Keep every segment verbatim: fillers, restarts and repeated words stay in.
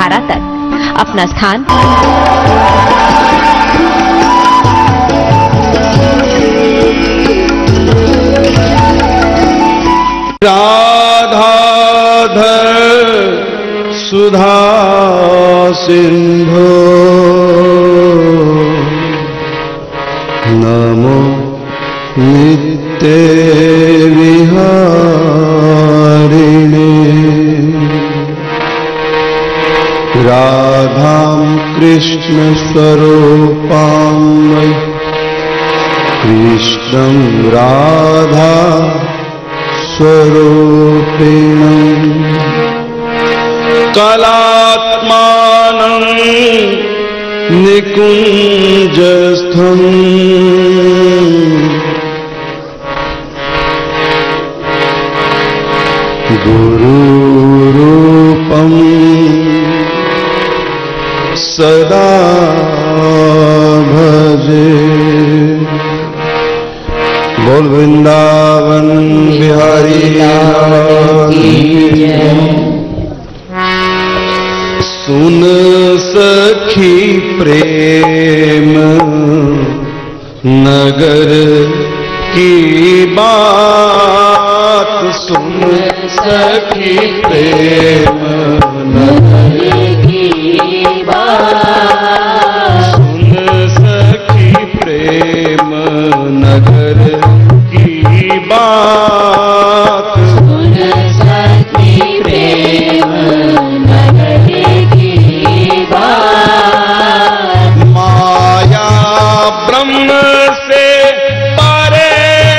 धारा तक अपना स्थान राधाधर सुधा सिंधु नमो नित्य विहारिणे राधां कृष्ण स्वरूपां कृष्णं राधा स्वरूपिणं कलात्मानं निकुञ्जस्थं गुरुरूपं सदा भजे। बोल वृंदावन बिहारी लाल की जय। सुन सखी प्रेम नगर की बात, सुन सखी प्रेम नगर की बात, सुन सखी प्रेम नगर की बात, सुन सखी प्रेम नगर की बात। माया ब्रह्म से परे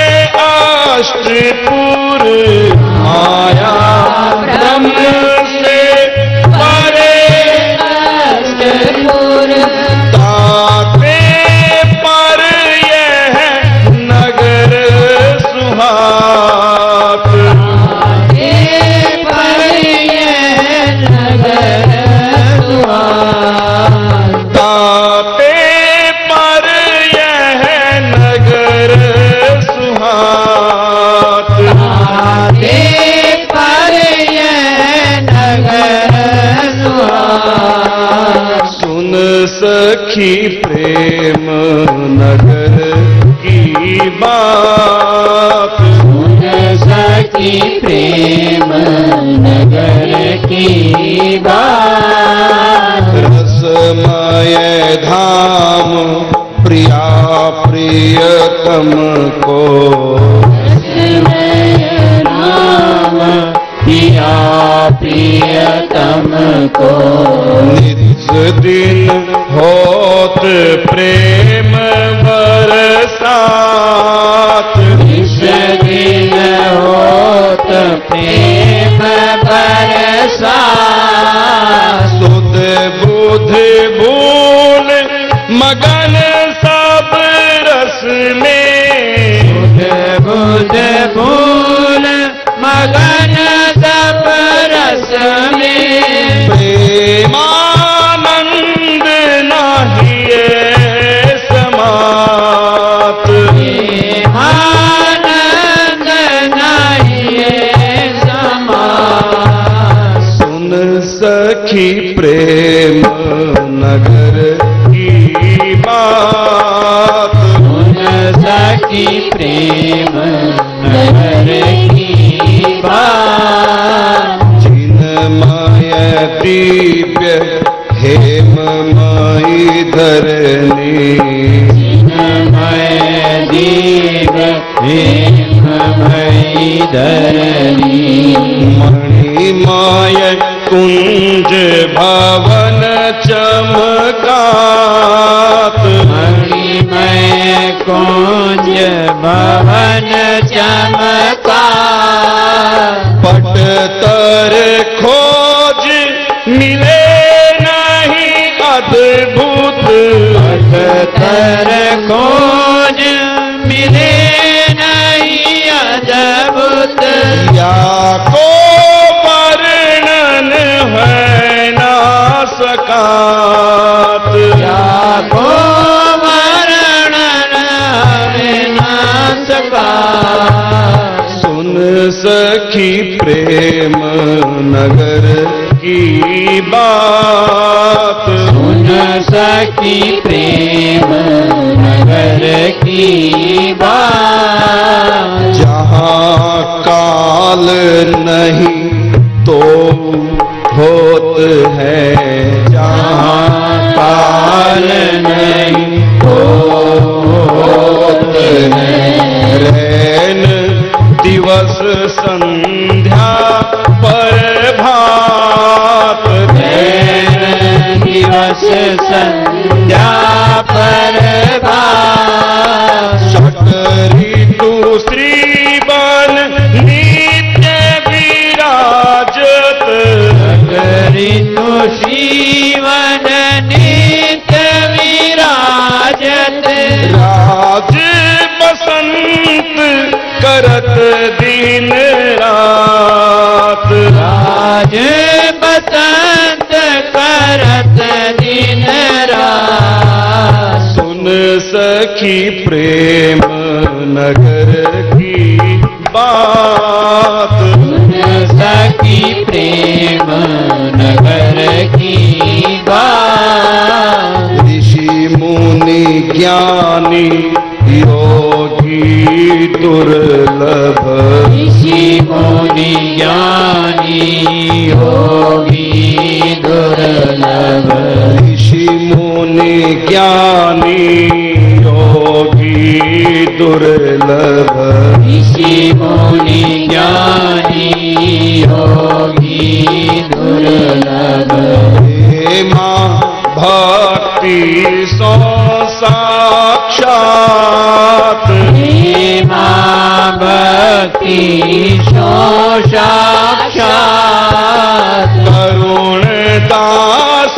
अष्टपुर, माया ब्रह्म से परे अष्टपुर, ताते पर यह नगर सुहाग, ताते पर यह नगर सुहाग, ताते पर यह नगर सुहाग, ताते पर यह नगर सुहाग। सुन सखी प्रेम नगर की बात, सुन सखी प्रेम नगर की बात। रसमय धाम प्रिया प्रियतम को, रसमय धाम प्रिया प्रियतम को, नित्य दिन होत प्रेम बरसात, नित्य दिन होत प्रेम बरसात। सुध बुध भूल मगन सब रस में, सुध बुध भूल मगन सब रस में, प्रेमानंद नाहिए समात, प्रेमानंद नाहिए समात। सुन सखी प्रेम नगर की बात, सुन सखी प्रेम नगर की बात। जिनमय दिव्य हेममयी धरणी, जिनमय दिव्य हेममयी धरणी, मणिमय कुंज भवन चमकात, मणिमय कुंज भवन चमकात। पट तर खोज मिले नहीं अद्भुत, पट तर खोज मिले नहीं अद्भुत। या को वर्णन है ना सकात, या को वर्णन है ना सकात। सुन सखी प्रेम नगर की बात, सुन सखी प्रेम नगर की बात। जहाँ काल नहीं तो होत है, जहाँ काल नहीं तो होत है। रैन दिवस संध्या पर भात, रैन दिवस संध्या पर भात। षट ऋतु श्री बन नित्य विराजत, षट ऋतु श्रीवन नित्य विराजत। राज बसंत करत दिन रात, राज बसंत करत दिन रात। सुन सखी प्रेम नगर की बात, सुन सखी प्रेम नगर की बात। ऋषि मुनि ज्ञानी योगी दुर्लभ, ऋषि मुनि ज्ञानी योगी दुर्लभ। ऋषि मुनि ज्ञानी योगी दुर्लभ, ऋषि मुनि ज्ञानी योगी दुर्लभ। हेमा भक्ति सो साक्षात, हेमा भक्ति सो साक्षात। करुण दास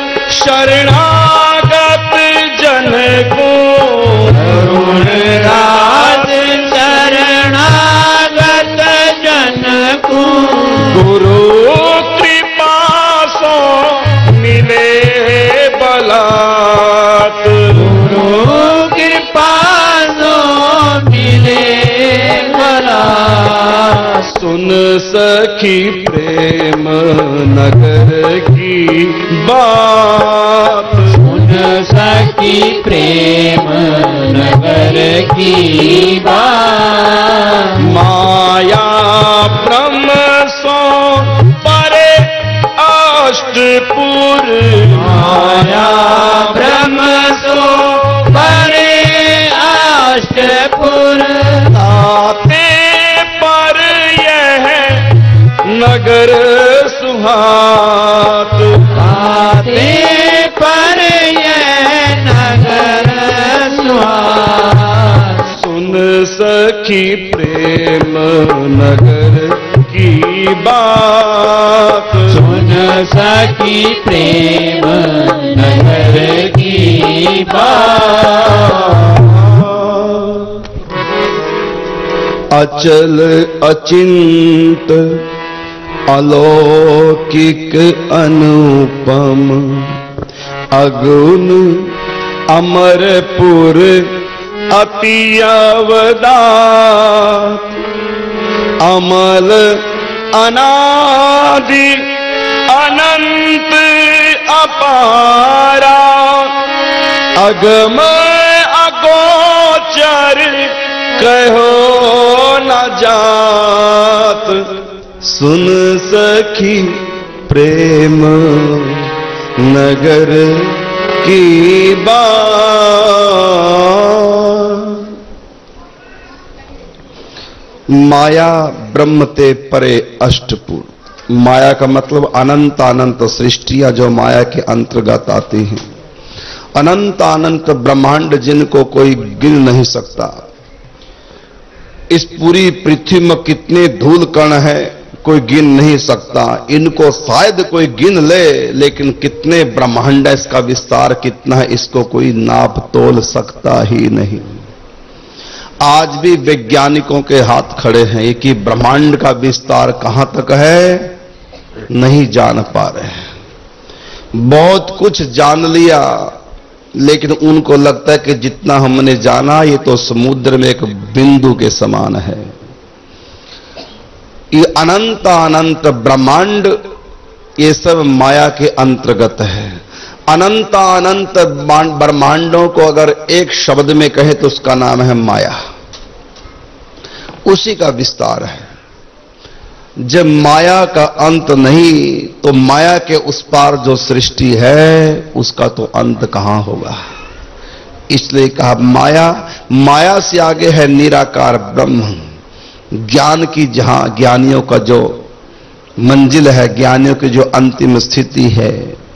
शरणागत जन को, करुण दास शरणागत जन को। गुरु कृपा सो मिले बलात्, गुरु कृपा सो मिले बलात्। सुन सखी प्रेम नगर की बात, सुन सखी प्रेम नगर की बात। माया ब्रह्म सो परे अष्टपुर, माया ब्रह्म सो परे अष्टपुर। ताते पर यह नगर सुहात, ताते पर यह नगर सुहात। सुन सखी प्रेम नगर की बात, सुन सखी प्रेम नगर की बात। अचल अचिंत अलौकिक अनुपम, अगुण अमरपुर अति अवदात। अमल अनादि अनंत अपारा, अगम अगोचर कहो न जात। सुन सखी प्रेम नगर की बात। माया ब्रह्म ते परे अष्टपुर। माया का मतलब अनंत अनंत सृष्टियां जो माया के अंतर्गत आती हैं। अनंत अनंत ब्रह्मांड जिनको कोई गिन नहीं सकता। इस पूरी पृथ्वी में कितने धूल कण है कोई गिन नहीं सकता। इनको शायद कोई गिन ले, लेकिन कितने ब्रह्मांड है, इसका विस्तार कितना है, इसको कोई नाप तोल सकता ही नहीं। आज भी वैज्ञानिकों के हाथ खड़े हैं कि ब्रह्मांड का विस्तार कहां तक है नहीं जान पा रहे। बहुत कुछ जान लिया, लेकिन उनको लगता है कि जितना हमने जाना ये तो समुद्र में एक बिंदु के समान है। ये अनंत अनंत ब्रह्मांड ये सब माया के अंतर्गत है। अनंत अनंत ब्रह्मांडों को अगर एक शब्द में कहे तो उसका नाम है माया, उसी का विस्तार है। जब माया का अंत नहीं तो माया के उस पार जो सृष्टि है उसका तो अंत कहां होगा। इसलिए कहा माया, माया से आगे है निराकार ब्रह्म। ज्ञान की जहां ज्ञानियों का जो मंजिल है, ज्ञानियों की जो अंतिम स्थिति है,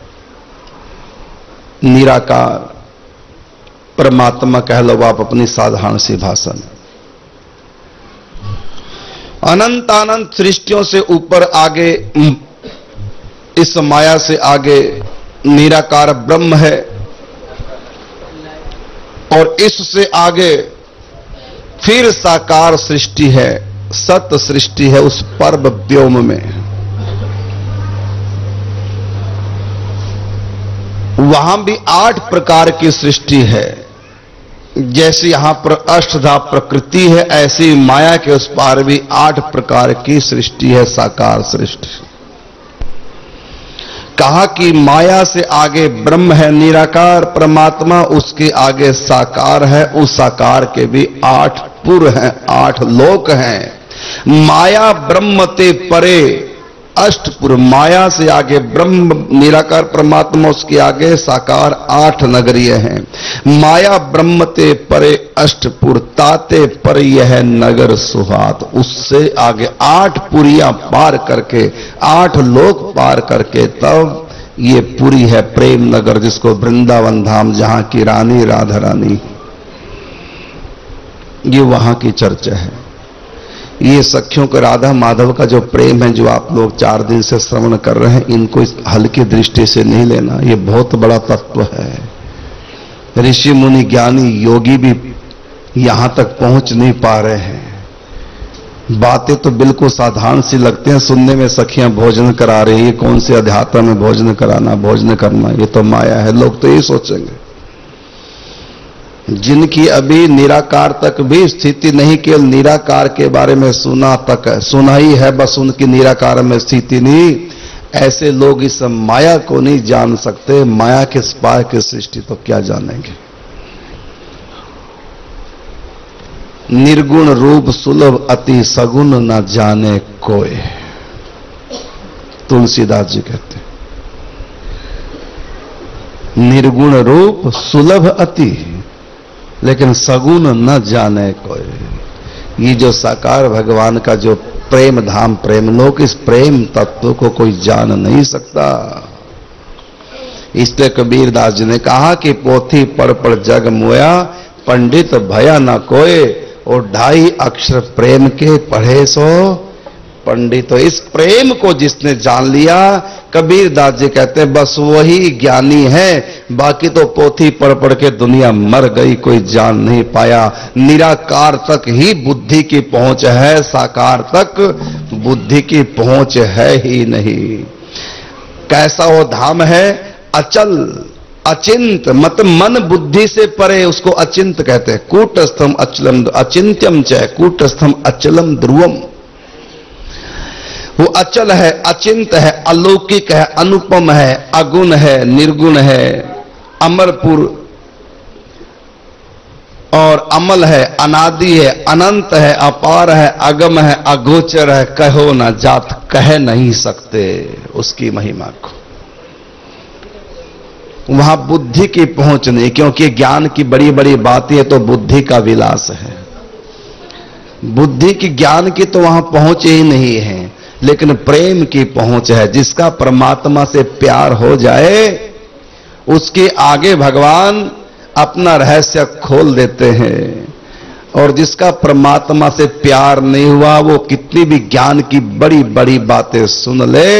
निराकार परमात्मा कह लो आप अपनी साधारण सी भाषा में। अनंत अनंत सृष्टियों से ऊपर आगे, इस माया से आगे निराकार ब्रह्म है, और इससे आगे फिर साकार सृष्टि है, सत सृष्टि है उस पर्व व्योम में। वहां भी आठ प्रकार की सृष्टि है। जैसे यहां पर अष्टधा प्रकृति है, ऐसी माया के उस पार भी आठ प्रकार की सृष्टि है, साकार सृष्टि। कहा कि माया से आगे ब्रह्म है निराकार परमात्मा, उसके आगे साकार है, उस साकार के भी आठ पुर हैं, आठ लोक हैं। माया ब्रह्म ते परे अष्टपुर, माया से आगे ब्रह्म निराकार परमात्मा, उसके आगे साकार, आठ नगरीय हैं। माया ब्रह्म ते परे अष्टपुर, ताते पर यह नगर सुहात, उससे आगे आठ पुरियां पार करके, आठ लोक पार करके तब ये पुरी है प्रेम नगर, जिसको वृंदावन धाम, जहां की रानी राधा रानी, ये वहां की चर्चा है। ये सखियों का राधा माधव का जो प्रेम है, जो आप लोग चार दिन से श्रवण कर रहे हैं, इनको इस हल्की दृष्टि से नहीं लेना, ये बहुत बड़ा तत्व है। ऋषि मुनि ज्ञानी योगी भी यहां तक पहुंच नहीं पा रहे हैं। बातें तो बिल्कुल साधारण सी लगते हैं सुनने में, सखियां भोजन करा रही है, कौन से अध्यात्म में भोजन कराना, भोजन करना, ये तो माया है, लोग तो यही सोचेंगे। जिनकी अभी निराकार तक भी स्थिति नहीं, केवल निराकार के बारे में सुना तक है, सुना ही है बस, उनकी निराकार में स्थिति नहीं, ऐसे लोग इस माया को नहीं जान सकते। माया के पार की सृष्टि तो क्या जानेंगे। निर्गुण रूप सुलभ अति सगुन न जाने कोई, तुलसीदास जी कहते हैं। निर्गुण रूप सुलभ अति, लेकिन सगुन न जाने कोई। ये जो साकार भगवान का जो प्रेम धाम, प्रेम लोक, इस प्रेम तत्व को कोई जान नहीं सकता। इसलिए कबीर दास जी ने कहा कि पोथी पढ़ पढ़ जग मोया, पंडित भया न कोय, और ढाई अक्षर प्रेम के पढ़े सो पंडित। तो इस प्रेम को जिसने जान लिया, कबीर दास जी कहते हैं बस वही ज्ञानी है, बाकी तो पोथी पढ़ पढ़ के दुनिया मर गई, कोई जान नहीं पाया। निराकार तक ही बुद्धि की पहुंच है, साकार तक बुद्धि की पहुंच है ही नहीं। कैसा वो धाम है? अचल अचिंत, मतलब मन बुद्धि से परे, उसको अचिंत कहते हैं। कूटस्थम अचलम अचिंत्यम च कूटस्थम अचलम ध्रुवम। वो अचल है, अचिंत है, अलौकिक है, अनुपम है, अगुण है, निर्गुण है, अमरपुर और अमल है, अनादि है, अनंत है, अपार है, अगम है, अगोचर है, कहो ना जात, कह नहीं सकते उसकी महिमा को। वहां बुद्धि की पहुंच नहीं, क्योंकि ज्ञान की बड़ी बड़ी बातें तो बुद्धि का विलास है। बुद्धि की, ज्ञान की तो वहां पहुंच ही नहीं है, लेकिन प्रेम की पहुंच है। जिसका परमात्मा से प्यार हो जाए, उसके आगे भगवान अपना रहस्य खोल देते हैं। और जिसका परमात्मा से प्यार नहीं हुआ, वो कितनी भी ज्ञान की बड़ी बड़ी बातें सुन ले,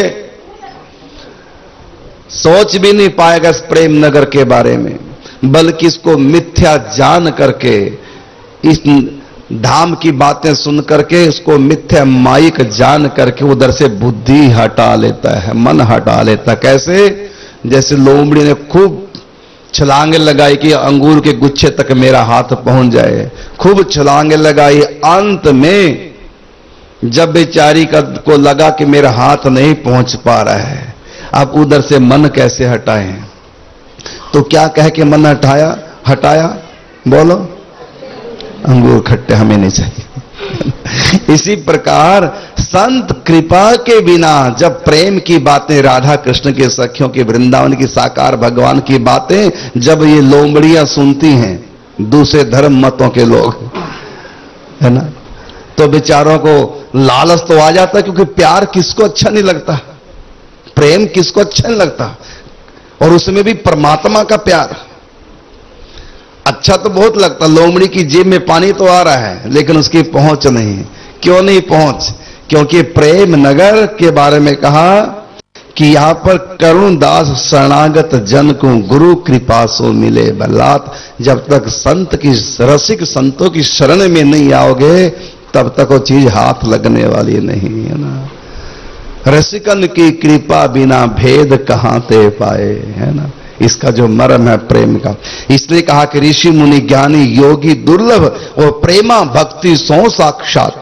सोच भी नहीं पाएगा इस प्रेम नगर के बारे में, बल्कि इसको मिथ्या जान करके, इस धाम की बातें सुन करके उसको मिथ्या माइक जान करके उधर से बुद्धि हटा लेता है, मन हटा लेता है। कैसे? जैसे लोमड़ी ने खूब छलांगे लगाई कि अंगूर के गुच्छे तक मेरा हाथ पहुंच जाए, खूब छलांगे लगाई, अंत में जब बेचारी का को लगा कि मेरा हाथ नहीं पहुंच पा रहा है, अब उधर से मन कैसे हटाएं? तो क्या कह के मन हटाया हटाया बोलो, अंगूर खट्टे हमें नहीं चाहिए। इसी प्रकार संत कृपा के बिना जब प्रेम की बातें, राधा कृष्ण के सखियों के, वृंदावन की साकार भगवान की बातें जब ये लोमड़ियां सुनती हैं, दूसरे धर्म मतों के लोग, है ना, तो बेचारों को लालच तो आ जाता है, क्योंकि प्यार किसको अच्छा नहीं लगता, प्रेम किसको अच्छा नहीं लगता, और उसमें भी परमात्मा का प्यार अच्छा तो बहुत लगता। लोमड़ी की जेब में पानी तो आ रहा है, लेकिन उसकी पहुंच नहीं। क्यों नहीं पहुंच? क्योंकि प्रेम नगर के बारे में कहा कि यहां पर करुण दास शरणागत जन को गुरु कृपा सो मिले बल्लात। जब तक संत की, रसिक संतों की शरण में नहीं आओगे, तब तक वो चीज हाथ लगने वाली नहीं है ना। रसिकन की कृपा बिना भेद कहां ते पाए, है ना। इसका जो मर्म है प्रेम का, इसलिए कहा कि ऋषि मुनि ज्ञानी योगी दुर्लभ और प्रेमा भक्ति सो साक्षात।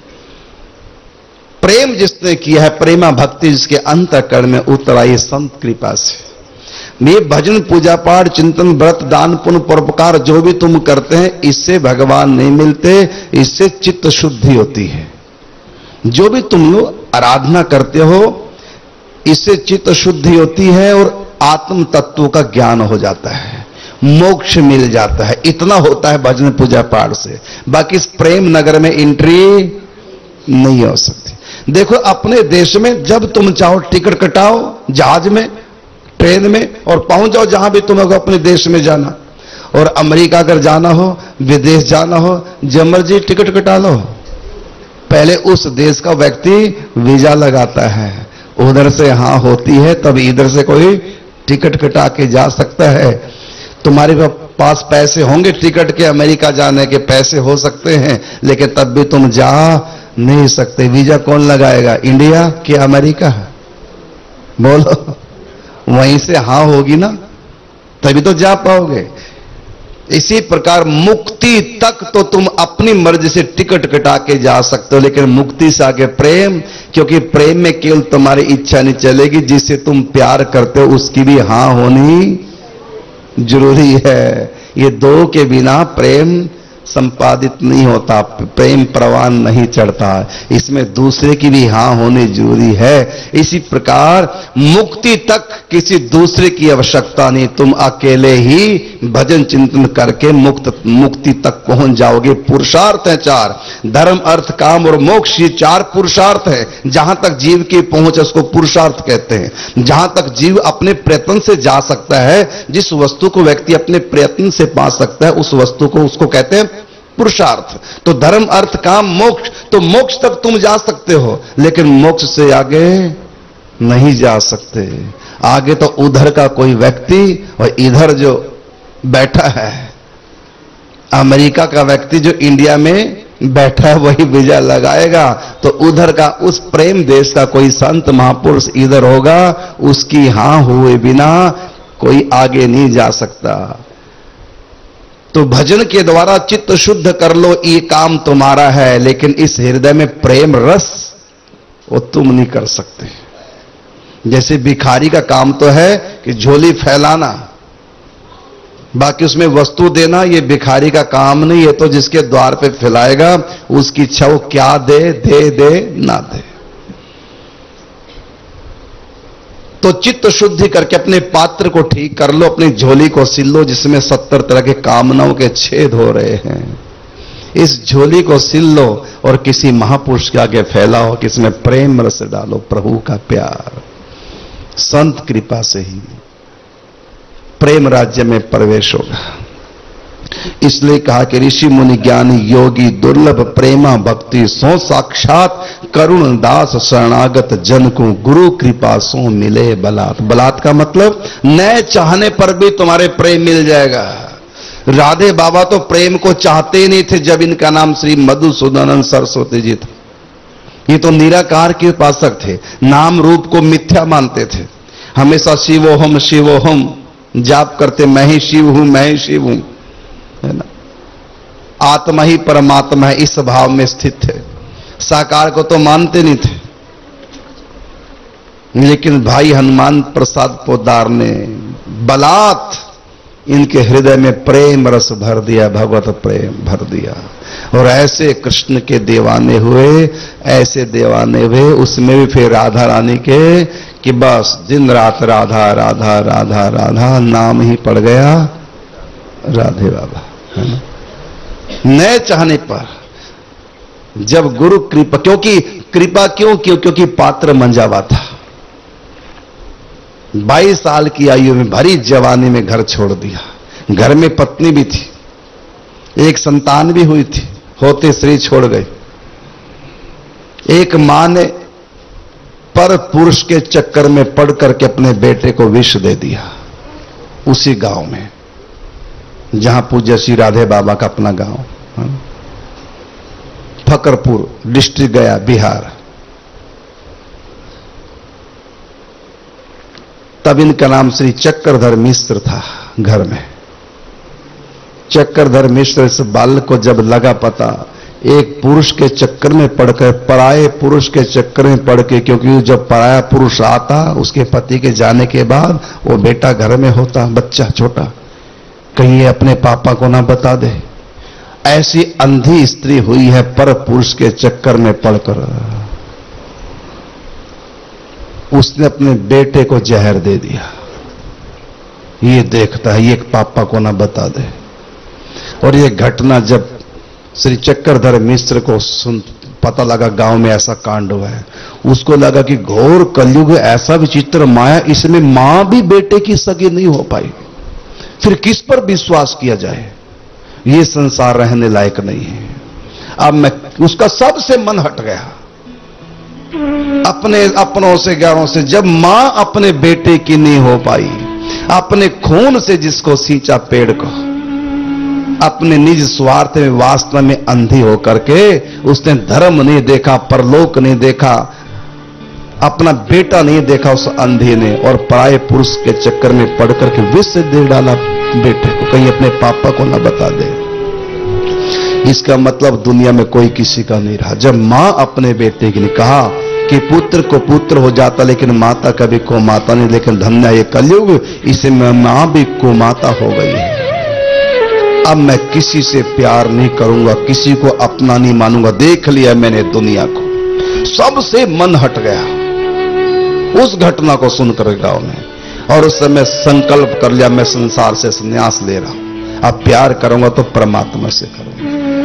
प्रेम जिसने किया है, प्रेमा भक्ति जिसके अंतःकरण में उतर आई संत कृपा से। ये भजन पूजा पाठ चिंतन व्रत दान पुण्य परोपकार जो भी तुम करते हैं, इससे भगवान नहीं मिलते, इससे चित्त शुद्धि होती है। जो भी तुम लोग आराधना करते हो, इससे चित्त शुद्धि होती है और आत्म तत्व का ज्ञान हो जाता है, मोक्ष मिल जाता है। इतना होता है भजन पूजा पाठ से। बाकी इस प्रेम नगर में एंट्री नहीं हो सकती। देखो अपने देश में जब तुम चाहो टिकट कटाओ जहाज में, ट्रेन में, और पहुंच जाओ जहां भी तुम्हें अपने देश में जाना। और अमेरिका अगर जाना हो, विदेश जाना हो, जब मर्जी टिकट कटा लो। पहले उस देश का व्यक्ति वीजा लगाता है, उधर से हां होती है, तब इधर से कोई टिकट कटा के जा सकता है। तुम्हारे पास पैसे होंगे टिकट के, अमेरिका जाने के पैसे हो सकते हैं, लेकिन तब भी तुम जा नहीं सकते। वीजा कौन लगाएगा, इंडिया कि अमेरिका? बोलो, वहीं से हां होगी ना, तभी तो जा पाओगे। इसी प्रकार मुक्ति तक तो तुम अपनी मर्जी से टिकट कटा के जा सकते हो, लेकिन मुक्ति से आगे प्रेम, क्योंकि प्रेम में केवल तुम्हारी इच्छा नहीं चलेगी, जिससे तुम प्यार करते हो उसकी भी हां होनी जरूरी है। ये दो के बिना प्रेम संपादित नहीं होता, प्रेम प्रवान नहीं चढ़ता, इसमें दूसरे की भी हां होनी जरूरी है। इसी प्रकार मुक्ति तक किसी दूसरे की आवश्यकता नहीं, तुम अकेले ही भजन चिंतन करके मुक्त मुक्ति तक पहुंच जाओगे। पुरुषार्थ है चार, धर्म अर्थ काम और मोक्ष, ये चार पुरुषार्थ है। जहां तक जीव की पहुंच है उसको पुरुषार्थ कहते हैं। जहां तक जीव अपने प्रयत्न से जा सकता है, जिस वस्तु को व्यक्ति अपने प्रयत्न से पा सकता है, उस वस्तु को उसको कहते हैं पुरुषार्थ। तो धर्म अर्थ काम मोक्ष, तो मोक्ष तक तुम जा सकते हो, लेकिन मोक्ष से आगे नहीं जा सकते। आगे तो उधर का कोई व्यक्ति और इधर जो बैठा है, अमेरिका का व्यक्ति जो इंडिया में बैठा है, वही वीजा लगाएगा। तो उधर का उस प्रेम देश का कोई संत महापुरुष इधर होगा, उसकी हां हुए बिना कोई आगे नहीं जा सकता। तो भजन के द्वारा चित्त शुद्ध कर लो, ये काम तुम्हारा है, लेकिन इस हृदय में प्रेम रस वो तुम नहीं कर सकते। जैसे भिखारी का काम तो है कि झोली फैलाना, बाकी उसमें वस्तु देना, ये भिखारी का काम नहीं है। तो जिसके द्वार पे फैलाएगा उसकी इच्छा, वो क्या दे दे दे ना दे। तो चित्त शुद्धि करके अपने पात्र को ठीक कर लो, अपनी झोली को सिल लो, जिसमें सत्तर तरह के कामनाओं के छेद हो रहे हैं। इस झोली को सिल लो और किसी महापुरुष के आगे फैलाओ, कि इसमें प्रेम रस डालो, प्रभु का प्यार। संत कृपा से ही प्रेम राज्य में प्रवेश होगा। इसलिए कहा कि ऋषि मुनि ज्ञानी योगी दुर्लभ प्रेमा भक्ति सो साक्षात करुण दास शरणागत जन को गुरु कृपा सो मिले बलात्। बलात् का मतलब न चाहने पर भी तुम्हारे प्रेम मिल जाएगा। राधे बाबा तो प्रेम को चाहते ही नहीं थे जब इनका नाम श्री मधुसूदन सरस्वती जी था। ये तो निराकार के उपासक थे, नाम रूप को मिथ्या मानते थे। हमेशा शिवोहम शिवोहम जाप करते, मैं ही शिव हूं, मैं ही शिव हूं, है ना। आत्मा ही परमात्मा है, इस भाव में स्थित थे। साकार को तो मानते नहीं थे। लेकिन भाई हनुमान प्रसाद पोद्दार ने बलात् इनके हृदय में प्रेम रस भर दिया, भगवत प्रेम भर दिया, और ऐसे कृष्ण के दीवाने हुए, ऐसे दीवाने हुए उसमें भी फिर राधा रानी के, कि बस दिन रात राधा राधा राधा राधा नाम ही पड़ गया राधे बाबा, है ना। नए चाहने पर जब गुरु कृपा, क्योंकि कृपा क्यों क्यों क्योंकि पात्र मंजावा था। बाईस साल की आयु में भरी जवानी में घर छोड़ दिया। घर में पत्नी भी थी, एक संतान भी हुई थी, होते श्री छोड़ गए। एक मां ने पर पुरुष के चक्कर में पड़ करके अपने बेटे को विष दे दिया, उसी गांव में जहां पूज्य श्री राधे बाबा का अपना गांव, फकरपुर डिस्ट्रिक्ट गया, बिहार। तब इनका नाम श्री चक्रधर मिश्र था। घर में चक्रधर मिश्र इस बालक को जब लगा पता, एक पुरुष के चक्कर में पड़कर, पराये पुरुष के चक्कर में पड़ के, क्योंकि जब पराया पुरुष आता उसके पति के जाने के बाद वो बेटा घर में होता, बच्चा छोटा, कहीं अपने पापा को ना बता दे। ऐसी अंधी स्त्री हुई है पर पुरुष के चक्कर में पड़कर, उसने अपने बेटे को जहर दे दिया। ये देखता है, ये पापा को ना बता दे। और ये घटना जब श्री चक्रधर मिश्र को सुन पता लगा गांव में ऐसा कांड हुआ है, उसको लगा कि घोर कलयुग, ऐसा विचित्र माया, इसमें मां भी बेटे की सगी नहीं हो पाई, फिर किस पर विश्वास किया जाए। ये संसार रहने लायक नहीं है। अब मैं उसका सबसे मन हट गया, अपने अपनों से गैरों से। जब मां अपने बेटे की नहीं हो पाई, अपने खून से जिसको सींचा पेड़ को, अपने निज स्वार्थ में वास्तव में अंधी होकर के उसने धर्म नहीं देखा, परलोक नहीं देखा, अपना बेटा नहीं देखा उस अंधे ने, और पराये पुरुष के चक्कर में पड़ करके विष से दे डाला बेटे को, कहीं अपने पापा को ना बता दे। इसका मतलब दुनिया में कोई किसी का नहीं रहा। जब मां अपने बेटे के लिए कहा कि पुत्र को पुत्र हो जाता, लेकिन माता कभी को माता नहीं, लेकिन धन्य ये कलयुग, इसे मां भी को माता हो गई है। अब मैं किसी से प्यार नहीं करूंगा, किसी को अपना नहीं मानूंगा। देख लिया मैंने दुनिया को, सबसे मन हट गया उस घटना को सुनकर गांव में। और उस समय संकल्प कर लिया, मैं संसार से संन्यास ले रहा हूं, अब प्यार करूंगा तो परमात्मा से करूंगा।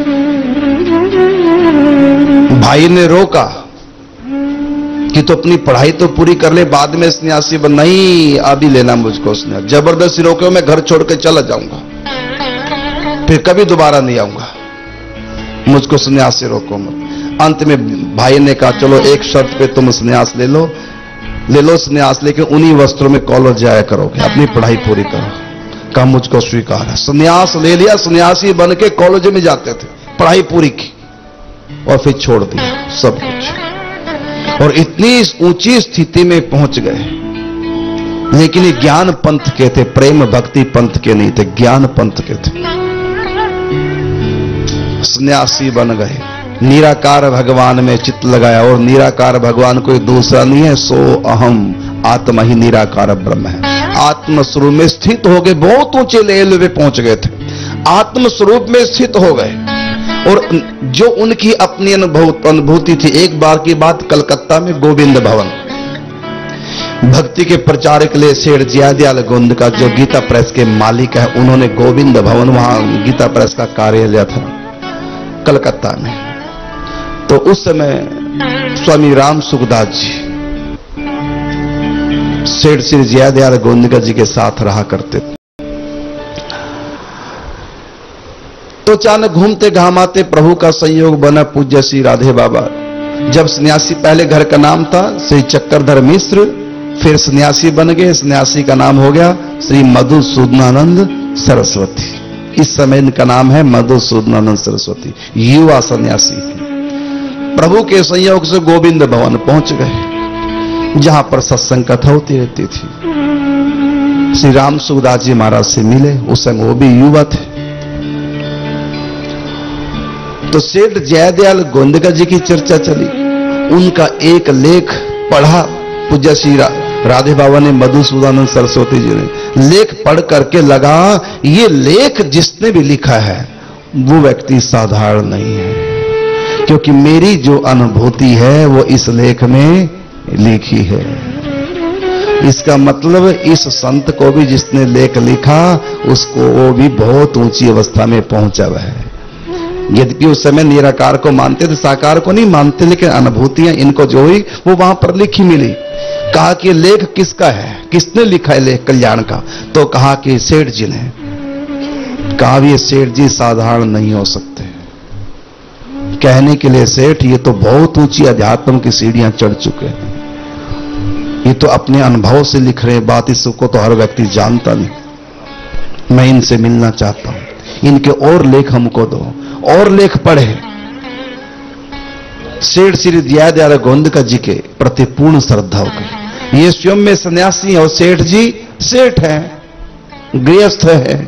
भाई ने रोका कि तो अपनी पढ़ाई तो पूरी कर ले, बाद में सन्यासी बन। नहीं, अभी लेना मुझको सन्यास। जबरदस्ती रोके, मैं घर छोड़ के चला जाऊंगा, फिर कभी दोबारा नहीं आऊंगा, मुझको सन्यास से रोको मत। अंत में भाई ने कहा चलो एक शर्त पे तुम सन्यास ले लो, ले लो सन्यास, लेकिन उन्हीं वस्त्रों में कॉलेज जाया करोगे, अपनी पढ़ाई पूरी करो। कहा मुझको स्वीकार है। सन्यास ले लिया, सन्यासी बन के कॉलेज में जाते थे, पढ़ाई पूरी की और फिर छोड़ दिया सब कुछ, और इतनी ऊंची स्थिति में पहुंच गए। लेकिन ये ज्ञान पंथ के थे, प्रेम भक्ति पंथ के नहीं थे, ज्ञान पंथ के थे। सन्यासी बन गए, निराकार भगवान में चित्त लगाया, और निराकार भगवान कोई दूसरा नहीं है, सो अहम, आत्मा ही निराकार ब्रह्म है। आत्म स्वरूप में स्थित हो गए, बहुत ऊंचे लेवल पे पहुंच गए थे, आत्म स्वरूप में स्थित हो गए। और जो उनकी अपनी अनुभव अनुभूति थी, एक बार की बात, कलकत्ता में गोविंद भवन, भक्ति के प्रचार के लिए सेठ जयदयाल गोविंद का जो गीता प्रेस के मालिक है, उन्होंने गोविंद भवन, वहां गीता प्रेस का कार्यालय था कलकत्ता में। तो उस समय स्वामी राम सुखदास जी सेठ श्री जयदयाल गोविंद जी के साथ रहा करते थे। तो अचानक घूमते घामाते प्रभु का संयोग बना पूज्य श्री राधे बाबा। जब सन्यासी, पहले घर का नाम था श्री चक्रधर मिश्र, फिर सन्यासी बन गए, सन्यासी का नाम हो गया श्री मधुसूदनानंद सरस्वती। इस समय इनका नाम है मधुसूदनानंद सरस्वती, युवा सन्यासी। प्रभु के संयोग से गोविंद भवन पहुंच गए, जहां पर सत्संग कथा होती रहती थी। श्री राम सुखदास जी महाराज से मिले, उस समय वो भी युवा थे। तो सेठ जयदयाल गोविंद जी की चर्चा चली, उनका एक लेख पढ़ा पूज्य श्री रा, राधे बाबा ने, मधुसूदन सरस्वती जी ने लेख पढ़ करके लगा, ये लेख जिसने भी लिखा है वो व्यक्ति साधारण नहीं है, क्योंकि मेरी जो अनुभूति है वो इस लेख में लिखी है। इसका मतलब इस संत को भी जिसने लेख लिखा उसको वो भी बहुत ऊंची अवस्था में पहुंचा हुआ है। यद्यपि उस समय निराकार को मानते थे, साकार को नहीं मानते, लेकिन अनुभूतियां इनको जो हुई वो वहां पर लिखी मिली। कहा कि लेख किसका है, किसने लिखा है लेख कल्याण का, तो कहा कि सेठ जी ने। कहा भी ये सेठ जी साधारण नहीं हो सकते, कहने के लिए सेठ ये तो बहुत ऊंची अध्यात्म की सीढ़ियां चढ़ चुके हैं, ये तो अपने अनुभव से लिख रहे हैं बात, इसको तो हर व्यक्ति जानता नहीं। मैं इनसे मिलना चाहता हूं, इनके और लेख हमको दो। और लेख पढ़े। सेठ श्री दया दयाल गोविंद जी के प्रति पूर्ण श्रद्धा हो गई। ये स्वयं में सन्यासी है और सेठ जी सेठ है, गृहस्थ है।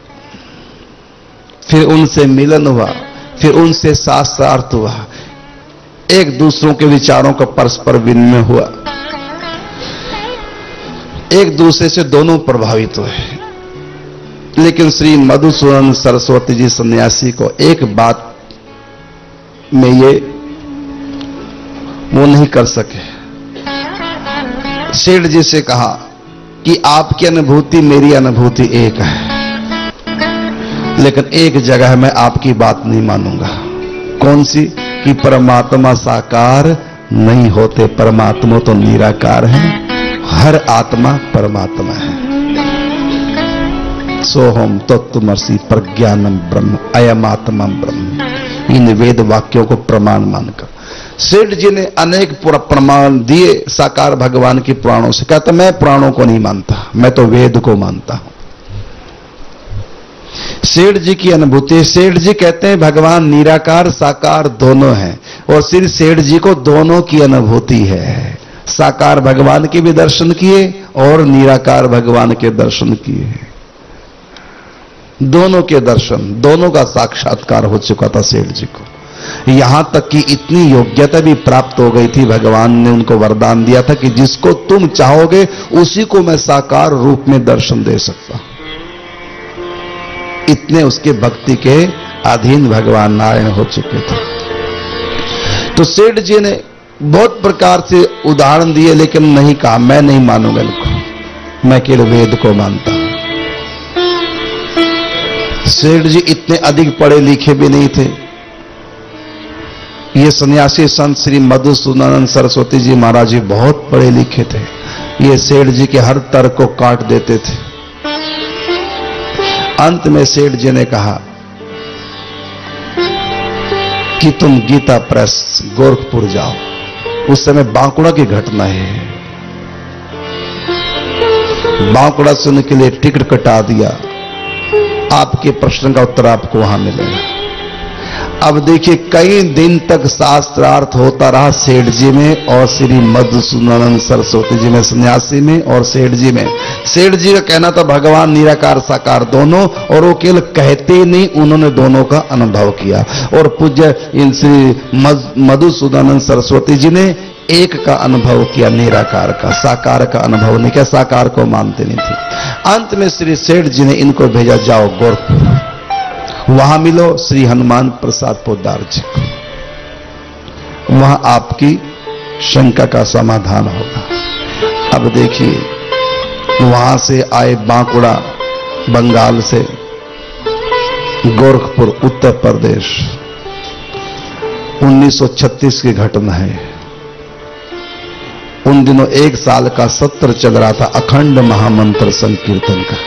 फिर उनसे मिलन हुआ, फिर उनसे शास्त्रार्थ हुआ, एक दूसरों के विचारों का परस्पर विनिमय हुआ, एक दूसरे से दोनों प्रभावित हुए। लेकिन श्री मधुसूदन सरस्वती जी सन्यासी को एक बात में ये वो नहीं कर सके। सेठ जी से कहा कि आपकी अनुभूति मेरी अनुभूति एक है, लेकिन एक जगह मैं आपकी बात नहीं मानूंगा। कौन सी? कि परमात्मा साकार नहीं होते, परमात्मा तो निराकार है, हर आत्मा परमात्मा है। सोहम तत्वमसि प्रज्ञानम ब्रह्म अयम आत्मा ब्रह्म, इन वेद वाक्यों को प्रमाण मानकर सेठ जी ने अनेक प्रमाण दिए साकार भगवान के पुराणों से। कहता मैं पुराणों को नहीं मानता, मैं तो वेद को मानता हूं। सेठ जी की अनुभूति, सेठ जी कहते हैं भगवान निराकार साकार दोनों हैं, और श्री सेठ जी को दोनों की अनुभूति है। साकार भगवान के भी दर्शन किए और निराकार भगवान के दर्शन किए, दोनों के दर्शन, दोनों का साक्षात्कार हो चुका था सेठ जी को। यहां तक कि इतनी योग्यता भी प्राप्त हो गई थी, भगवान ने उनको वरदान दिया था कि जिसको तुम चाहोगे उसी को मैं साकार रूप में दर्शन दे सकता हूं। इतने उसके भक्ति के अधीन भगवान नारायण हो चुके थे। तो सेठ जी ने बहुत प्रकार से उदाहरण दिए, लेकिन नहीं कहा मैं नहीं मानूंगा इनको, मैं केवल वेद को मानता हूं। सेठ जी इतने अधिक पढ़े लिखे भी नहीं थे। ये सन्यासी संत श्री मधुसूदन सरस्वती जी महाराज जी बहुत पढ़े लिखे थे। ये सेठ जी के हर तर्क को काट देते थे। अंत में सेठ जी ने कहा कि तुम गीता प्रेस गोरखपुर जाओ। उस समय बांकुड़ा की घटना है। बांकुड़ा सुनने के लिए टिकट कटा दिया, आपके प्रश्न का उत्तर आपको वहां मिलेगा। अब देखिए कई दिन तक शास्त्रार्थ होता रहा सेठ जी में और श्री मधुसूदन सरस्वती जी में, सन्यासी में और सेठ जी में। सेठ जी का कहना था भगवान निराकार साकार दोनों, और वो केवल कहते नहीं, उन्होंने दोनों का अनुभव किया। और पूज्य इन श्री मधुसूदन सरस्वती जी ने एक का अनुभव किया, निराकार का, साकार का अनुभव नहीं किया, साकार को मानते नहीं थे। अंत में श्री सेठ जी ने इनको भेजा, जाओ गोरखपुर, वहां मिलो श्री हनुमान प्रसाद पोद्दार जी को, वहां आपकी शंका का समाधान होगा। अब देखिए वहां से आए बांकुड़ा बंगाल से, गोरखपुर उत्तर प्रदेश, उन्नीस सौ छत्तीस की घटना है। उन दिनों एक साल का सत्र चल रहा था अखंड महामंत्र संकीर्तन का।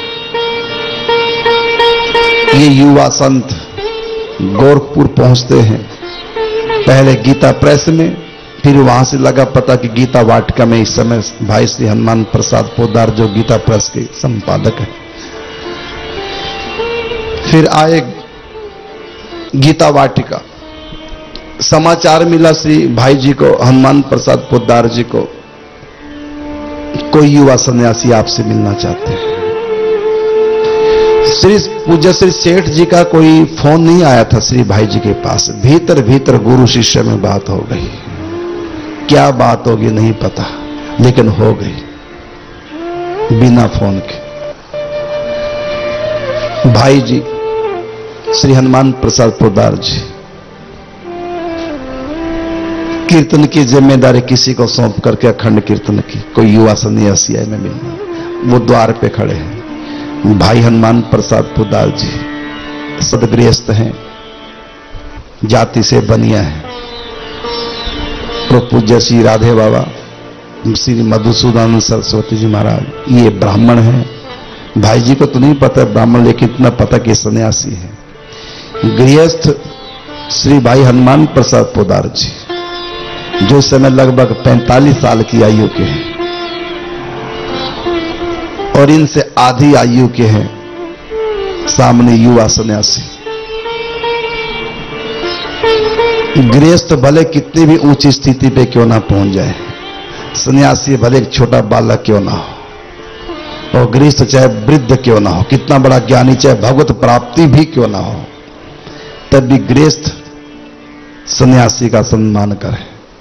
ये युवा संत गोरखपुर पहुंचते हैं, पहले गीता प्रेस में, फिर वहां से लगा पता कि गीता वाटिका में इस समय भाई श्री हनुमान प्रसाद पोद्दार जो गीता प्रेस के संपादक हैं। फिर आए गीता वाटिका, समाचार मिला श्री भाई जी को, हनुमान प्रसाद पोद्दार जी को, कोई युवा सन्यासी आपसे मिलना चाहते हैं। श्री पूज्य श्री सेठ जी का कोई फोन नहीं आया था श्री भाई जी के पास। भीतर भीतर गुरु शिष्य में बात हो गई, क्या बात होगी नहीं पता। लेकिन हो गई बिना फोन के। भाई जी श्री हनुमान प्रसाद पोदार जी, कीर्तन की जिम्मेदारी किसी को सौंप करके अखंड कीर्तन की कोई युवा सन्यासी है में मिलना, वो द्वार पे खड़े हैं। भाई हनुमान प्रसाद पोदार जी सदगृहस्थ हैं, जाति से बनिया है। पूज्य श्री राधे बाबा श्री मधुसूदन सरस्वती जी महाराज ये ब्राह्मण हैं। भाई जी को तो नहीं पता ब्राह्मण, लेकिन इतना पता कि सन्यासी है। गृहस्थ श्री भाई हनुमान प्रसाद पोदार जी जो समय लगभग पैंतालीस साल की आयु के हैं और इनसे आधी आयु के हैं सामने युवा सन्यासी। गृहस्थ भले कितनी भी ऊंची स्थिति पे क्यों ना पहुंच जाए, सन्यासी भले एक छोटा बालक क्यों ना हो, और गृहस्थ चाहे वृद्ध क्यों ना हो, कितना बड़ा ज्ञानी चाहे भगवत प्राप्ति भी क्यों ना हो, तब भी गृहस्थ सन्यासी का सम्मान करे।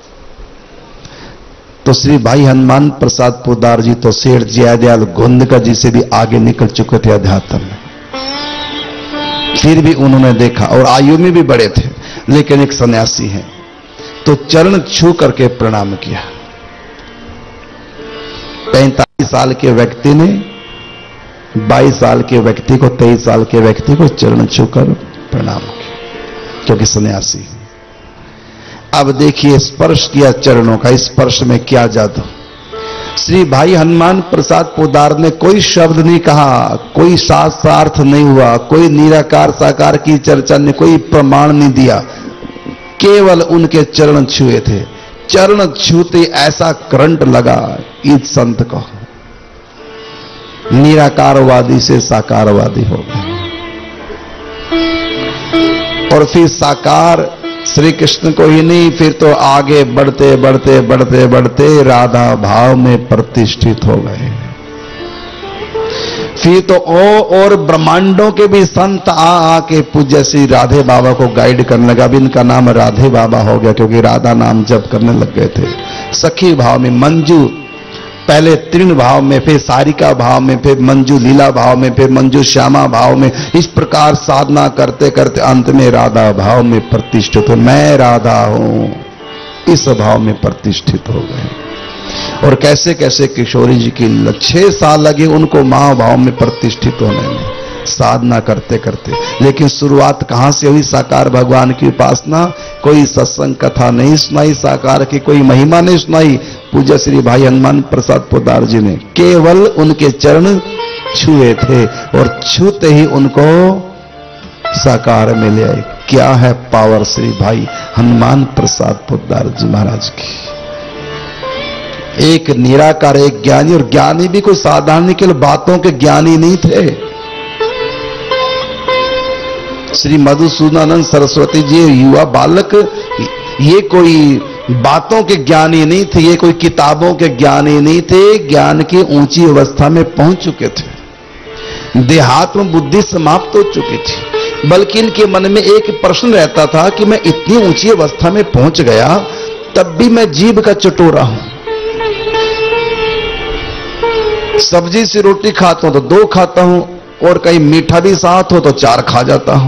तो श्री भाई हनुमान प्रसाद पोदार जी तो शेर जयदयाल गोंदका जी से भी आगे निकल चुके थे अध्यात्म में, फिर भी उन्होंने देखा और आयु में भी बड़े थे, लेकिन एक सन्यासी हैं तो चरण छू करके प्रणाम किया। पैंतालीस साल के व्यक्ति ने बाईस साल के व्यक्ति को, तेईस साल के व्यक्ति को चरण छूकर प्रणाम किया, क्योंकि सन्यासी है। अब देखिए स्पर्श किया चरणों का, स्पर्श में क्या जादू। श्री भाई हनुमान प्रसाद पोदार ने कोई शब्द नहीं कहा, कोई शास्त्रार्थ नहीं हुआ, कोई निराकार साकार की चर्चा ने कोई प्रमाण नहीं दिया, केवल उनके चरण छुए थे। चरण छूते ऐसा करंट लगा इस संत को, निराकारवादी से साकारवादी हो गए। और फिर साकार श्री कृष्ण को ही नहीं, फिर तो आगे बढ़ते बढ़ते बढ़ते बढ़ते राधा भाव में प्रतिष्ठित हो गए। फिर तो ओ और ब्रह्मांडों के भी संत आ आके पूज्य श्री राधे बाबा को गाइड करने लगा। अब इनका नाम राधे बाबा हो गया, क्योंकि राधा नाम जप करने लग गए थे। सखी भाव में, मंजू पहले तृण भाव में, फिर सारिका भाव में, फिर मंजू लीला भाव में, फिर मंजू श्यामा भाव में, इस प्रकार साधना करते करते अंत में राधा भाव में प्रतिष्ठित हो। मैं राधा हूं, इस भाव में प्रतिष्ठित हो गए। और कैसे कैसे किशोरी जी की छह साल लगे उनको महाभाव में प्रतिष्ठित होने में, साधना करते करते। लेकिन शुरुआत कहां से हुई? साकार भगवान की उपासना। कोई सत्संग कथा नहीं सुनाई, साकार की कोई महिमा नहीं सुनाई। पूज्य श्री भाई हनुमान प्रसाद पोदार जी ने केवल उनके चरण छुए थे और छूते ही उनको साकार में ले आए। क्या है पावर श्री भाई हनुमान प्रसाद पोदार जी महाराज की। एक निराकार, एक ज्ञानी, और ज्ञानी भी कोई साधारण केवल बातों के ज्ञानी नहीं थे। श्री मधुसूदन सरस्वती जी युवा बालक, ये कोई बातों के ज्ञानी नहीं थे, ये कोई किताबों के ज्ञानी नहीं थे, ज्ञान की ऊंची अवस्था में पहुंच चुके थे। देहात्म बुद्धि समाप्त हो चुकी थी। बल्कि इनके मन में एक प्रश्न रहता था कि मैं इतनी ऊंची अवस्था में पहुंच गया, तब भी मैं जीभ का चटोरा हूं। सब्जी से रोटी खाता हूं तो दो खाता हूं, और कहीं मीठा भी साथ हो तो चार खा जाता हूं।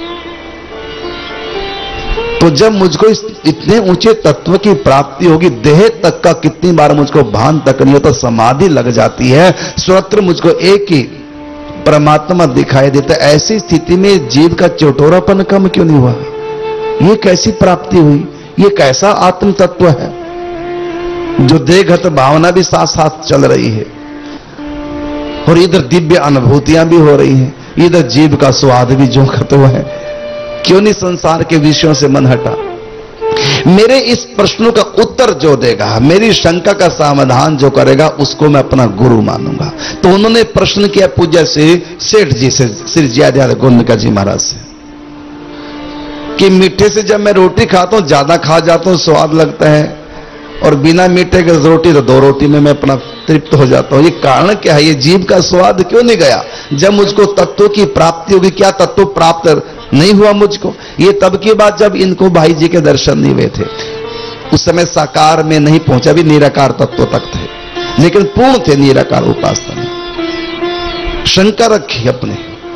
तो जब मुझको इस इतने ऊंचे तत्व की प्राप्ति होगी, देह तक का कितनी बार मुझको भान तक नहीं होता, समाधि लग जाती है, स्वत्र मुझको एक ही परमात्मा दिखाई देता। ऐसी स्थिति में जीव का चटोरापन कम क्यों नहीं हुआ? ये कैसी प्राप्ति हुई? ये कैसा आत्म तत्व है जो देहगत भावना भी साथ साथ चल रही है, और इधर दिव्य अनुभूतियां भी हो रही हैं, इधर जीव का स्वाद भी जो खत्म है। क्यों नहीं संसार के विषयों से मन हटा? मेरे इस प्रश्नों का उत्तर जो देगा, मेरी शंका का समाधान जो करेगा, उसको मैं अपना गुरु मानूंगा। तो उन्होंने प्रश्न किया पूज्य श्री सेठ जी से, श्री जयदयाल गोंदका जी महाराज से, कि मीठे से जब मैं रोटी खाता हूं ज्यादा खा जाता हूं, स्वाद लगता है, और बिना मीठे के रोटी तो दो रोटी में मैं अपना तृप्त हो जाता हूं। ये कारण क्या है? ये जीव का स्वाद क्यों नहीं गया? जब मुझको तत्वों की प्राप्ति होगी, क्या तत्व प्राप्त नहीं हुआ मुझको? ये तब की बात जब इनको भाई जी के दर्शन नहीं हुए थे। उस समय साकार में नहीं पहुंचा, भी निराकार तत्व तक थे। लेकिन पूर्ण थे निराकार उपासना में। शंका रखी अपने।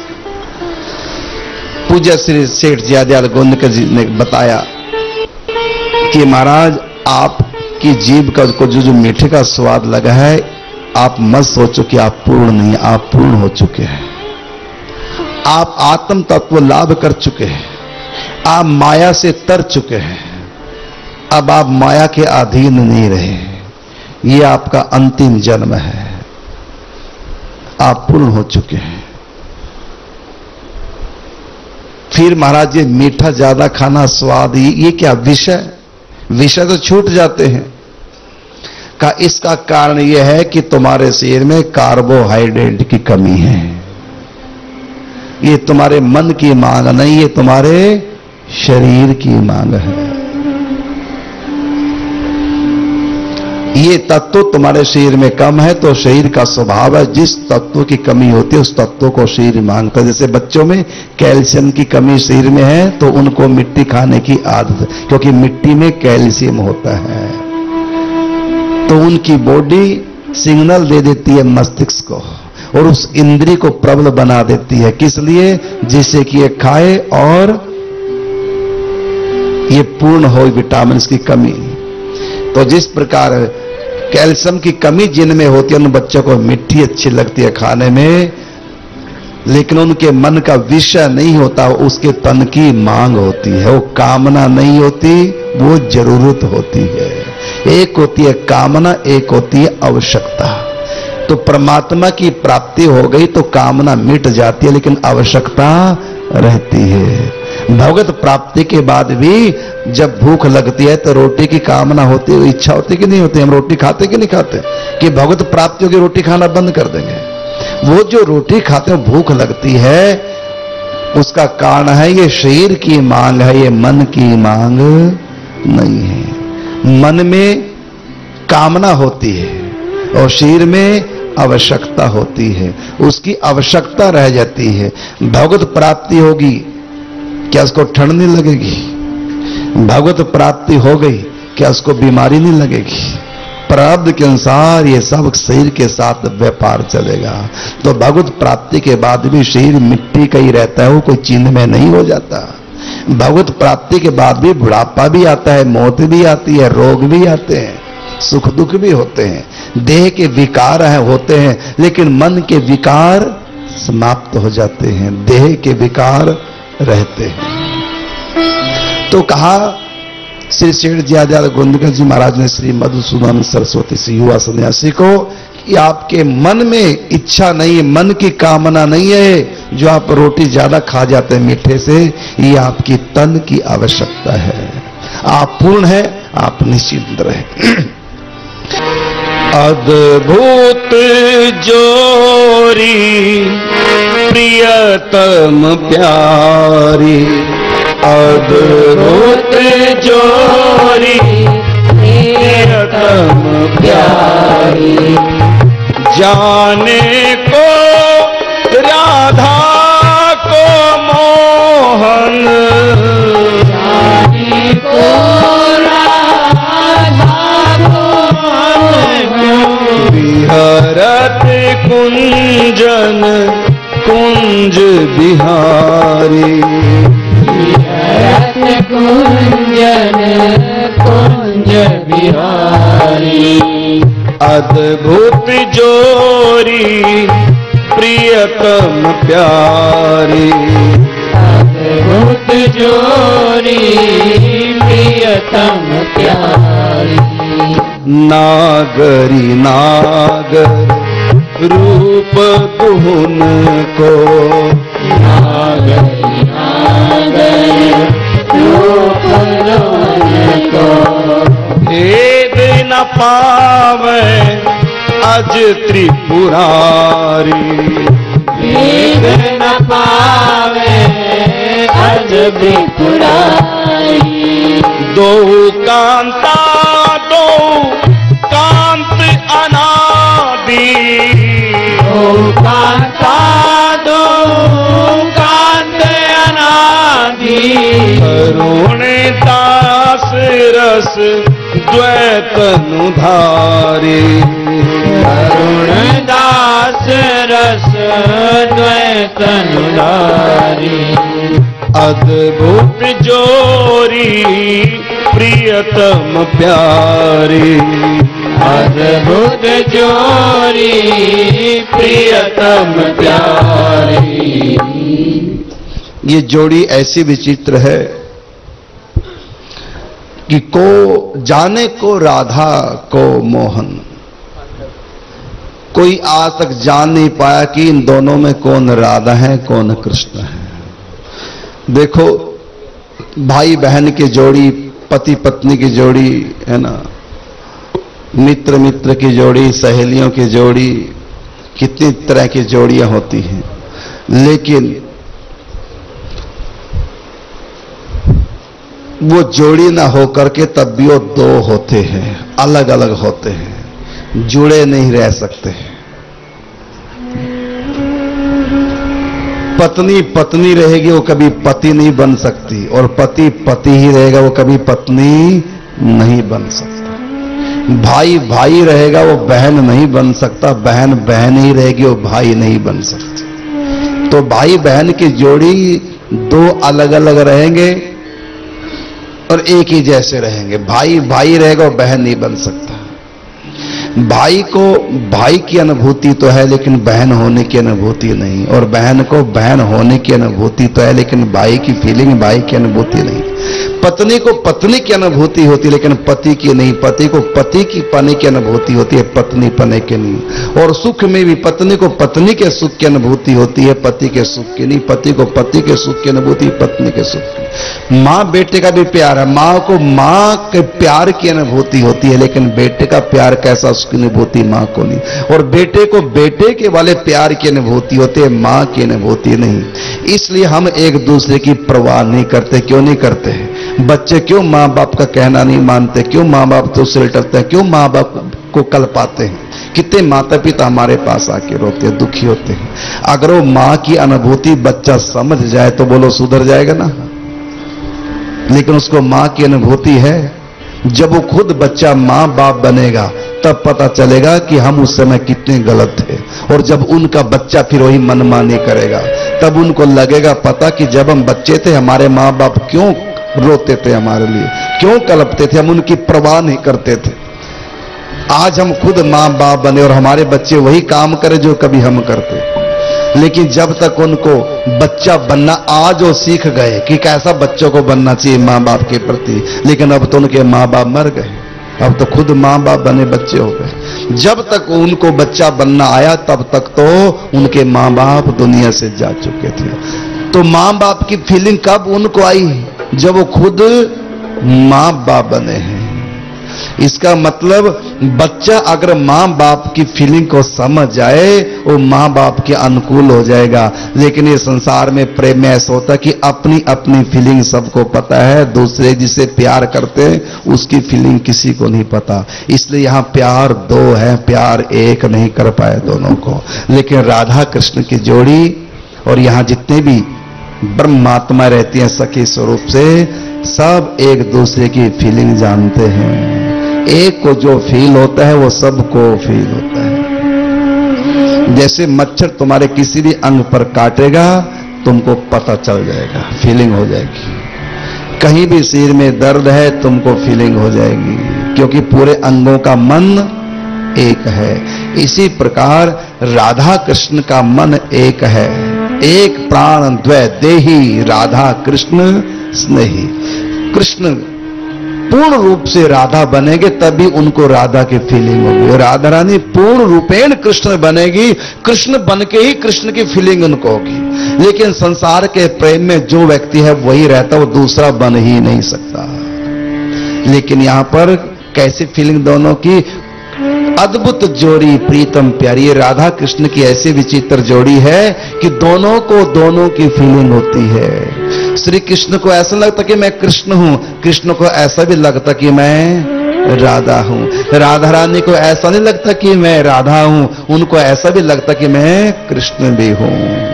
पूज्य श्री सेठ जी दयाल गोंदकर जी ने बताया कि महाराज आपकी जीभ का को जो जो मीठे का स्वाद लगा है, आप मत सोचो कि आप पूर्ण नहीं, आप पूर्ण हो चुके हैं। आप आत्म तत्व लाभ कर चुके हैं, आप माया से तर चुके हैं। अब आप माया के अधीन नहीं रहे। ये आपका अंतिम जन्म है, आप पूर्ण हो चुके हैं। फिर महाराज ये मीठा ज्यादा खाना, स्वाद, ये क्या विषय विषय तो छूट जाते हैं। का इसका कारण यह है कि तुम्हारे शरीर में कार्बोहाइड्रेट की कमी है। ये तुम्हारे मन की मांग नहीं, ये तुम्हारे शरीर की मांग है। ये तत्व तुम्हारे शरीर में कम है, तो शरीर का स्वभाव है जिस तत्व की कमी होती है उस तत्व को शरीर मांगता है। जैसे बच्चों में कैल्शियम की कमी शरीर में है तो उनको मिट्टी खाने की आदत है, क्योंकि मिट्टी में कैल्शियम होता है। तो उनकी बॉडी सिग्नल दे देती है मस्तिष्क को और उस इंद्रिय को प्रबल बना देती है। किस लिए? जिससे कि ये खाए और ये पूर्ण हो विटामिन की कमी। तो जिस प्रकार कैल्शियम की कमी जिनमें होती है उन बच्चों को मिट्टी अच्छी लगती है खाने में, लेकिन उनके मन का विषय नहीं होता, उसके तन की मांग होती है। वो कामना नहीं होती, वो जरूरत होती है। एक होती है कामना, एक होती है आवश्यकता। तो परमात्मा की प्राप्ति हो गई तो कामना मिट जाती है, लेकिन आवश्यकता रहती है। भगवत प्राप्ति के बाद भी जब भूख लगती है तो रोटी की कामना होती है, इच्छा होती कि नहीं होती? हम रोटी खाते कि नहीं खाते? कि भगवत प्राप्ति होगी रोटी खाना बंद कर देंगे? वो जो रोटी खाते हैं भूख लगती है, उसका कारण है ये शरीर की मांग है, ये मन की मांग नहीं है। मन में कामना होती है और शरीर में आवश्यकता होती है, उसकी आवश्यकता रह जाती है। भगवत प्राप्ति होगी, क्या उसको ठंड नहीं लगेगी? भगवत प्राप्ति हो गई, क्या उसको बीमारी नहीं लगेगी? प्रारब्ध के अनुसार ये सब शरीर के साथ व्यापार चलेगा। तो भगवत प्राप्ति के बाद भी शरीर मिट्टी का ही रहता है, वो कोई चिन्ह में नहीं हो जाता। भगवत प्राप्ति के बाद भी बुढ़ापा भी आता है, मौत भी आती है, रोग भी आते हैं, सुख दुख भी होते हैं, देह के विकार है होते हैं, लेकिन मन के विकार समाप्त हो जाते हैं, देह के विकार रहते हैं। तो कहा श्री सेठ जी दयाल गोंदकर जी महाराज ने श्री मधुसूदन सरस्वती से युवा सन्यासी को कि आपके मन में इच्छा नहीं, मन की कामना नहीं है, जो आप रोटी ज्यादा खा जाते हैं मीठे से, ये आपकी तन की आवश्यकता है। आप पूर्ण है, आप निश्चिंत रहे। अद्भुत जोरी प्रियतम प्यारी, अद्भुत जोरी प्रियतम प्यारी, जाने को राधा को मोहन, जाने को राधा को विहरत कुंजन कुंज बिहारी, विहरत कुंजन कुंज बिहारी, अद्भुत जोरी प्रियतम प्यारी, अद्भुत जोरी प्रियतम प्यारी, नागरी नागर रूप दुहुन को, नागरी नागर रूप दुहुन को, भेद न पावे अज त्रिपुरारी, भेद न पावे अज त्रिपुरारी, दो कांता दो कांत अनादि, दो कांता दो कांत अनादि, करुण दास रस द्वैतनुधारी। अरुण दास रस द्वैतनुधारी। अद्भुत जोरी प्रियतम प्यारी। अद्भुत जोरी प्रियतम प्यारी। ये जोड़ी ऐसी विचित्र है कि को जाने को राधा को मोहन। कोई आज तक जान नहीं पाया कि इन दोनों में कौन राधा है कौन कृष्ण है। देखो भाई बहन की जोड़ी, पति पत्नी की जोड़ी है ना, मित्र मित्र की जोड़ी, सहेलियों की जोड़ी, कितनी तरह की जोड़ियां होती हैं। लेकिन वो जोड़ी ना होकर के तब भी वो दो होते हैं, अलग अलग होते हैं, जुड़े नहीं रह सकते। पत्नी पत्नी रहेगी वो कभी पति नहीं बन सकती, और पति पति ही रहेगा वो कभी पत्नी नहीं बन सकता। भाई भाई रहेगा वो बहन नहीं बन सकता, बहन बहन ही रहेगी वो भाई नहीं बन सकती। तो भाई बहन की जोड़ी दो अलग अलग रहेंगे और एक ही जैसे रहेंगे। भाई भाई रहेगा वो बहन नहीं बन सकता। भाई को भाई की अनुभूति तो है लेकिन बहन होने की अनुभूति नहीं, और बहन को बहन होने की अनुभूति तो है लेकिन भाई की फीलिंग, भाई की अनुभूति नहीं। पत्नी को पत्नी की अनुभूति होती है लेकिन पति की नहीं। पति को पति की पने की अनुभूति होती है, पत्नी पने की नहीं। और सुख में भी पत्नी को पत्नी के सुख की अनुभूति होती है, पति के सुख की नहीं। पति को पति के सुख की अनुभूति, पत्नी के सुख की। मां बेटे का भी प्यार है, मां को मां के प्यार की अनुभूति होती है लेकिन बेटे का प्यार कैसा, उसकी अनुभूति मां को नहीं। और बेटे को बेटे के वाले प्यार की अनुभूति होती है, मां की अनुभूति नहीं। इसलिए हम एक दूसरे की परवाह नहीं करते। क्यों नहीं करते? बच्चे क्यों मां बाप का कहना नहीं मानते? क्यों मां बाप तो उससे डरते हैं? क्यों मां बाप को कल पाते हैं? कितने माता पिता हमारे पास आके रोते हैं, दुखी होते हैं। अगर वो मां की अनुभूति बच्चा समझ जाए तो बोलो सुधर जाएगा ना। लेकिन उसको मां की अनुभूति है। जब वो खुद बच्चा मां बाप बनेगा तब पता चलेगा कि हम उस समय कितने गलत थे। और जब उनका बच्चा फिर वही मनमानी करेगा तब उनको लगेगा पता कि जब हम बच्चे थे हमारे मां बाप क्यों रोते थे हमारे लिए, क्यों कलपते थे, हम उनकी परवाह नहीं करते थे। आज हम खुद मां बाप बने और हमारे बच्चे वही काम करें जो कभी हम करते। लेकिन जब तक उनको बच्चा बनना, आज वो सीख गए कि कैसा बच्चों को बनना चाहिए मां बाप के प्रति, लेकिन अब तो उनके मां बाप मर गए, अब तो खुद मां बाप बने बच्चे हो गए। जब तक उनको बच्चा बनना आया तब तक तो उनके मां बाप दुनिया से जा चुके थे। तो मां बाप की फीलिंग कब उनको आई? जब वो खुद मां बाप बने हैं। इसका मतलब बच्चा अगर मां बाप की फीलिंग को समझ जाए वो मां बाप के अनुकूल हो जाएगा। लेकिन ये संसार में प्रेम में ऐसा होता है कि अपनी अपनी फीलिंग सबको पता है, दूसरे जिसे प्यार करते हैं उसकी फीलिंग किसी को नहीं पता। इसलिए यहां प्यार दो है, प्यार एक नहीं कर पाए दोनों को। लेकिन राधा कृष्ण की जोड़ी और यहां जितने भी ब्रह्मात्मा रहती हैं सखी स्वरूप से, सब एक दूसरे की फीलिंग जानते हैं। एक को जो फील होता है वो सबको फील होता है। जैसे मच्छर तुम्हारे किसी भी अंग पर काटेगा तुमको पता चल जाएगा, फीलिंग हो जाएगी। कहीं भी सिर में दर्द है तुमको फीलिंग हो जाएगी, क्योंकि पूरे अंगों का मन एक है। इसी प्रकार राधा कृष्ण का मन एक है। एक प्राण द्वै देही राधा कृष्ण स्नेही। कृष्ण पूर्ण रूप से राधा बनेंगे तभी उनको राधा की फीलिंग होगी। राधा रानी पूर्ण रूपेण कृष्ण बनेगी, कृष्ण बन के ही कृष्ण की फीलिंग उनको होगी। लेकिन संसार के प्रेम में जो व्यक्ति है वही रहता, वो दूसरा बन ही नहीं सकता। लेकिन यहां पर कैसी फीलिंग दोनों की? अद्भुत जोड़ी प्रीतम प्यारी। राधा कृष्ण की ऐसी विचित्र जोड़ी है कि दोनों को दोनों की फीलिंग होती है। श्री कृष्ण को ऐसा लगता कि मैं कृष्ण हूं, कृष्ण को ऐसा भी लगता कि मैं राधा हूं। राधा रानी को ऐसा नहीं लगता कि मैं राधा हूं, उनको ऐसा भी लगता कि मैं कृष्ण भी हूं।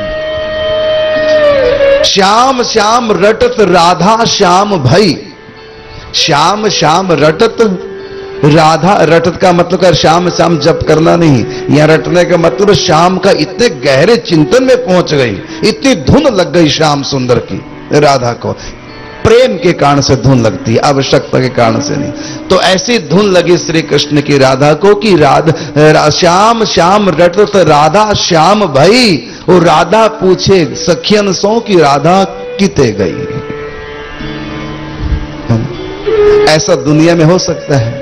श्याम श्याम रटत राधा श्याम भई। श्याम श्याम रटत राधा रटत का मतलब है श्याम श्याम जप करना नहीं, यहां रटने का मतलब श्याम का इतने गहरे चिंतन में पहुंच गई, इतनी धुन लग गई श्याम सुंदर की राधा को। प्रेम के कारण से धुन लगती है, आवश्यकता के कारण से नहीं। तो ऐसी धुन लगी श्री कृष्ण की राधा को कि राधा श्याम श्याम रटत राधा श्याम भई। और राधा पूछे सखियन सो कि राधा किते गई। ऐसा दुनिया में हो सकता है?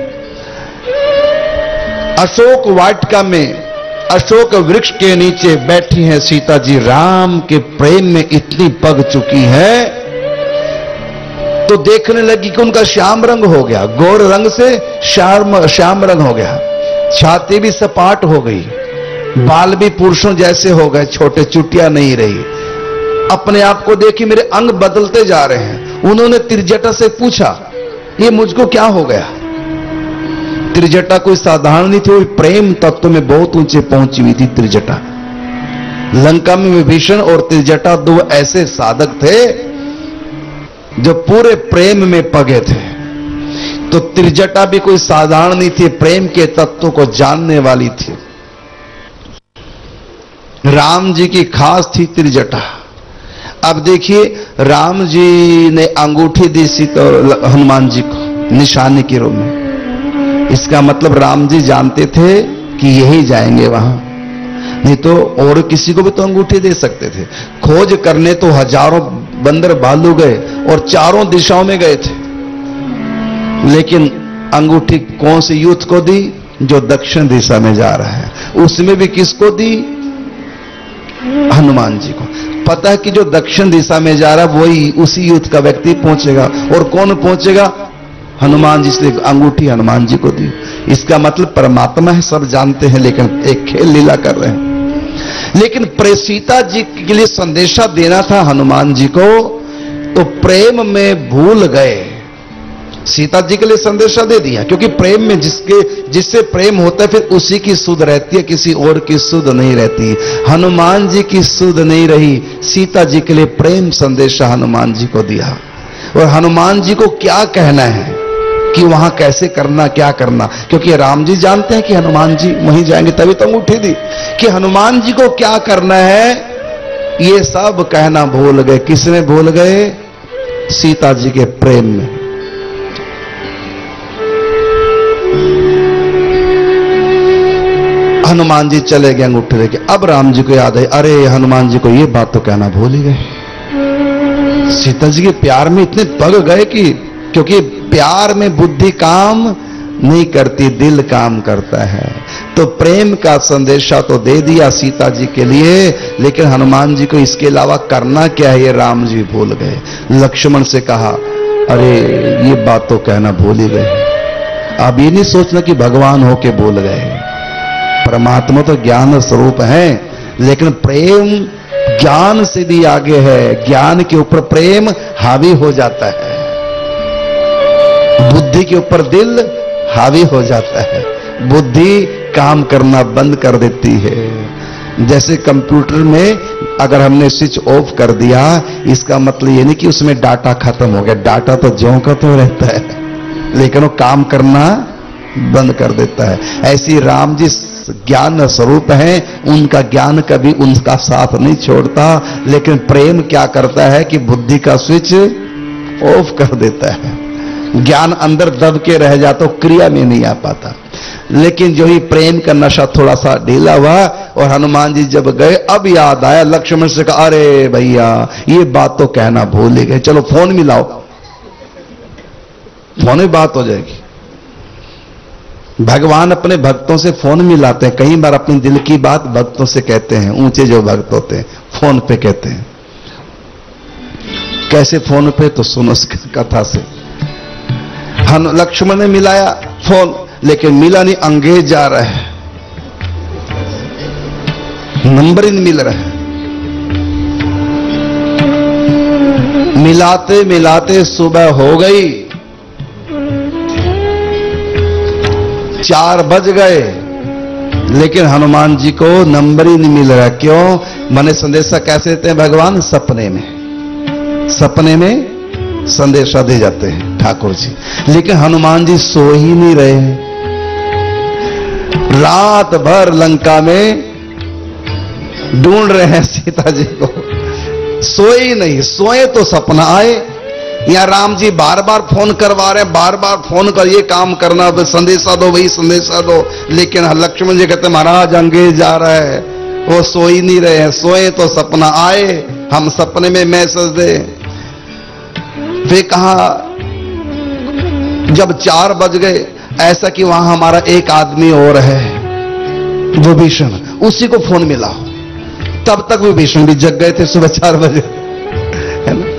अशोक वाटिका में अशोक वृक्ष के नीचे बैठी हैं सीता जी, राम के प्रेम में इतनी पग चुकी है तो देखने लगी कि उनका श्याम रंग हो गया, गोर रंग से श्याम श्याम रंग हो गया, छाती भी सपाट हो गई, बाल भी पुरुषों जैसे हो गए, छोटे चुटिया नहीं रही। अपने आप को देखी मेरे अंग बदलते जा रहे हैं। उन्होंने त्रिजटा से पूछा ये मुझको क्या हो गया? त्रिजटा कोई साधारण नहीं थी, प्रेम तत्व में बहुत ऊंचे पहुंची हुई थी त्रिजटा। लंका में विभीषण और त्रिजटा दो ऐसे साधक थे जो पूरे प्रेम में पगे थे। तो त्रिजटा भी कोई साधारण नहीं थी, प्रेम के तत्व को जानने वाली थी। राम जी की खास थी त्रिजटा। अब देखिए राम जी ने अंगूठी दी सीता और हनुमान जी को निशाने के रूप में। इसका मतलब राम जी जानते थे कि यही जाएंगे वहां, नहीं तो और किसी को भी तो अंगूठी दे सकते थे। खोज करने तो हजारों बंदर भालू गए और चारों दिशाओं में गए थे, लेकिन अंगूठी कौन से यूथ को दी? जो दक्षिण दिशा में जा रहा है। उसमें भी किसको दी? हनुमान जी को। पता है कि जो दक्षिण दिशा में जा रहा है वही उसी यूथ का व्यक्ति पहुंचेगा। और कौन पहुंचेगा? हनुमान जी। इसलिए अंगूठी हनुमान जी को दी। इसका मतलब परमात्मा है, सब जानते हैं, लेकिन एक खेल लीला कर रहे हैं। लेकिन सीता जी के लिए संदेशा देना था हनुमान जी को, तो प्रेम में भूल गए। सीता जी के लिए संदेशा दे दिया, क्योंकि प्रेम में जिसके जिससे प्रेम होता है फिर उसी की सुध रहती है, किसी और की सुध नहीं रहती। हनुमान जी की सुध नहीं रही, सीता जी के लिए प्रेम संदेशा हनुमान जी को दिया। और हनुमान जी को क्या कहना है कि वहां कैसे करना, क्या करना, क्योंकि राम जी जानते हैं कि हनुमान जी वहीं जाएंगे, तभी तो अंगूठी दी कि हनुमान जी को क्या करना है ये सब कहना भूल गए। किसमें भूल गए? सीता जी के प्रेम में। हनुमान जी चले गए अंगूठी लेके। अब राम जी को याद है, अरे हनुमान जी को ये बात तो कहना भूल ही गए। सीता जी के प्यार में इतने पग गए कि, क्योंकि प्यार में बुद्धि काम नहीं करती, दिल काम करता है। तो प्रेम का संदेशा तो दे दिया सीता जी के लिए, लेकिन हनुमान जी को इसके अलावा करना क्या है ये राम जी भूल गए। लक्ष्मण से कहा, अरे ये बात तो कहना भूल ही गए। अब ये नहीं सोचना कि भगवान होके भूल गए। परमात्मा तो ज्ञान स्वरूप है, लेकिन प्रेम ज्ञान से भी आगे है। ज्ञान के ऊपर प्रेम हावी हो जाता है, बुद्धि के ऊपर दिल हावी हो जाता है। बुद्धि काम करना बंद कर देती है। जैसे कंप्यूटर में अगर हमने स्विच ऑफ कर दिया, इसका मतलब ये नहीं कि उसमें डाटा खत्म हो गया। डाटा तो ज्यों का तो रहता है, लेकिन वो काम करना बंद कर देता है। ऐसी राम जी ज्ञान स्वरूप हैं, उनका ज्ञान कभी उनका साथ नहीं छोड़ता, लेकिन प्रेम क्या करता है कि बुद्धि का स्विच ऑफ कर देता है। ज्ञान अंदर दब के रह जाता, तो क्रिया में नहीं आ पाता। लेकिन जो ही प्रेम का नशा थोड़ा सा ढीला हुआ और हनुमान जी जब गए, अब याद आया। लक्ष्मण से कहा, अरे भैया ये बात तो कहना भूल ही गए, चलो फोन मिलाओ, फोन में बात हो जाएगी। भगवान अपने भक्तों से फोन मिलाते हैं। कई बार अपने दिल की बात भक्तों से कहते हैं। ऊंचे जो भक्त होते हैं फोन पे कहते हैं। कैसे फोन पे? तो सुनो उस कथा से। लक्ष्मण ने मिलाया फोन, लेकिन मिला नहीं, अंग्रेज जा रहा है, नंबर ही नहीं मिल रहा है। मिलाते मिलाते सुबह हो गई, चार बज गए, लेकिन हनुमान जी को नंबर ही नहीं मिल रहा। क्यों? मैंने संदेशा कैसे देते हैं भगवान? सपने में। सपने में संदेशा दे जाते हैं ठाकुर जी, लेकिन हनुमान जी सो ही नहीं रहे। रात भर लंका में ढूंढ रहे हैं सीता जी को, सोई नहीं, सोए तो सपना आए। या राम जी बार बार फोन करवा रहे हैं, बार बार फोन कर, ये काम करना, तो संदेशा दो, वही संदेशा दो, लेकिन लक्ष्मण जी कहते महाराज अंग्रेज जा रहा है, वो सो ही नहीं रहे हैं, सोए तो सपना आए, हम सपने में मैसेज दे। फिर कहा जब चार बज गए, ऐसा कि वहां हमारा एक आदमी और है विभीषण, उसी को फोन मिला। तब तक विभीषण भी जग गए थे, सुबह चार बजे, है ना।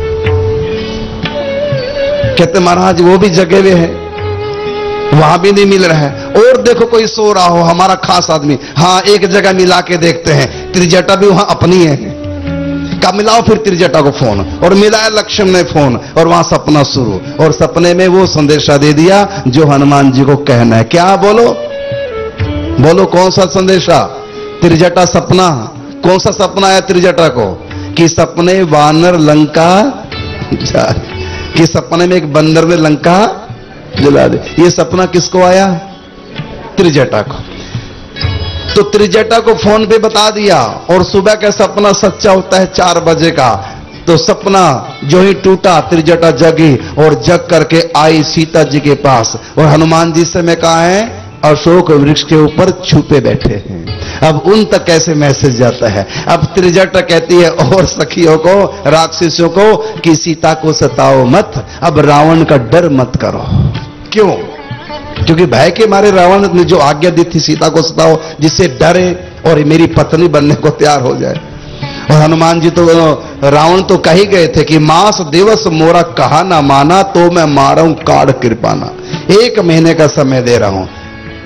कहते महाराज वो भी जगे हुए हैं, वहां भी नहीं मिल रहा है, और देखो कोई सो रहा हो हमारा खास आदमी। हाँ एक जगह मिला के देखते हैं, त्रिजटा भी वहां अपनी है। कब मिलाओ फिर त्रिजटा को फोन, और मिलाया लक्ष्मण ने फोन, और वहां सपना शुरू, और सपने में वो संदेशा दे दिया जो हनुमान जी को कहना है। क्या बोलो बोलो कौन सा संदेशा? त्रिजटा सपना। कौन सा सपना है त्रिजटा को? कि सपने वानर लंका जा, कि सपने में एक बंदर ने लंका जला दे। ये सपना किसको आया? त्रिजटा को। तो त्रिजटा को फोन पे बता दिया, और सुबह का सपना सच्चा होता है चार बजे का। तो सपना जो ही टूटा, त्रिजटा जगी और जग करके आई सीता जी के पास, और हनुमान जी से मैं कहा है अशोक वृक्ष के ऊपर छुपे बैठे हैं। अब उन तक कैसे मैसेज जाता है? अब त्रिजटा कहती है और सखियों को, राक्षसियों को, कि सीता को सताओ मत, अब रावण का डर मत करो। क्यों? क्योंकि भय के मारे रावण ने जो आज्ञा दी थी सीता को सताओ, जिससे डरे और मेरी पत्नी बनने को तैयार हो जाए। और हनुमान जी तो, रावण तो कह ही गए थे कि मास दिवस मोरा कहा ना माना, तो मैं मारूं काढ़ कृपाना। एक महीने का समय दे रहा हूं,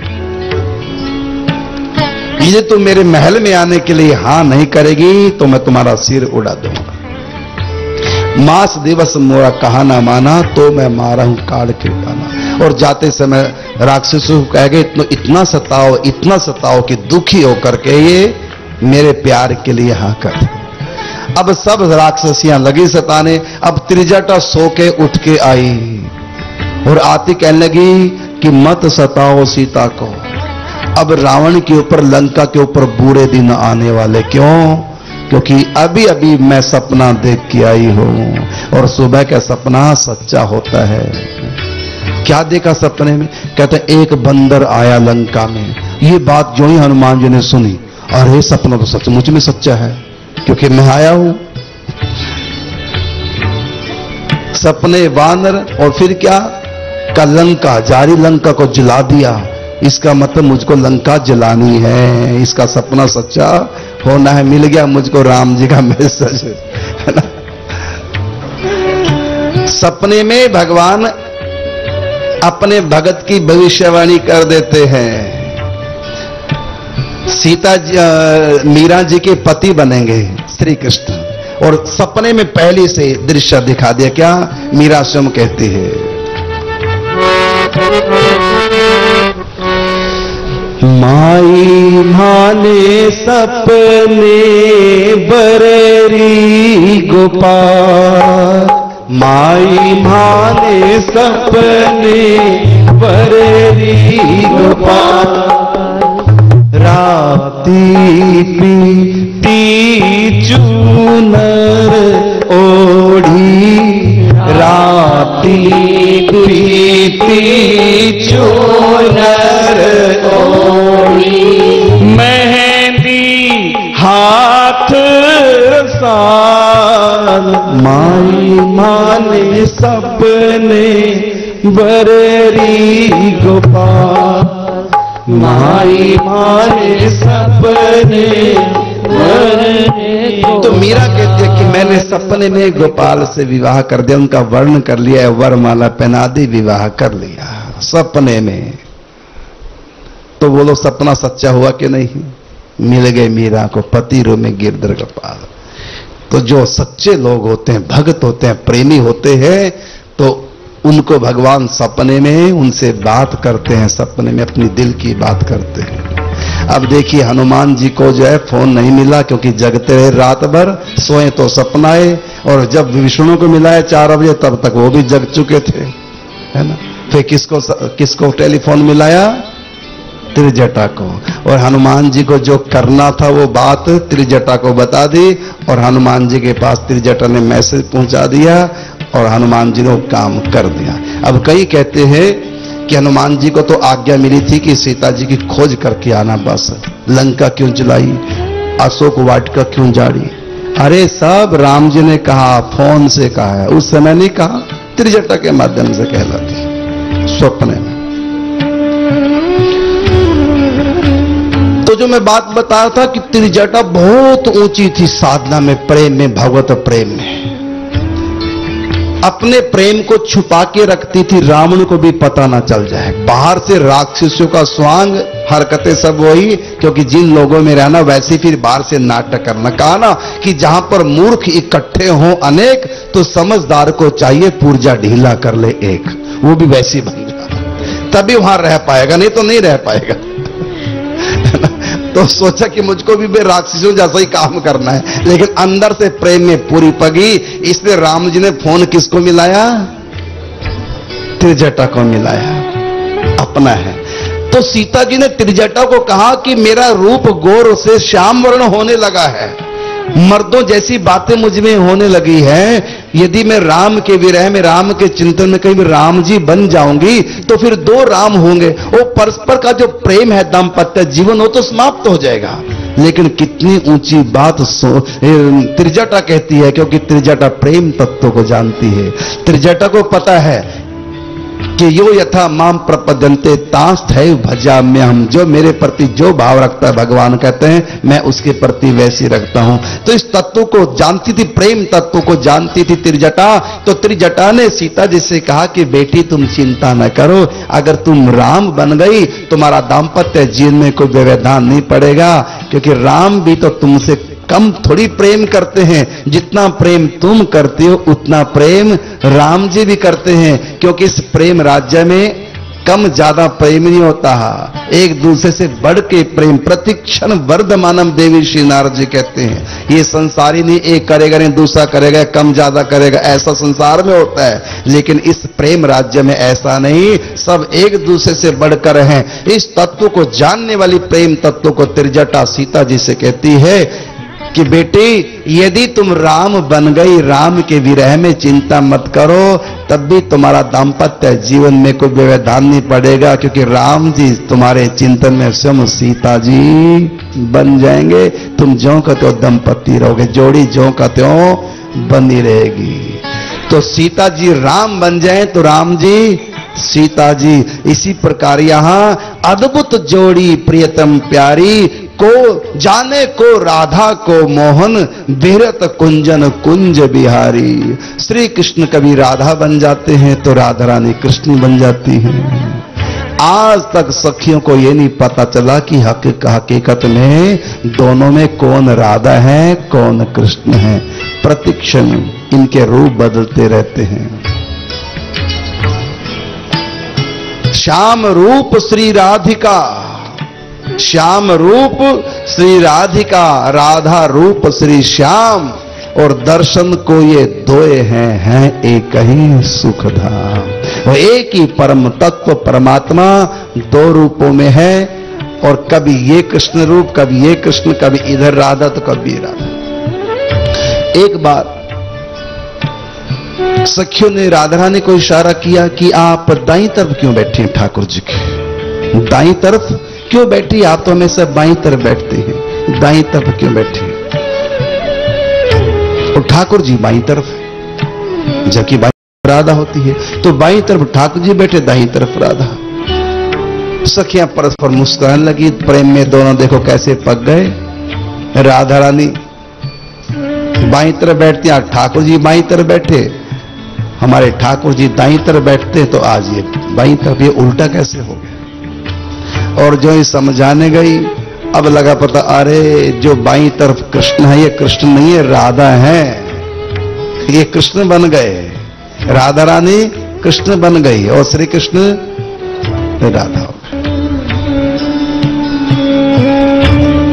ये तो मेरे महल में आने के लिए हां नहीं करेगी तो मैं तुम्हारा सिर उड़ा दूंगा। मास दिवस मोरा कहा ना माना, तो मैं मारा हूं काढ़ कृपाना। और जाते समय राक्षसों को कह गए इतना, इतना सताओ इतना सताओ कि दुखी होकर के ये मेरे प्यार के लिए हां कर। अब सब राक्षसियां लगी सताने। अब त्रिजटा सो के उठ के आई और आती कहने लगी कि मत सताओ सीता को, अब रावण के ऊपर, लंका के ऊपर बुरे दिन आने वाले। क्यों? क्योंकि अभी अभी मैं सपना देख के आई हूं, और सुबह का सपना सच्चा होता है। क्या देखा सपने में? कहते एक बंदर आया लंका में। ये बात जो ही हनुमान जी ने सुनी, अरे सपना तो सचमुच में सच्चा है, क्योंकि मैं आया हूं। सपने वानर, और फिर क्या? का लंका, जारी लंका को जला दिया। इसका मतलब मुझको लंका जलानी है, इसका सपना सच्चा होना है। मिल गया मुझको राम जी का मैसेज, है ना। सपने में भगवान अपने भगत की भविष्यवाणी कर देते हैं। सीता जी, मीरा जी के पति बनेंगे श्री कृष्ण, और सपने में पहले से दृश्य दिखा दिया। क्या? मीरा स्वयं कहती है, माई माने सपने बररी गोपाल, माई माने सपने बररी गोपाल, राती पीती चूनर ओढ़ी, राती पीती चूनर ओढ़ी, मेहंदी हाथ रसाल, माई माने सपने बररी गोपाल, माई माने सपने बररी। तो मीरा कहती है कि मैंने सपने में गोपाल से विवाह कर दिया, उनका वर्ण कर लिया, वरमाला पहना दी, विवाह कर लिया सपने में। तो बोलो सपना सच्चा हुआ कि नहीं? मिल गए मीरा को पति रो में गिरधर गोपाल। तो जो सच्चे लोग होते हैं, भक्त होते हैं, प्रेमी होते हैं, तो उनको भगवान सपने में उनसे बात करते हैं, सपने में अपनी दिल की बात करते हैं। अब देखिए हनुमान जी को जो है फोन नहीं मिला, क्योंकि जगते रहे रात भर, सोए तो सपना है। और जब विष्णु को मिला है चार बजे, तब तक वो भी जग चुके थे, है ना। फिर किसको किसको टेलीफोन मिलाया? त्रिजटा को, और हनुमान जी को जो करना था वो बात त्रिजटा को बता दी, और हनुमान जी के पास त्रिजटा ने मैसेज पहुंचा दिया और हनुमान जी ने वो काम कर दिया। अब कई कहते हैं कि हनुमान जी को तो आज्ञा मिली थी कि सीता जी की खोज करके आना, बस लंका क्यों जलाई, अशोक वाटिका क्यों जाड़ी। अरे सब राम जी ने कहा, फोन से कहा है, उस समय नहीं कहा, त्रिजटा के माध्यम से कहलाती स्वप्न में। तो जो मैं बात बता रहा था कि त्रिजटा बहुत ऊंची थी साधना में, प्रेम में, भगवत प्रेम में, अपने प्रेम को छुपा के रखती थी, रावण को भी पता ना चल जाए। बाहर से राक्षसों का स्वांग, हरकतें सब वही, क्योंकि जिन लोगों में रहना वैसे फिर बाहर से नाटक करना। कहा ना कि जहां पर मूर्ख इकट्ठे हों अनेक, तो समझदार को चाहिए पुर्जा ढीला कर ले एक, वो भी वैसी बन जाए, तभी वहां रह पाएगा, नहीं तो नहीं रह पाएगा। तो सोचा कि मुझको भी बे राक्षसों जैसा ही काम करना है, लेकिन अंदर से प्रेम में पूरी पगी। इसलिए राम जी ने फोन किसको मिलाया? त्रिजटा को मिलाया, अपना है। तो सीता जी ने त्रिजटा को कहा कि मेरा रूप गोर से श्याम वर्ण होने लगा है, मर्दों जैसी बातें मुझ में होने लगी है, यदि मैं राम के विरह में, राम के चिंतन में कहीं राम जी बन जाऊंगी तो फिर दो राम होंगे, वो परस्पर का जो प्रेम है, दाम्पत्य जीवन, वो तो समाप्त हो जाएगा। लेकिन कितनी ऊंची बात त्रिजटा कहती है, क्योंकि त्रिजटा प्रेम तत्व को जानती है। त्रिजटा को पता है कि यो यथा माम प्रपद्यन्ते तांस्त है भजा में हम, जो मेरे प्रति जो भाव रखता है, भगवान कहते हैं मैं उसके प्रति वैसी रखता हूं। तो इस तत्व को जानती थी, प्रेम तत्व को जानती थी त्रिजटा। तो त्रिजटा ने सीता जी से कहा कि बेटी तुम चिंता न करो, अगर तुम राम बन गई तुम्हारा दाम्पत्य जीवन में कोई व्यवधान नहीं पड़ेगा, क्योंकि राम भी तो तुमसे कम थोड़ी प्रेम करते हैं, जितना प्रेम तुम करते हो उतना प्रेम राम जी भी करते हैं, क्योंकि इस प्रेम राज्य में कम ज्यादा प्रेम नहीं होता है, एक दूसरे से बढ़ के प्रेम। प्रतिक्षण वर्धमानम देवी श्री नारद जी कहते हैं, ये संसारी नहीं एक करेगा नहीं दूसरा करेगा, कम ज्यादा करेगा, ऐसा संसार में होता है, लेकिन इस प्रेम राज्य में ऐसा नहीं, सब एक दूसरे से बढ़कर हैं। इस तत्व को जानने वाली प्रेम तत्व को त्रिजटा सीता जी से कहती है कि बेटी यदि तुम राम बन गई, राम के विरह में चिंता मत करो, तब भी तुम्हारा दाम्पत्य जीवन में कोई व्यवधान नहीं पड़ेगा, क्योंकि राम जी तुम्हारे चिंतन में स्वयं सीता जी बन जाएंगे। तुम ज्यों का त्यों दंपति रहोगे, जोड़ी ज्यों का त्यों बनी रहेगी। तो सीता जी राम बन जाए तो राम जी सीता जी। इसी प्रकार यहां अद्भुत जोड़ी प्रियतम प्यारी को जाने को राधा को मोहन, बिहरत कुंजन कुंज बिहारी। श्री कृष्ण कभी राधा बन जाते हैं तो राधा रानी कृष्ण बन जाती हैं। आज तक सखियों को यह नहीं पता चला कि हकीक हकीकत में दोनों में कौन राधा है कौन कृष्ण है। प्रतिक्षण इनके रूप बदलते रहते हैं। श्याम रूप श्री राधिका, श्याम रूप श्री राधिका, राधा रूप श्री श्याम, और दर्शन को ये दोए हैं हैं एक ही सुखधाम। वो एक ही परम तत्व परमात्मा दो रूपों में है, और कभी ये कृष्ण रूप, कभी ये कृष्ण, कभी इधर राधा तो कभी राधा। एक बार सखियों ने राधा रानी को इशारा किया कि आप दाईं तरफ क्यों बैठे हैं ठाकुर जी के, दाईं तरफ क्यों बैठी, आप तो हमेशा बाईं तरफ बैठते हैं, दाईं तरफ क्यों बैठे? और ठाकुर जी बाईं तरफ, जबकि बाईं राधा होती है, तो बाईं तरफ ठाकुर जी बैठे, दाईं तरफ राधा। सखियां परस्पर मुस्कुराने लगी, प्रेम में दोनों देखो कैसे पक गए। राधा रानी बाईं तरफ बैठती, आज ठाकुर जी बाईं तरफ बैठे, हमारे ठाकुर जी दाईं तरफ बैठते, तो आज ये बाईं तरफ, ये उल्टा कैसे हो गया? और जो ये समझाने गई, अब लगा पता, अरे जो बाईं तरफ कृष्ण है ये कृष्ण नहीं है, राधा है। ये कृष्ण बन गए, राधा रानी कृष्ण बन गई, और श्री कृष्ण राधा हो गए।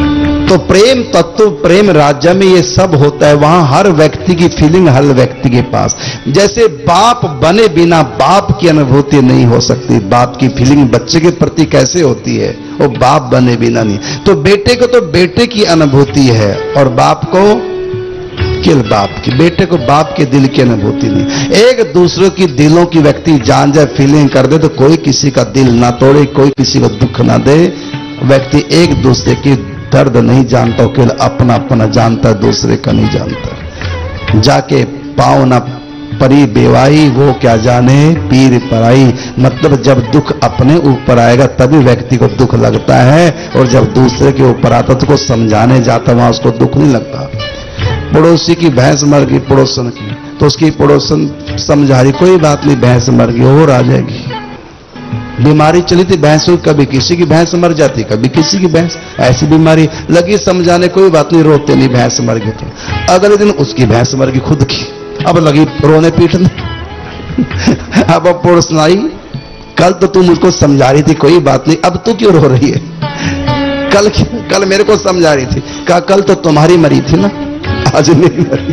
तो प्रेम तत्व, प्रेम राज्य में ये सब होता है। वहां हर व्यक्ति की फीलिंग हर व्यक्ति के पास, जैसे बाप बने बिना बाप की अनुभूति नहीं हो सकती। बाप की फीलिंग बच्चे के प्रति कैसे होती है, वो बाप बने बिना नहीं। तो बेटे को तो बेटे की अनुभूति है और बाप को केवल बाप की, बेटे को बाप के दिल की अनुभूति नहीं। एक दूसरे की दिलों की व्यक्ति जान जाए, फीलिंग कर दे, तो कोई किसी का दिल ना तोड़े, कोई किसी को दुख ना दे। व्यक्ति एक दूसरे की दर्द नहीं जानता, केवल अपना अपना जानता, दूसरे का नहीं जानता। जाके पाँव ना परी बेवाई, वो क्या जाने पीर पराई। मतलब जब दुख अपने ऊपर आएगा तभी व्यक्ति को दुख लगता है, और जब दूसरे के ऊपर आता तो उसको समझाने जाता वहां उसको दुख नहीं लगता। पड़ोसी की भैंस मर गई पड़ोसन की, तो उसकी पड़ोसन समझा रही, कोई बात नहीं भैंस मर गई और आ जाएगी। बीमारी चली थी भैंस, कभी किसी की भैंस मर जाती, कभी किसी की भैंस, ऐसी बीमारी लगी समझाने, कोई बात नहीं रोते नहीं भैंस मर गई। तो अगले दिन उसकी भैंस मर गई खुद की, अब लगी रोने पीटने। अब पड़ोसन आई, कल तो तू मुझको समझा रही थी कोई बात नहीं, अब तू क्यों रो रही है? कल कल मेरे को समझा रही थी। कहा कल तो तुम्हारी मरी थी ना, आज नहीं मरी।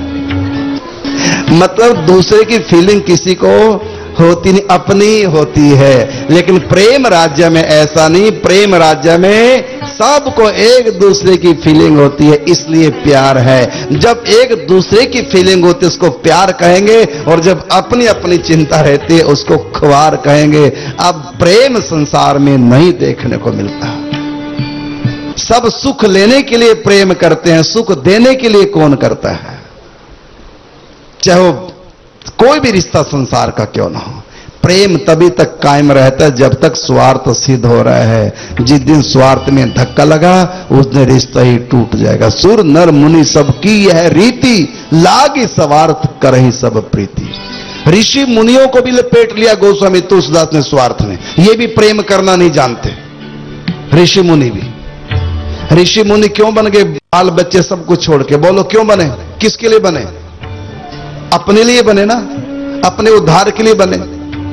मतलब दूसरे की फीलिंग किसी को होती नहीं, अपनी होती है। लेकिन प्रेम राज्य में ऐसा नहीं, प्रेम राज्य में सबको एक दूसरे की फीलिंग होती है, इसलिए प्यार है। जब एक दूसरे की फीलिंग होती है उसको प्यार कहेंगे, और जब अपनी अपनी चिंता रहती है उसको ख्वार कहेंगे। अब प्रेम संसार में नहीं देखने को मिलता। सब सुख लेने के लिए प्रेम करते हैं, सुख देने के लिए कौन करता है? चाहे वो कोई भी रिश्ता संसार का क्यों ना हो, प्रेम तभी तक कायम रहता है जब तक स्वार्थ सिद्ध हो रहा है। जिस दिन स्वार्थ में धक्का लगा उस दिन रिश्ता ही टूट जाएगा। सुर नर मुनि सबकी यह रीति, लागी स्वार्थ करहि सब प्रीति। ऋषि मुनियों को भी लपेट लिया गोस्वामी तुलसीदास ने स्वार्थ में, ये भी प्रेम करना नहीं जानते। ऋषि मुनि भी, ऋषि मुनि क्यों बन गए? बाल बच्चे सब कुछ छोड़ के, बोलो क्यों बने? किसके लिए बने? अपने लिए बने ना, अपने उद्धार के लिए बने।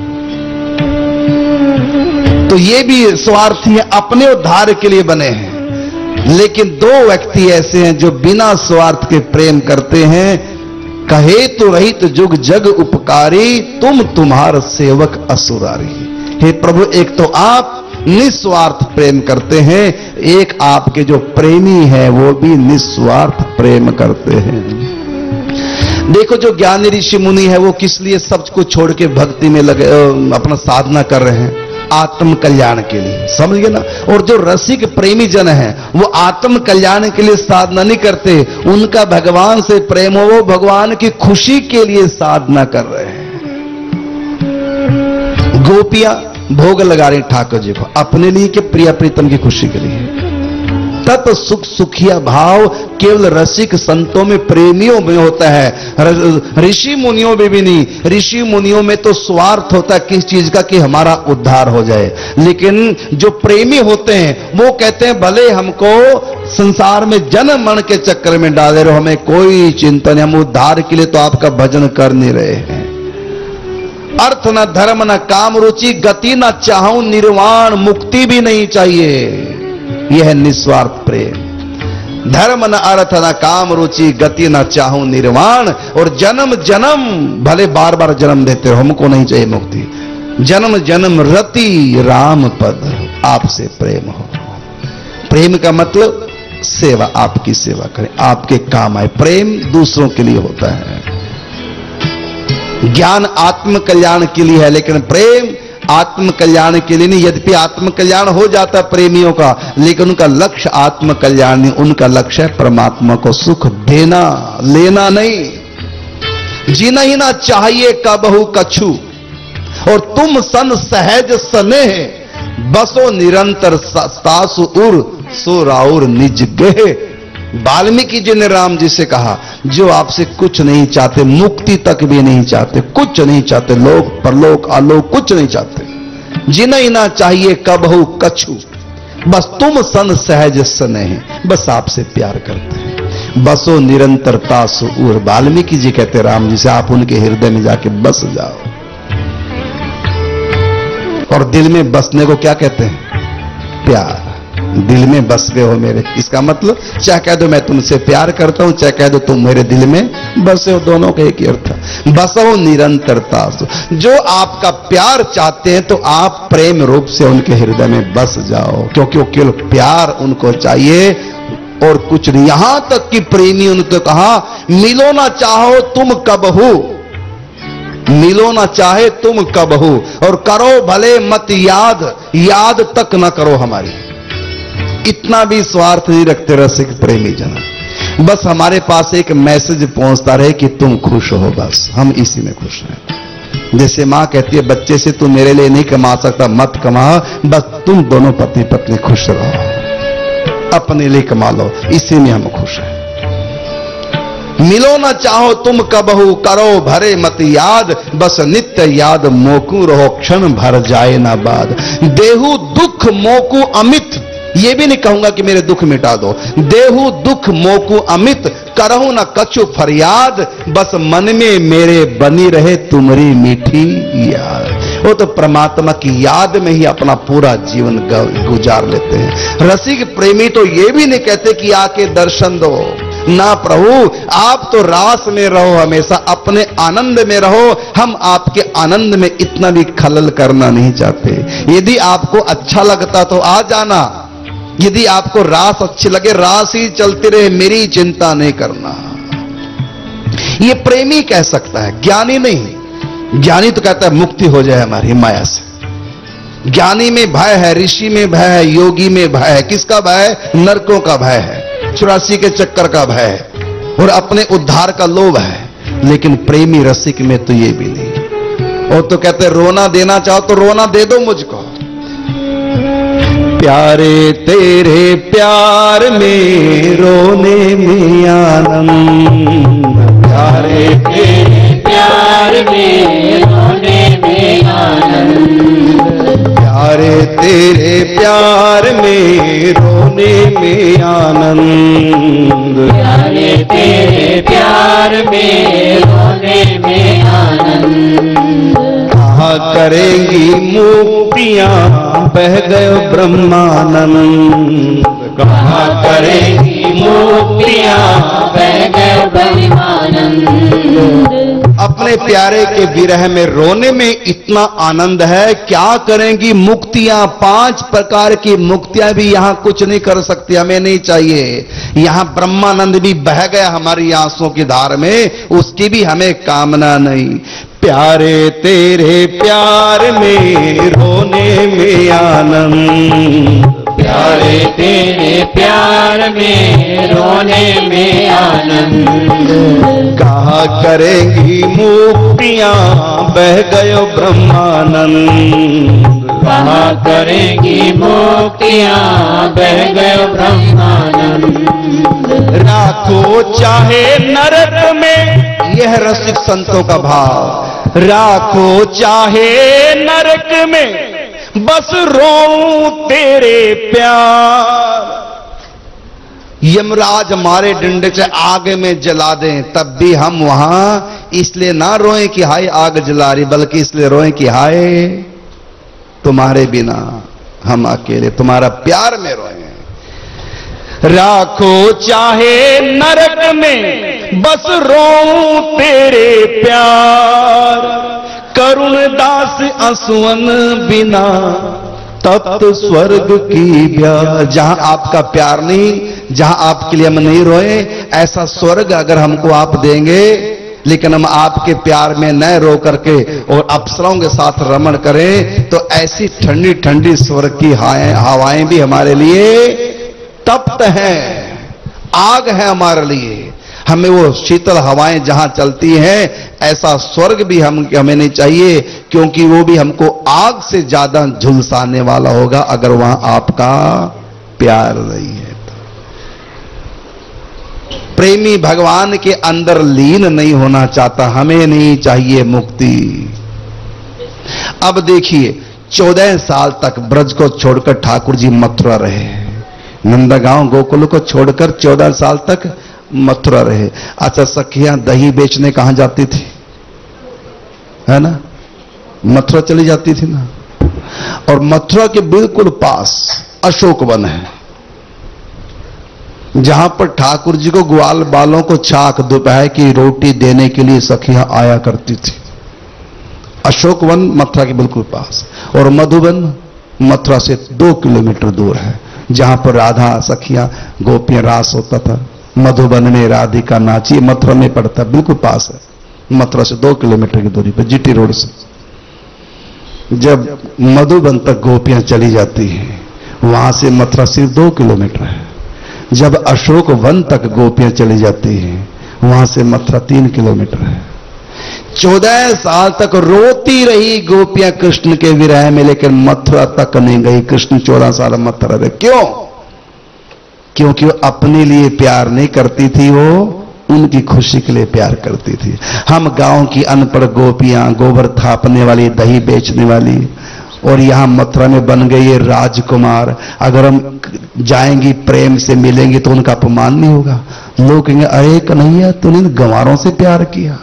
तो ये भी स्वार्थी है, अपने उद्धार के लिए बने हैं। लेकिन दो व्यक्ति ऐसे हैं जो बिना स्वार्थ के प्रेम करते हैं। कहे तो रहित जुग जग उपकारी, तुम तुम्हार सेवक असुरारी। हे प्रभु, एक तो आप निस्वार्थ प्रेम करते हैं, एक आपके जो प्रेमी है वो भी निस्वार्थ प्रेम करते हैं। देखो जो ज्ञानी ऋषि मुनि है वो किस लिए सब कुछ छोड़ के भक्ति में लगे, अपना साधना कर रहे हैं, आत्म कल्याण के लिए, समझ गए ना। और जो रसिक प्रेमी जन है वो आत्म कल्याण के लिए साधना नहीं करते, उनका भगवान से प्रेम हो, वो भगवान की खुशी के लिए साधना कर रहे हैं। गोपियां भोग लगा रही ठाकुर जी को, अपने लिए कि प्रिया प्रीतम की खुशी के लिए। तत् सुख सुखिया भाव केवल रसिक संतों में, प्रेमियों में होता है, ऋषि मुनियों में भी नहीं। ऋषि मुनियों में तो स्वार्थ होता है किस चीज का, कि हमारा उद्धार हो जाए। लेकिन जो प्रेमी होते हैं वो कहते हैं भले हमको संसार में जन्म मरण के चक्कर में डाले रहो, हमें कोई चिंता नहीं, हम उद्धार के लिए तो आपका भजन कर नहीं रहे हैं। अर्थ न धर्म न काम रुचि, गति न चाहूं निर्वाण, मुक्ति भी नहीं चाहिए। यह है निस्वार्थ प्रेम। धर्म न अर्थ न काम रुचि, गति न चाहूं निर्वाण। और जन्म जन्म भले बार बार जन्म देते हो, हमको नहीं चाहिए मुक्ति। जन्म जन्म रति राम पद, आपसे प्रेम हो। प्रेम का मतलब सेवा, आपकी सेवा करें, आपके काम आए। प्रेम दूसरों के लिए होता है। ज्ञान आत्म कल्याण के लिए है, लेकिन प्रेम आत्म कल्याण के लिए नहीं। यद्यपि आत्म कल्याण हो जाता है प्रेमियों का, लेकिन उनका लक्ष्य आत्म कल्याण नहीं, उनका लक्ष्य है परमात्मा को सुख देना, लेना नहीं। जीना ही ना चाहिए कबहु कछु, और तुम सन सहज स्नेह, बसो निरंतर सासु उर, सो राउर निज गेह। वाल्मीकि जी ने राम जी से कहा, जो आपसे कुछ नहीं चाहते, मुक्ति तक भी नहीं चाहते, कुछ नहीं चाहते, लोक परलोक आलोक कुछ नहीं चाहते, जीना ही ना चाहिए कबहु कछु, बस तुम सन सहज स्नेह, बस आपसे प्यार करते हैं। बसो निरंतरता सुर, वाल्मीकि जी कहते राम जी से, आप उनके हृदय में जाके बस जाओ। और दिल में बसने को क्या कहते हैं? प्यार। दिल में बस गए हो मेरे। इसका मतलब चाहे कह दो मैं तुमसे प्यार करता हूं, चाहे कह दो तुम मेरे दिल में बसे हो, दोनों का एक ही अर्थ है। बसो निरंतरता। जो आपका प्यार चाहते हैं तो आप प्रेम रूप से उनके हृदय में बस जाओ, क्योंकि वो केवल प्यार उनको चाहिए और कुछ नहीं। यहां तक कि प्रेमी उनको कहा, मिलो ना चाहो तुम कब हो, मिलो ना चाहे तुम कब हो, और करो भले मत याद, याद तक ना करो हमारी। इतना भी स्वार्थ नहीं रखते रसिक प्रेमी जन, बस हमारे पास एक मैसेज पहुंचता रहे कि तुम खुश हो, बस हम इसी में खुश हैं। जैसे मां कहती है बच्चे से, तू मेरे लिए नहीं कमा सकता, मत कमा, बस तुम दोनों पति पत्नी खुश रहो, अपने लिए कमा लो, इसी में हम खुश हैं। मिलो ना चाहो तुम कबहू, करो भरे मत याद, बस नित्य याद मोकू रहो, क्षण भर जाए ना बाद। देहु दुख मोकू अमित, ये भी नहीं कहूंगा कि मेरे दुख मिटा दो, देहु दुख मोकू अमित, करहु न कछु फरियाद, बस मन में मेरे बनी रहे तुम्हारी मीठी याद। वो तो परमात्मा की याद में ही अपना पूरा जीवन गुजार लेते हैं। रसिक प्रेमी तो ये भी नहीं कहते कि आके दर्शन दो, ना प्रभु आप तो रास में रहो, हमेशा अपने आनंद में रहो, हम आपके आनंद में इतना भी खलल करना नहीं चाहते। यदि आपको अच्छा लगता तो आ जाना, यदि आपको रास अच्छी लगे रास ही चलती रहे, मेरी चिंता नहीं करना। ये प्रेमी कह सकता है, ज्ञानी नहीं। ज्ञानी तो कहता है मुक्ति हो जाए हमारी माया से। ज्ञानी में भय है, ऋषि में भय है, योगी में भय है। किसका भय? नरकों का भय है, चौरासी के चक्कर का भय है, और अपने उद्धार का लोभ है। लेकिन प्रेमी रसिक में तो ये भी नहीं। और तो कहते रोना देना चाहो तो रोना दे दो मुझको। प्यारे तेरे प्यार में रोने में आनंद, प्यारे तेरे प्यार में रोने में आनंद, प्यारे तेरे प्यार में रोने में आनंद, प्यारे तेरे प्यार में रोने में आनंद। कहा करेंगी मुक्तियां बह गयो ब्रह्मानंद, कहा करेंगी मुक्तियां बह गयो ब्रह्मानंद। अपने प्यारे के विरह में रोने में इतना आनंद है, क्या करेंगी मुक्तियां। पांच प्रकार की मुक्तियां भी यहां कुछ नहीं कर सकती, हमें नहीं चाहिए। यहां ब्रह्मानंद भी बह गया हमारी आंसुओं की धार में, उसकी भी हमें कामना नहीं। प्यारे तेरे प्यार में रोने में आनंद, प्यारे तेरे प्यार में रोने में आनंद। कहा करेंगी मुक्तियां बह गयो ब्रह्मानंद, कहा करेंगी मुक्तियां बह गयो ब्रह्मानंद। राखो चाहे नरक में, यह रसिक संतों का भाव, राखो चाहे नरक में, बस रोऊं तेरे प्यार। यमराज मारे डंडे से आग में जला दें तब भी हम वहां इसलिए ना रोएं कि हाय आग जला रही, बल्कि इसलिए रोएं कि हाय तुम्हारे बिना हम अकेले, तुम्हारा प्यार में रोएं। राखो चाहे नरक में, बस रोऊं तेरे प्यार। करुण दास आंसुअन बिना तप्त स्वर्ग की ब्याह। जहां आपका प्यार नहीं, जहां आपके लिए हम नहीं रोए, ऐसा स्वर्ग अगर हमको आप देंगे, लेकिन हम आपके प्यार में न रो करके और अप्सराओं के साथ रमण करें, तो ऐसी ठंडी ठंडी स्वर्ग की हवाएं भी हमारे लिए तप्त है, आग है हमारे लिए। हमें वो शीतल हवाएं जहां चलती हैं, ऐसा स्वर्ग भी हम हमें नहीं चाहिए, क्योंकि वो भी हमको आग से ज्यादा झुलसाने वाला होगा अगर वहां आपका प्यार नहीं है तो। प्रेमी भगवान के अंदर लीन नहीं होना चाहता, हमें नहीं चाहिए मुक्ति। अब देखिए, चौदह साल तक ब्रज को छोड़कर ठाकुर जी मथुरा रहे, नंदगांव गोकुल को छोड़कर चौदह साल तक मथुरा रहे। अच्छा, सखियां दही बेचने कहां जाती थी, है ना, मथुरा चली जाती थी ना। और मथुरा के बिल्कुल पास अशोक वन है, जहां पर ठाकुर जी को ग्वाल बालों को छाक दोपहर की रोटी देने के लिए सखियां आया करती थी। अशोक वन मथुरा के बिल्कुल पास, और मधुबन मथुरा से दो किलोमीटर दूर है, जहां पर राधा सखियां गोपियां रास होता था। मधुबन में राधिका नाची, मथुरा में पड़ता, बिल्कुल पास है, मथुरा से दो किलोमीटर की दूरी पर, जीटी रोड से। जब मधुबन तक गोपियां चली जाती हैं, वहां से मथुरा सिर्फ दो किलोमीटर है। जब अशोक वन तक गोपियां चली जाती हैं, वहां से मथुरा तीन किलोमीटर है। चौदह साल तक रोती रही गोपियां कृष्ण के विरह में, लेकिन मथुरा तक नहीं गई। कृष्ण चौदह साल मथुरा रहे। क्यों? क्योंकि वो अपने लिए प्यार नहीं करती थी, वो उनकी खुशी के लिए प्यार करती थी। हम गांव की अनपढ़ गोपियां, गोबर थापने वाली, दही बेचने वाली, और यहां मथुरा में बन गई ये राजकुमार। अगर हम जाएंगी, प्रेम से मिलेंगे, तो उनका अपमान नहीं होगा। लोग कहेंगे, अरे कन्हैया तूने गंवारों से प्यार किया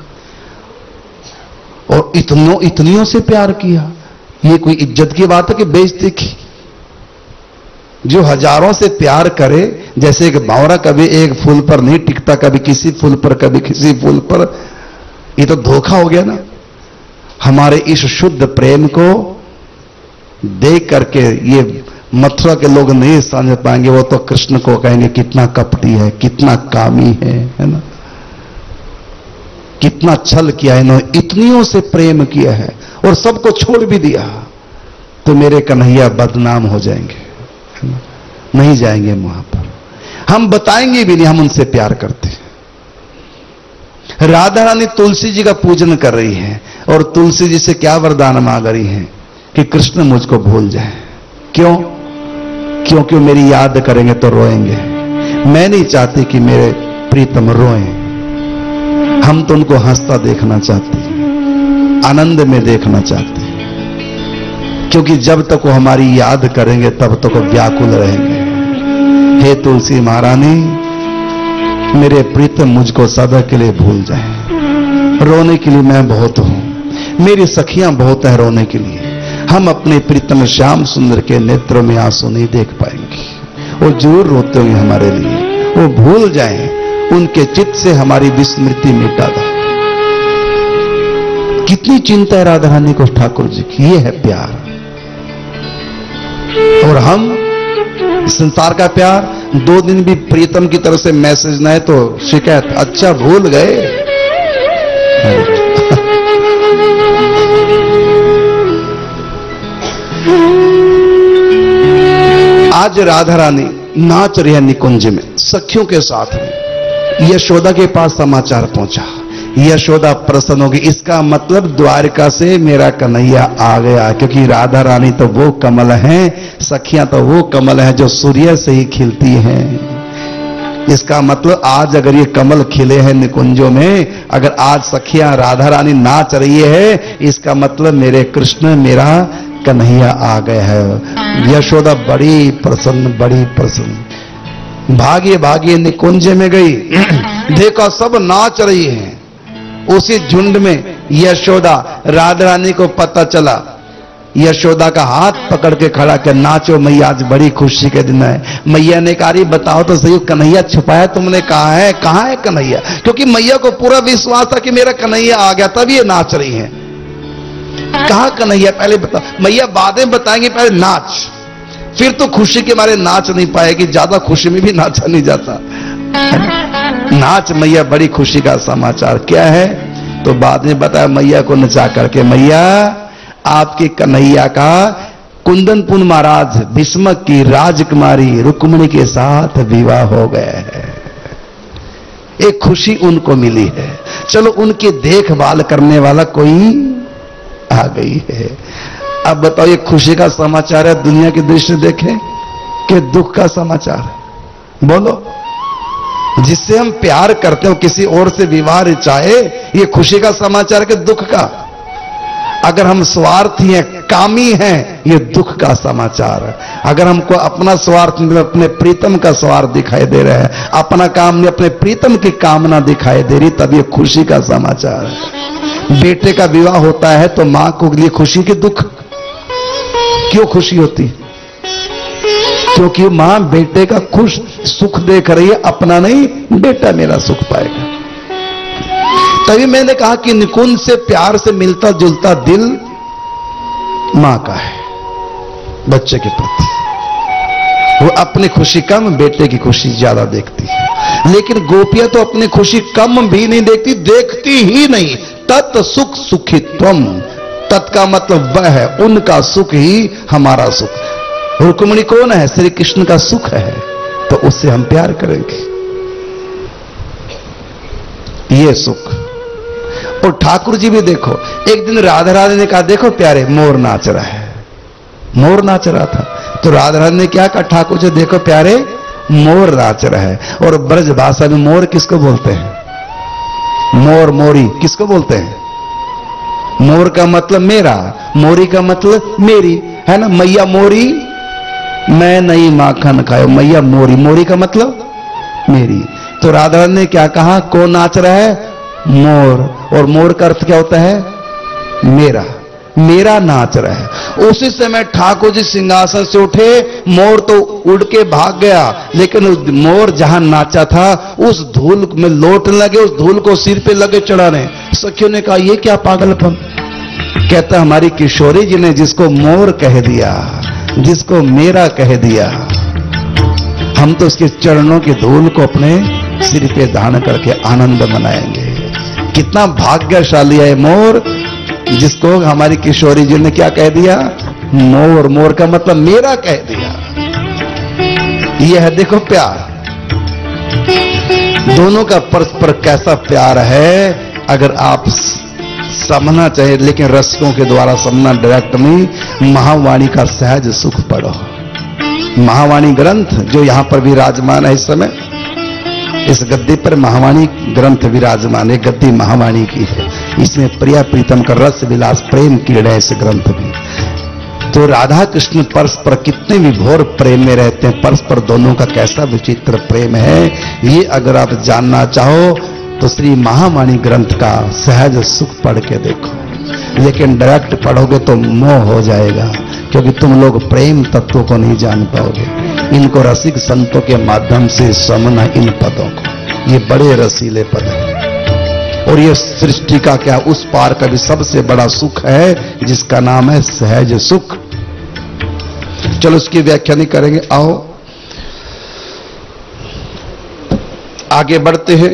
और इतनों इतनियों से प्यार किया। ये कोई इज्जत की बात है कि बेइज्जती की? जो हजारों से प्यार करे, जैसे एक बावरा कभी एक फूल पर नहीं टिकता, कभी किसी फूल पर, कभी किसी फूल पर, ये तो धोखा हो गया ना। हमारे इस शुद्ध प्रेम को देख करके ये मथुरा के लोग नहीं समझ पाएंगे, वो तो कृष्ण को कहेंगे कितना कपटी है, कितना कामी है, है ना, कितना छल किया है इन्होंने, इतनियों से प्रेम किया है और सबको छोड़ भी दिया। तो मेरे कन्हैया बदनाम हो जाएंगे, है ना? नहीं जाएंगे वहां पर, हम बताएंगे भी नहीं हम उनसे प्यार करते हैं। राधा रानी तुलसी जी का पूजन कर रही है और तुलसी जी से क्या वरदान मांग रही है कि कृष्ण मुझको भूल जाए। क्यों? क्योंकि मेरी याद करेंगे तो रोएंगे। मैं नहीं चाहती कि मेरे प्रीतम रोएं, हम तो उनको हंसता देखना चाहते हैं, आनंद में देखना चाहते हैं, क्योंकि जब तक वो हमारी याद करेंगे तब तक वो व्याकुल रहेंगे। हे तुलसी महारानी, मेरे प्रीतम मुझको सदा के लिए भूल जाए। रोने के लिए मैं बहुत हूं, मेरी सखियां बहुत है रोने के लिए। हम अपने प्रीतम श्याम सुंदर के नेत्रों में आंसू नहीं देख पाएंगे, वो जरूर रोते होंगे हमारे लिए। वो भूल जाएं, उनके चित्त से हमारी विस्मृति मिटा दो। कितनी चिंता है राधा रानी को ठाकुर जी की, ये है प्यार। और हम संसार का प्यार, दो दिन भी प्रीतम की तरफ से मैसेज ना है तो शिकायत, अच्छा भूल गए। आज राधा रानी नाच रही है निकुंज में सखियों के साथ में। यशोदा के पास समाचार पहुंचा, यशोदा प्रसन्न होगी। इसका मतलब द्वारका से मेरा कन्हैया आ गया, क्योंकि राधा रानी तो वो कमल हैं, सखियां तो वो कमल हैं जो सूर्य से ही खिलती हैं। इसका मतलब आज अगर ये कमल खिले हैं निकुंजों में, अगर आज सखियां राधा रानी नाच रही है, इसका मतलब मेरे कृष्ण, मेरा कन्हैया आ गया है। यशोदा बड़ी प्रसन्न, बड़ी प्रसन्न, भागिए भागिए निकुंज में गई, देखा सब नाच रही हैं। उसी झुंड में यशोदा, राधा रानी को पता चला, यशोदा का हाथ पकड़ के खड़ा कर, नाचो मैया, आज बड़ी खुशी के दिन है। मैया ने कहा, बताओ तो सही, कन्हैया छुपाया तुमने, कहा है, कहां है कन्हैया? क्योंकि मैया को पूरा विश्वास था कि मेरा कन्हैया आ गया, तब ये नाच रही है। कहा कन्हैया, पहले बता। मैया बाद में बताएंगे, पहले नाच, फिर तो खुशी के मारे नाच नहीं पाएगी, ज्यादा खुशी में भी नाचा नहीं जाता। नाच मैया, बड़ी खुशी का समाचार क्या है? तो बाद में बताया मैया को नचा करके, मैया आपके कन्हैया का कुंदनपुर महाराज भीष्मक की राजकुमारी रुक्मिणी के साथ विवाह हो गया है। एक खुशी उनको मिली है, चलो उनकी देखभाल करने वाला कोई आ गई है। अब बताओ, ये खुशी का समाचार है, दुनिया की दृष्टि देखें कि दुख का समाचार है? बोलो, जिससे हम प्यार करते हो किसी और से विवाह रचाए, ये खुशी का समाचार के दुख का? अगर हम स्वार्थी हैं, कामी हैं, ये दुख का समाचार है। अगर हमको अपना स्वार्थ में अपने प्रीतम का स्वार्थ दिखाई दे रहा है, अपना काम में अपने प्रीतम की कामना दिखाई दे रही, तब ये खुशी का समाचार है। बेटे का विवाह होता है तो मां को लिए खुशी के दुख क्यों खुशी होती? क्योंकि मां बेटे का खुश सुख देख रही है, अपना नहीं, बेटा मेरा सुख पाएगा। तभी मैंने कहा कि निकुंज से प्यार से मिलता जुलता दिल मां का है बच्चे के प्रति। वो अपनी खुशी कम, बेटे की खुशी ज्यादा देखती है। लेकिन गोपियां तो अपनी खुशी कम भी नहीं देखती, देखती ही नहीं। तत् सुख सुखित्वम, तत् का मतलब वह है, उनका सुख ही हमारा सुख। रुक्मिणी कौन है? श्री कृष्ण का सुख है, तो उससे हम प्यार करेंगे। ये सुख। और ठाकुर जी भी देखो, एक दिन राधा रानी ने कहा देखो प्यारे मोर नाच रहा है। मोर नाच रहा था तो राधा रानी ने क्या कहा ठाकुर जी, देखो प्यारे मोर नाच रहा है। और ब्रज भाषा में मोर किसको बोलते हैं? मोर मोरी किसको बोलते हैं? मोर का मतलब मेरा, मोरी का मतलब मेरी, है ना। मैया मोरी मैं नहीं माखन खायो, मैया मोरी, मोरी का मतलब मेरी। तो राधा रानी ने क्या कहा? कौन नाच रहा है? मोर। और मोर का अर्थ क्या होता है? मेरा, मेरा नाच रहा है। उसी समय ठाकुर जी सिंहासन से उठे, मोर तो उड़ के भाग गया, लेकिन मोर जहां नाचा था उस धूल में लौटने लगे, उस धूल को सिर पे लगे चढ़ाने। सखियों ने कहा ये क्या पागलपन। कहता हमारी किशोरी जी ने जिसको मोर कह दिया, जिसको मेरा कह दिया, हम तो उसके चरणों की धूल को अपने सिर पे धारण करके आनंद मनाएंगे। कितना भाग्यशाली है मोर, जिसको हमारी किशोरी जी ने क्या कह दिया? मोर। मोर का मतलब मेरा कह दिया। यह है देखो प्यार, दोनों का परस्पर कैसा प्यार है। अगर आप समझना चाहिए, लेकिन रसिकों के द्वारा समझना डायरेक्ट नहीं, महावाणी का सहज सुख पढ़ो। महावाणी ग्रंथ जो यहां पर विराजमान है इस समय, इस गद्दी पर महावाणी ग्रंथ विराजमान है, गद्दी महावाणी की है। इसमें प्रिया प्रीतम का रस विलास प्रेम कीड़ा है इस ग्रंथ में। तो राधा कृष्ण परस्पर कितने विभोर प्रेम में रहते हैं, परस्पर दोनों का कैसा विचित्र प्रेम है, ये अगर आप जानना चाहो तो श्री महावाणी ग्रंथ का सहज सुख पढ़ के देखो। लेकिन डायरेक्ट पढ़ोगे तो मोह हो जाएगा, क्योंकि तुम लोग प्रेम तत्व को नहीं जान पाओगे। इनको रसिक संतों के माध्यम से समझना इन पदों को, ये बड़े रसीले पद हैं। और ये सृष्टि का क्या उस पार का भी सबसे बड़ा सुख है, जिसका नाम है सहज सुख। चलो उसकी व्याख्या नहीं करेंगे, आओ आगे बढ़ते हैं।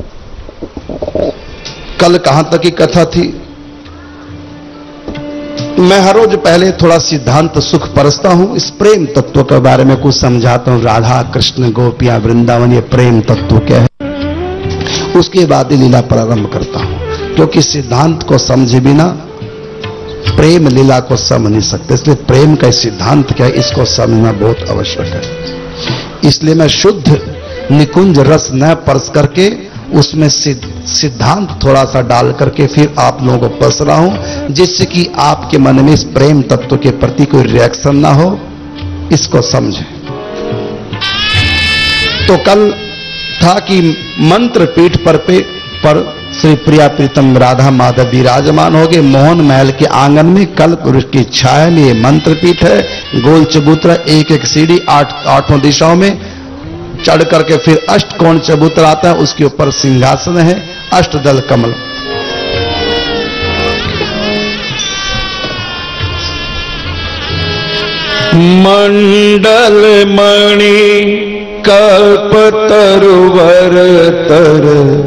कल कहां तक की कथा थी? मैं हर रोज पहले थोड़ा सिद्धांत सुख परसता हूं, इस प्रेम तत्व के बारे में कुछ समझाता हूं। राधा कृष्ण गोपियां वृंदावन, ये प्रेम तत्व क्या है, उसके बाद ही लीला प्रारंभ करता हूं। क्योंकि सिद्धांत को समझे बिना प्रेम लीला को समझ नहीं सकते, इसलिए प्रेम का सिद्धांत क्या है इसको समझना बहुत आवश्यक है। इसलिए मैं शुद्ध निकुंज रस न परस करके उसमें सिद्धांत थोड़ा सा डाल करके फिर आप लोगों को परस रहा हूं, जिससे कि आपके मन में इस प्रेम तत्व के प्रति कोई रिएक्शन ना हो, इसको समझें। तो कल था कि मंत्र पीठ पर पे पर श्री प्रिया प्रीतम राधा माधव विराजमान हो गए मोहन महल के आंगन में। कल्प वृक्ष की छाया में ये मंत्र पीठ है, गोल चबूतरा, एक एक सीढ़ी, आठ आठों दिशाओं में चढ़ करके फिर अष्ट कोण चबूतरा आता है, उसके ऊपर सिंहासन है, अष्टदल कमल। मंडल मणि कल्प तरुवर तर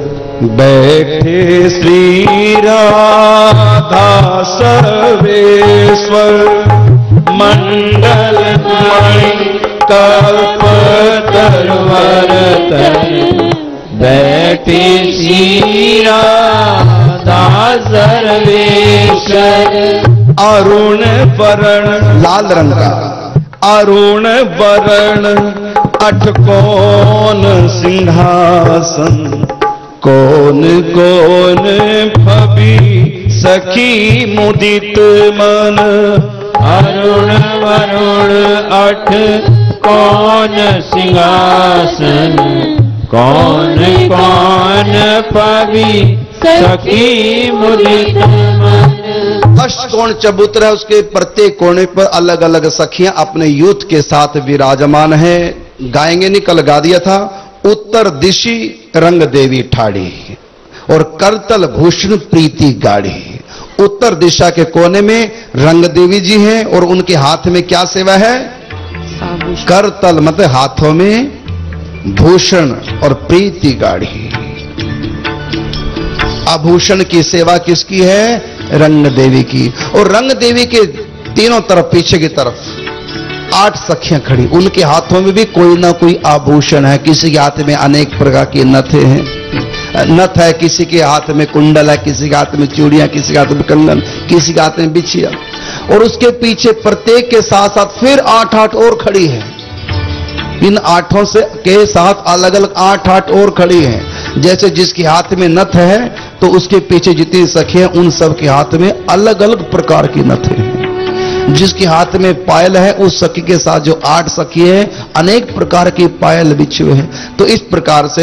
बैठे श्री राधा सर्वेश्वर। मंडल मणि कल्प तरुवर तर बैठे श्री राधा सर्वेश्वर। अरुण वरण, लाल रंग का अरुण वरण अठ कौन सिंहासन। कौन कौन भवि सखी मुदित मन। अरुण वरुण अठ कौन सिंहासन। कौन कौन भवि सखी मुदित मन। अष्टकोण चबूतरा है, उसके प्रत्येक कोने पर अलग अलग सखियां अपने यूथ के साथ विराजमान है। गाएंगे नहीं, कल गा दिया था। उत्तर दिशी रंग देवी ठाड़ी और करतल भूषण प्रीति गाड़ी। उत्तर दिशा के कोने में रंग देवी जी हैं और उनके हाथ में क्या सेवा है? करतल मतलब हाथों में भूषण और प्रीति गाड़ी। आभूषण की सेवा किसकी है? रंग देवी की। और रंग देवी के तीनों तरफ, पीछे की तरफ आठ सखियां खड़ी, उनके हाथों में भी कोई ना कोई आभूषण है। किसी के हाथ में अनेक प्रकार के नथे हैं, नथ है, किसी के हाथ में कुंडल है, किसी के हाथ में चूड़ियां, किसी के हाथ में कंगन, किसी के हाथ में बिछिया। और उसके पीछे प्रत्येक के साथ साथ फिर आठ आठ और खड़ी है। इन आठों से के साथ अलग अलग आठ आठ और खड़ी हैं। जैसे जिसके हाथ में नथ है तो उसके पीछे जितनी सखियां उन सब के हाथ में अलग अलग प्रकार की नथ हैं। जिसके हाथ में पायल है उस सखी के साथ जो आठ सखी है अनेक प्रकार की पायल बिछे हुए हैं। तो इस प्रकार से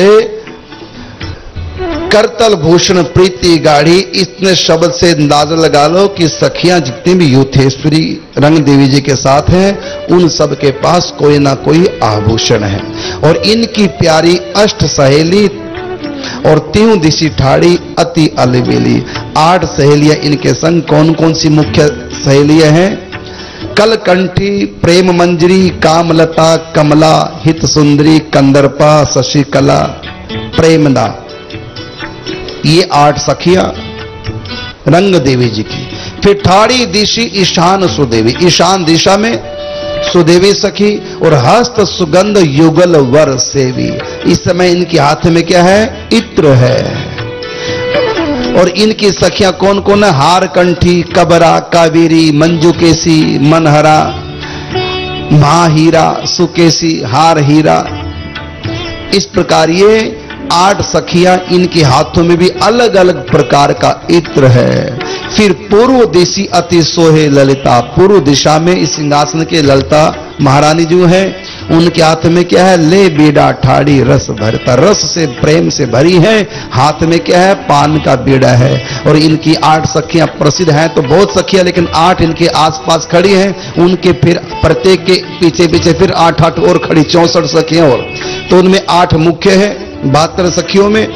करतल भूषण प्रीति गाढ़ी, इतने शब्द से अंदाजा लगा लो कि सखियां जितनी भी यूथेश्वरी रंग देवी जी के साथ हैं उन सब के पास कोई ना कोई आभूषण है। और इनकी प्यारी अष्ट सहेली और तीन दिशी ठाड़ी अति अलबेली। आठ सहेलियां इनके संग कौन कौन सी मुख्य सहेलियां हैं? कलकंठी, प्रेम मंजरी, कामलता, कमला, हित सुंदरी, कंदर्पा, शशिकला, प्रेमदा। ये आठ सखियां रंग देवी जी की। फिर ठाड़ी दिशी ईशान सुदेवी, ईशान दिशा में सुदेवी सखी और हस्त सुगंध युगल वर सेवी। इस समय इनके हाथ में क्या है? इत्र है। और इनकी सखियां कौन कौन है? हार कंठी, कबरा, कावेरी, मंजुकेसी, मनहरा, महाहीरा, सुकेसी, हार हीरा। इस प्रकार ये आठ सखियां, इनके हाथों में भी अलग अलग प्रकार का इत्र है। फिर पूर्व दिशी अति सोहे ललिता, पूर्व दिशा में इस सिंहासन के ललिता महारानी जो है उनके हाथ में क्या है? ले बीड़ा ठाड़ी रस भरता, रस से प्रेम से भरी है। हाथ में क्या है? पान का बीड़ा है। और इनकी आठ सखियां प्रसिद्ध हैं तो बहुत सखियां, लेकिन आठ इनके आसपास खड़ी हैं। उनके फिर प्रत्येक के पीछे पीछे फिर आठ आठ और खड़ी, चौसठ सखियां और। तो उनमें आठ मुख्य है। बहत्तर सखियों में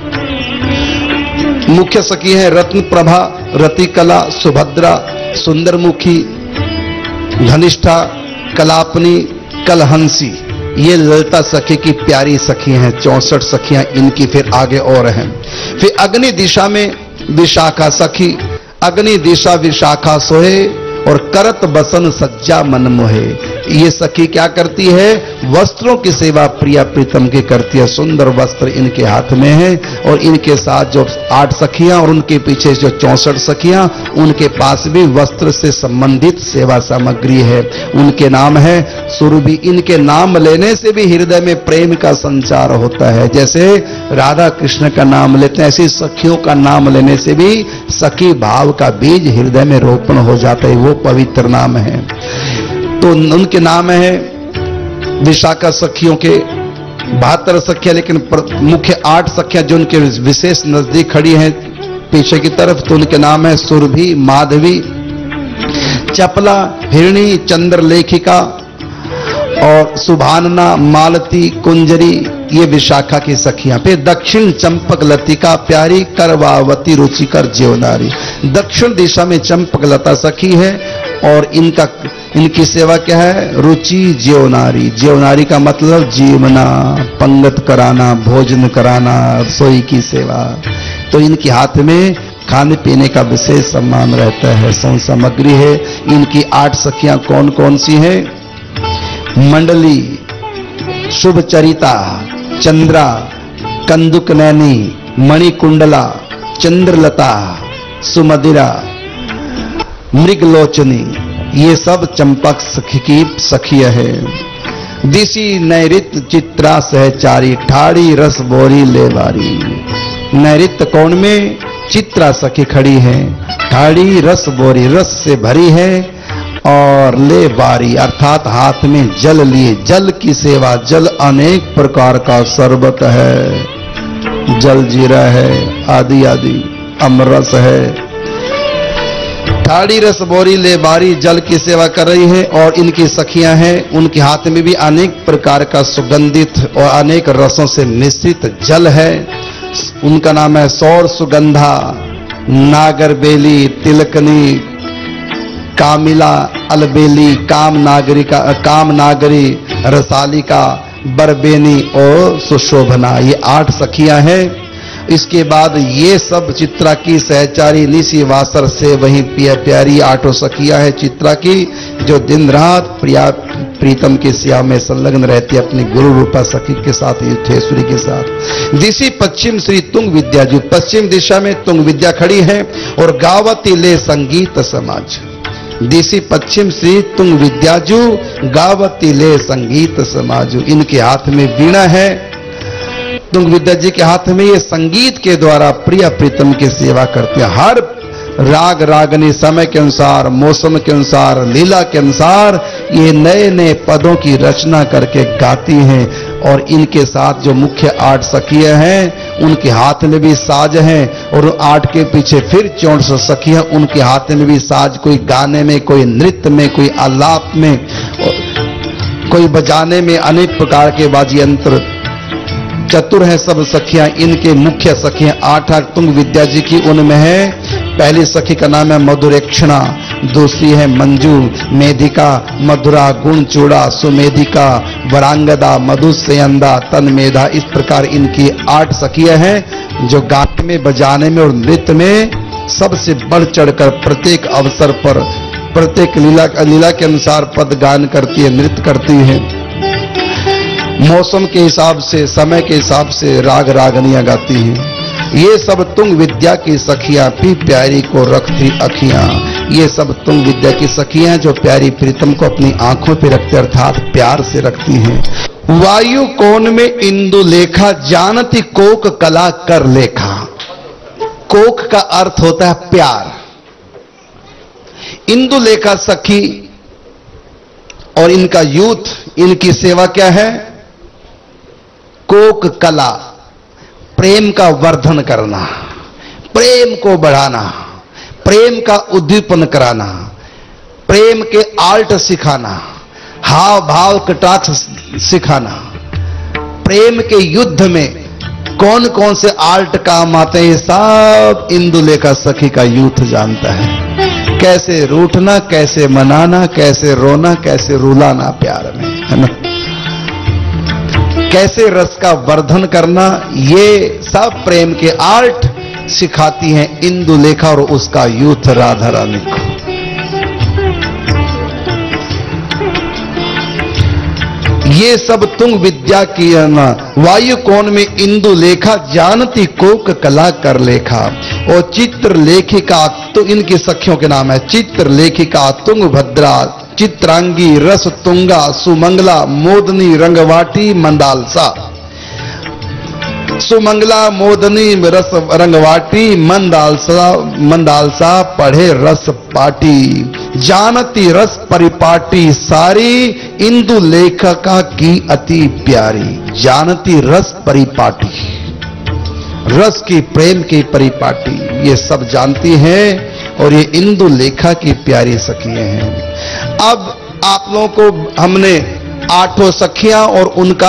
मुख्य सखी है रत्न प्रभा, रतिकला, सुभद्रा, सुंदरमुखी, धनिष्ठा, कलापनी, कलहंसी। ये ललिता सखी की प्यारी सखी हैं। चौसठ सखियां इनकी फिर आगे और हैं। फिर अग्नि दिशा में विशाखा सखी, अग्नि दिशा विशाखा सोहे और करत बसन सज्जा मन मोहे। ये सखी क्या करती है? वस्त्रों की सेवा प्रिया प्रीतम की करती है। सुंदर वस्त्र इनके हाथ में है। और इनके साथ जो आठ सखियां और उनके पीछे जो चौसठ सखियां, उनके पास भी वस्त्र से संबंधित सेवा सामग्री है। उनके नाम है सुरभि। इनके नाम लेने से भी हृदय में प्रेम का संचार होता है। जैसे राधा कृष्ण का नाम लेते हैं, ऐसी सखियों का नाम लेने से भी सखी भाव का बीज हृदय में रोपण हो जाता है। वो पवित्र नाम है। तो उनके नाम है विशाखा सखियों के बहत्तर सखियां, लेकिन मुख्य आठ सखियां जो उनके विशेष नजदीक खड़ी हैं पीछे की तरफ, तो उनके नाम है सुरभि, माधवी, चपला, हिरणी, चंद्रलेखिका और सुभानना, मालती, कुंजरी। ये विशाखा की सखियां। फिर दक्षिण चंपक लतिका प्यारी, करवावती, रुचिकर, जीवनारी। दक्षिण दिशा में चंपक लता सखी है और इनका इनकी सेवा क्या है? रुचि, जीवनारी। जीवनारी का मतलब जीवना, पंगत कराना, भोजन कराना, रसोई की सेवा। तो इनके हाथ में खाने पीने का विशेष सम्मान रहता है, सौ सामग्री है। इनकी आठ सखियां कौन कौन सी हैं? मंडली, शुभचरिता, चंद्रा, कंदुक नैनी, मणिकुंडला, चंद्रलता, सुमदिरा, मृगलोचनी। ये सब चंपक सखी की सखिया है। दिशी नैऋत्य चित्रा सहचारी, ठाड़ी रस बोरी लेवारी। नैऋत्य कोण में चित्रा सखी खड़ी है, ठाड़ी रस बोरी, रस से भरी है। और ले बारी अर्थात हाथ में जल लिए, जल की सेवा। जल अनेक प्रकार का, शरबत है, जल जीरा है, आदि आदि, अमरस है, ठाड़ी रस बोरी ले बारी जल की सेवा कर रही है। और इनकी सखियां हैं, उनके हाथ में भी अनेक प्रकार का सुगंधित और अनेक रसों से मिश्रित जल है। उनका नाम है सौर सुगंधा, नागरबेली, तिलकनी, कामिला, अलबेली, काम नागरी का काम नागरी, रसालिका, बरबेनी और सुशोभना। ये आठ सखियां हैं। इसके बाद ये सब चित्रा की सहचारी निशी वासर से वही प्यारी आठों सखियां है चित्रा की, जो दिन रात प्रिया प्रीतम की सेवा में संलग्न रहती है अपनी गुरु रूपा सखी के साथ, युद्धेश्वरी के साथ। दिशी पश्चिम श्री तुंग विद्या, जो पश्चिम दिशा में तुंग विद्या खड़ी है और गावती ले संगीत समाज। दिशी पश्चिम श्री तुंग विद्याजू गावती ले संगीत समाजू। इनके हाथ में वीणा है। तुंग विद्या जी के हाथ में ये संगीत के द्वारा प्रिय प्रीतम की सेवा करते हैं। हर राग रागनी समय के अनुसार, मौसम के अनुसार, लीला के अनुसार ये नए नए पदों की रचना करके गाती हैं। और इनके साथ जो मुख्य आठ सखियां हैं उनके हाथ में भी साज हैं, और आठ के पीछे फिर चौसठ सखियां, उनके हाथ में भी साज, कोई गाने में, कोई नृत्य में, कोई आलाप में, कोई बजाने में, अनेक प्रकार के बाजी यंत्र चतुर है सब सखियां। इनके मुख्य सखियां आठ आठ तुंग विद्या जी की, उनमें है पहली सखी का नाम है मधुरेक्षणा, दूसरी है मंजू, मेधिका, मधुरा, गुणचूड़ा, सुमेधिका, वरांगदा, मधुसयंदा, तनमेधा। इस प्रकार इनकी आठ सखियां हैं जो गाने में, बजाने में और नृत्य में सबसे बढ़ चढ़कर प्रत्येक अवसर पर, प्रत्येक लीला लीला के अनुसार पद गान करती है, नृत्य करती है। मौसम के हिसाब से, समय के हिसाब से राग रागनियां गाती हैं। ये सब तुंग विद्या की सखियां पी प्यारी को रखती अखियां। ये सब तुंग विद्या की सखियां जो प्यारी प्रीतम को अपनी आंखों पे रखते, अर्थात प्यार से रखती हैं। वायु कोण में इंदु लेखा, जानती कोक कला कर लेखा। कोक का अर्थ होता है प्यार। इंदु लेखा सखी और इनका यूथ, इनकी सेवा क्या है? कोक कला, प्रेम का वर्धन करना, प्रेम को बढ़ाना, प्रेम का उद्दीपन कराना, प्रेम के आल्ट सिखाना, हाव भाव कटाक्ष सिखाना। प्रेम के युद्ध में कौन कौन से आल्ट काम आते हैं, ये सब इंदुलेखा सखी का यूथ जानता है। कैसे रूठना, कैसे मनाना, कैसे रोना, कैसे रुलाना प्यार में, है ना। कैसे रस का वर्धन करना, ये सब प्रेम के आर्ट सिखाती हैं इंदुलेखा और उसका यूथ राधा रानी को। ये सब तुंग विद्या की ना। वायु कोण में इंदुलेखा, जानती कोक कला कर लेखा। और चित्र लेखिका, तो इनकी सखियों के नाम है चित्र लेखिका, तुंग भद्रा, चित्रांगी, रस तुंगा, सुमंगला, मोदनी, रंगवाटी, मंदालसा। सुमंगला, मोदनी, रस रंगवाटी, मंदालसा, मंदालसा पढ़े रस पाटी। जानती रस परिपाटी, सारी इंदु लेखिका की अति प्यारी। जानती रस परिपाटी, रस की, प्रेम की परिपाटी, ये सब जानती हैं और ये इंदु लेखा की प्यारी सखियां हैं। अब आप लोगों को हमने आठों सखियां और उनका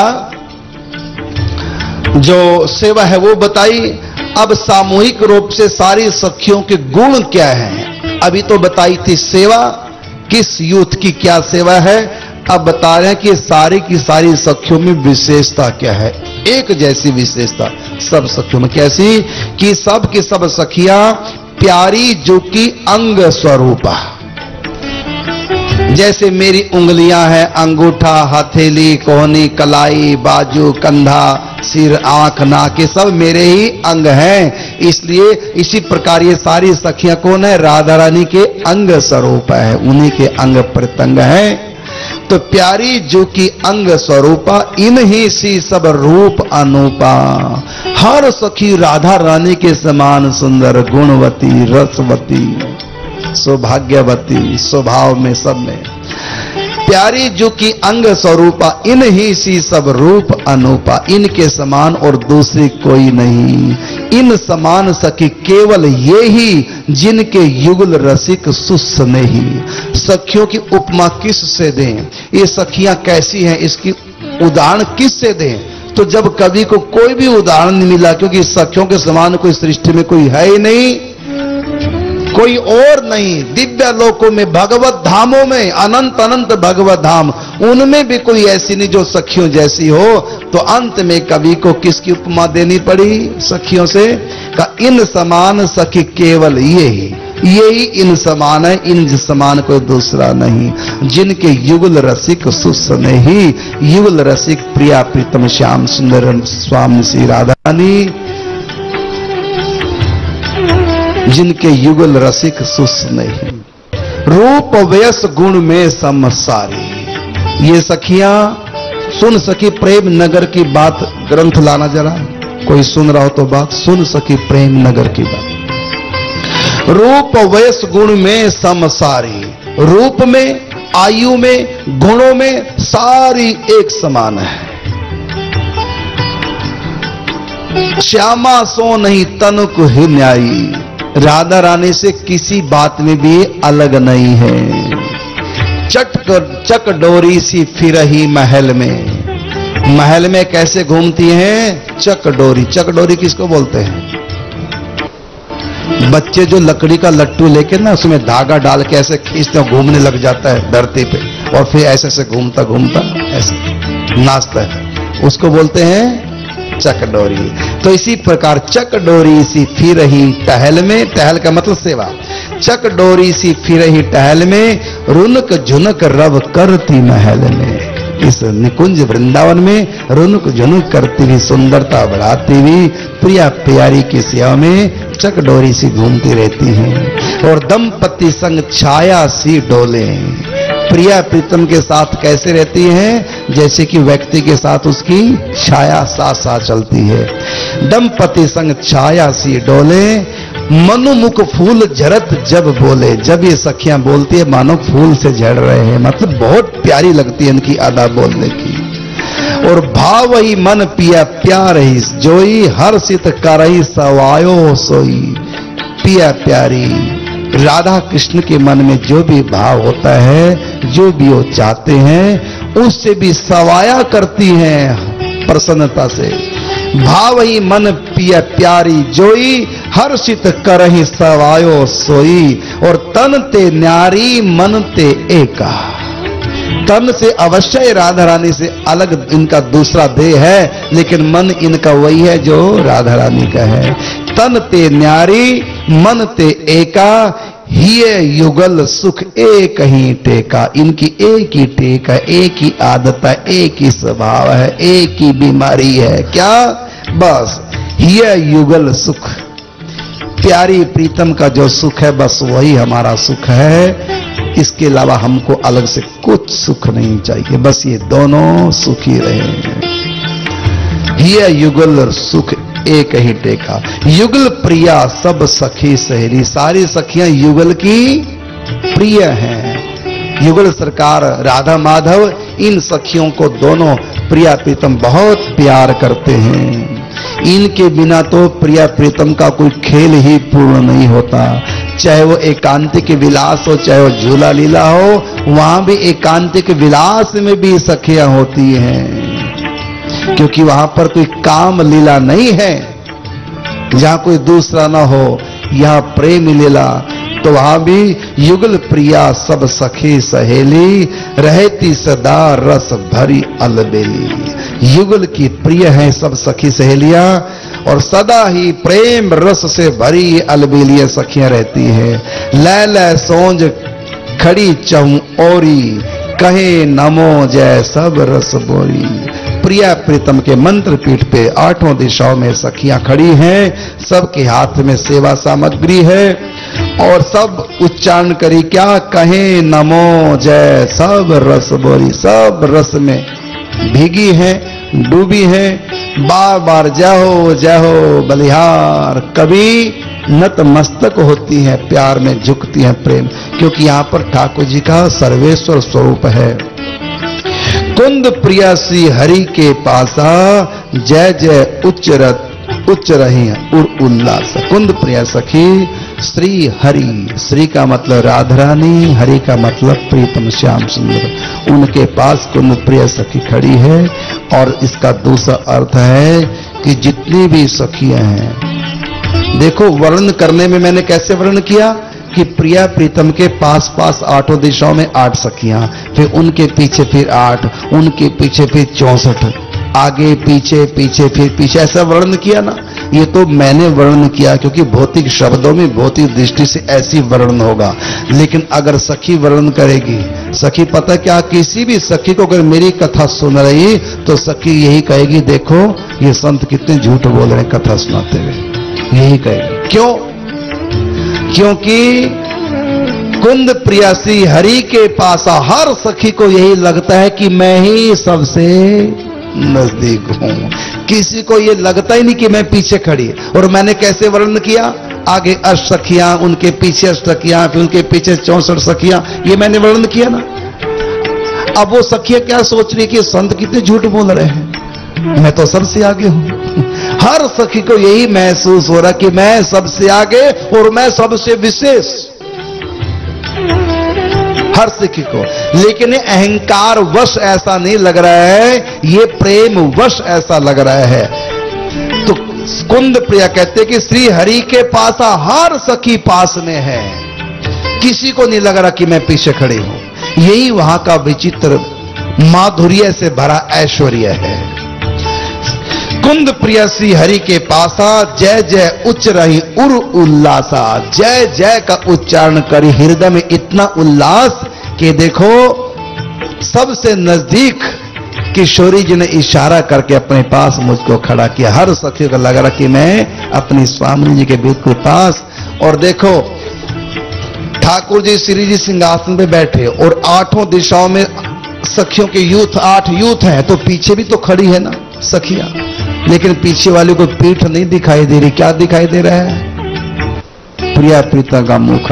जो सेवा है वो बताई। अब सामूहिक रूप से सारी सखियों के गुण क्या हैं? अभी तो बताई थी सेवा, किस यूथ की क्या सेवा है। अब बता रहे हैं कि सारी की सारी सखियों में विशेषता क्या है। एक जैसी विशेषता सब सखियों में, कैसी कि सब की सब सखियां प्यारी जो कि अंग स्वरूपा। जैसे मेरी उंगलियां हैं, अंगूठा, हथेली, कोहनी, कलाई, बाजू, कंधा, सिर, आंख, नाक, ये सब मेरे ही अंग हैं। इसलिए इसी प्रकार ये सारी सखियां कौन है? राधा रानी के अंग स्वरूप है, उन्हीं के अंग प्रत्यंग हैं। तो प्यारी जो कि अंग स्वरूपा, इन ही सी सब रूप अनूपा। हर सखी राधा रानी के समान सुंदर, गुणवती, रसवती, सौभाग्यवती, स्वभाव में सब में प्यारी जो कि अंग स्वरूपा, इन ही सी सब रूप अनूपा। इनके समान और दूसरी कोई नहीं। इन समान सखी केवल ये ही जिनके युगल रसिक सुस्नेही। सखियों की उपमा किस से दें, ये सखियां कैसी हैं, इसकी उदाहरण किस से दें? तो जब कवि को कोई भी उदाहरण नहीं मिला, क्योंकि सखियों के समान कोई सृष्टि में कोई है ही नहीं, कोई और नहीं। दिव्य लोकों में, भगवत धामों में, अनंत अनंत भगवत धाम, उनमें भी कोई ऐसी नहीं जो सखियों जैसी हो। तो अंत में कवि को किसकी उपमा देनी पड़ी? सखियों से। का इन समान सखी केवल ये ही, ये ही इन समान है, इन समान कोई दूसरा नहीं। जिनके युगल रसिक सुस्नेही, युगल रसिक प्रिया प्रीतम श्याम सुंदर स्वामी श्री राधा रानी, जिनके युगल रसिक सुस्नेही, रूप वयस गुण में समसारी। ये सखियां सुन सकी प्रेम नगर की बात। ग्रंथ लाना जरा, कोई सुन रहा हो तो बात सुन सकी प्रेम नगर की बात। रूप वयस गुण में समसारी, रूप में, आयु में, गुणों में सारी एक समान है। श्यामा सो नहीं तनुक ही न्यायी, राधा रानी से किसी बात में भी अलग नहीं है। चटक चक डोरी सी फिरही महल में, महल में कैसे घूमती हैं? चक डोरी। चक डोरी किसको बोलते हैं? बच्चे जो लकड़ी का लट्टू लेके ना उसमें धागा डाल के ऐसे खींचते हैं, घूमने लग जाता है धरती पे, और फिर ऐसे ऐसे घूमता घूमता ऐसे नाचता है, उसको बोलते हैं चकडोरी। तो इसी प्रकार चकडोरी सी फिरही टहल में, टहल का मतलब सेवा, चकडोरी सी फिरही टहल में, रुनक झुनक रव करती महल में। इस निकुंज वृंदावन में रुनक झुनक करती हुई, सुंदरता बढ़ाती हुई प्रिया प्यारी की सेवा में चकडोरी सी घूमती रहती हैं। और दंपति संग छाया सी डोले, प्रिया प्रीतम के साथ कैसे रहती हैं? जैसे कि व्यक्ति के साथ उसकी छाया साथ साथ चलती है। दंपति संग छाया सी डोले, मनुमुख फूल झरत जब बोले। जब ये सखियां बोलती है मानो फूल से झड़ रहे हैं, मतलब बहुत प्यारी लगती है इनकी अदा बोलने की। और भाव ही मन पिया प्यार ही जोई, हर्षित करही सवायो सोई। पिया प्यारी राधा कृष्ण के मन में जो भी भाव होता है, जो भी वो चाहते हैं, उससे भी सवाया करती हैं प्रसन्नता से। भाव ही मन पिया प्यारी जोई, हर्षित करहि सवायो सोई। और तन ते न्यारी मन ते एका, तन से अवश्य राधा रानी से अलग इनका दूसरा देह है, लेकिन मन इनका वही है जो राधा रानी का है। तन ते न्यारी मन ते एका, हिय युगल सुख एक ही टेका। इनकी एक ही टेक है, एक ही आदत है, एक ही स्वभाव है, एक ही बीमारी है। क्या? बस हिय युगल सुख, प्यारी प्रीतम का जो सुख है बस वही हमारा सुख है। इसके अलावा हमको अलग से कुछ सुख नहीं चाहिए, बस ये दोनों सुखी रहे। हिय युगल सुख एक ही टेका, युगल प्रिया सब सखी सहेली। सारी सखियां युगल की प्रिय हैं। युगल सरकार राधा माधव इन सखियों को दोनों प्रिया प्रीतम बहुत प्यार करते हैं। इनके बिना तो प्रिया प्रीतम का कोई खेल ही पूर्ण नहीं होता। चाहे वो एकांतिक विलास हो, चाहे वो झूला लीला हो, वहां भी एकांतिक विलास में भी सखियां होती हैं, क्योंकि वहां पर कोई काम लीला नहीं है, जहां कोई दूसरा ना हो। यहां प्रेम लीला, तो वहां भी युगल प्रिया सब सखी सहेली, रहती सदा रस भरी अलबेली। युगल की प्रिय हैं सब सखी सहेलियां, और सदा ही प्रेम रस से भरी अलबेलियां सखियां रहती हैं। लैल सोंज खड़ी चहु औरी, कहे नमो जय सब रस बोरी। प्रिया प्रीतम के मंत्र पीठ पे आठों दिशाओं में सखियां खड़ी हैं, सबके हाथ में सेवा सामग्री है, और सब उच्चारण करी क्या? कहे नमो जय सब रस बोरी। सब रस में भीगी है, डूबी है, बार बार जय हो जय हो बलिहार। कभी नत मस्तक होती हैं, प्यार में झुकती हैं प्रेम, क्योंकि यहां पर ठाकुर जी का सर्वेश्वर स्वरूप है। कुंद प्रिया सी हरि के पासा, जय जय उच्चरत उच्च रही उर उल्लास। कुंद प्रिय सखी श्री हरि, श्री का मतलब राधा रानी, हरि का मतलब प्रीतम श्याम सुंदर, उनके पास कुंद प्रिय सखी खड़ी है। और इसका दूसरा अर्थ है कि जितनी भी सखियां हैं, देखो वर्णन करने में मैंने कैसे वर्णन किया कि प्रिया प्रीतम के पास पास आठों दिशाओं में आठ सखियां, फिर उनके पीछे फिर आठ, उनके पीछे फिर चौसठ, आगे पीछे पीछे फिर पीछे, ऐसा वर्णन किया ना। ये तो मैंने वर्णन किया क्योंकि भौतिक शब्दों में भौतिक दृष्टि से ऐसी वर्णन होगा। लेकिन अगर सखी वर्णन करेगी, सखी पता क्या, किसी भी सखी को अगर मेरी कथा सुन रही तो सखी यही कहेगी, देखो ये संत कितने झूठ बोल रहे हैं कथा सुनाते हुए, यही कहेगी। क्यों? क्योंकि कुंद प्रियसी हरि के पास हर सखी को यही लगता है कि मैं ही सबसे नजदीक हूं। किसी को ये लगता ही नहीं कि मैं पीछे खड़ी। और मैंने कैसे वर्णन किया, आगे अष्ट सखियां, उनके पीछे अष्ट सखियां, फिर उनके पीछे चौसठ सखियां, ये मैंने वर्णन किया ना। अब वो सखियां क्या सोच रही कि संत कितने झूठ बोल रहे हैं, मैं तो सबसे आगे हूं। हर सखी को यही महसूस हो रहा कि मैं सबसे आगे और मैं सबसे विशेष, हर सखी को। लेकिन ये अहंकार वश ऐसा नहीं लग रहा है, ये प्रेम वश ऐसा लग रहा है। तो कुंद प्रिया कहते कि श्री हरि के पास हर सखी पास में है, किसी को नहीं लग रहा कि मैं पीछे खड़ी हूं। यही वहां का विचित्र माधुर्य से भरा ऐश्वर्य है। कुंद प्रिय श्री हरि के पासा, जय जय उच्च रही उर उल्लासा। जय जय का उच्चारण करी, हृदय में इतना उल्लास कि देखो सबसे नजदीक किशोरी जी ने इशारा करके अपने पास मुझको खड़ा किया। हर सखी को लग रहा कि मैं अपनी स्वामी जी के बिल्कुल पास। और देखो ठाकुर जी श्री जी सिंहासन पे बैठे और आठों दिशाओं में सखियों के यूथ, आठ यूथ हैं, तो पीछे भी तो खड़ी है ना सखियां। लेकिन पीछे वाले को पीठ नहीं दिखाई दे रही, क्या दिखाई दे रहा है, प्रिया प्रीता का मुख।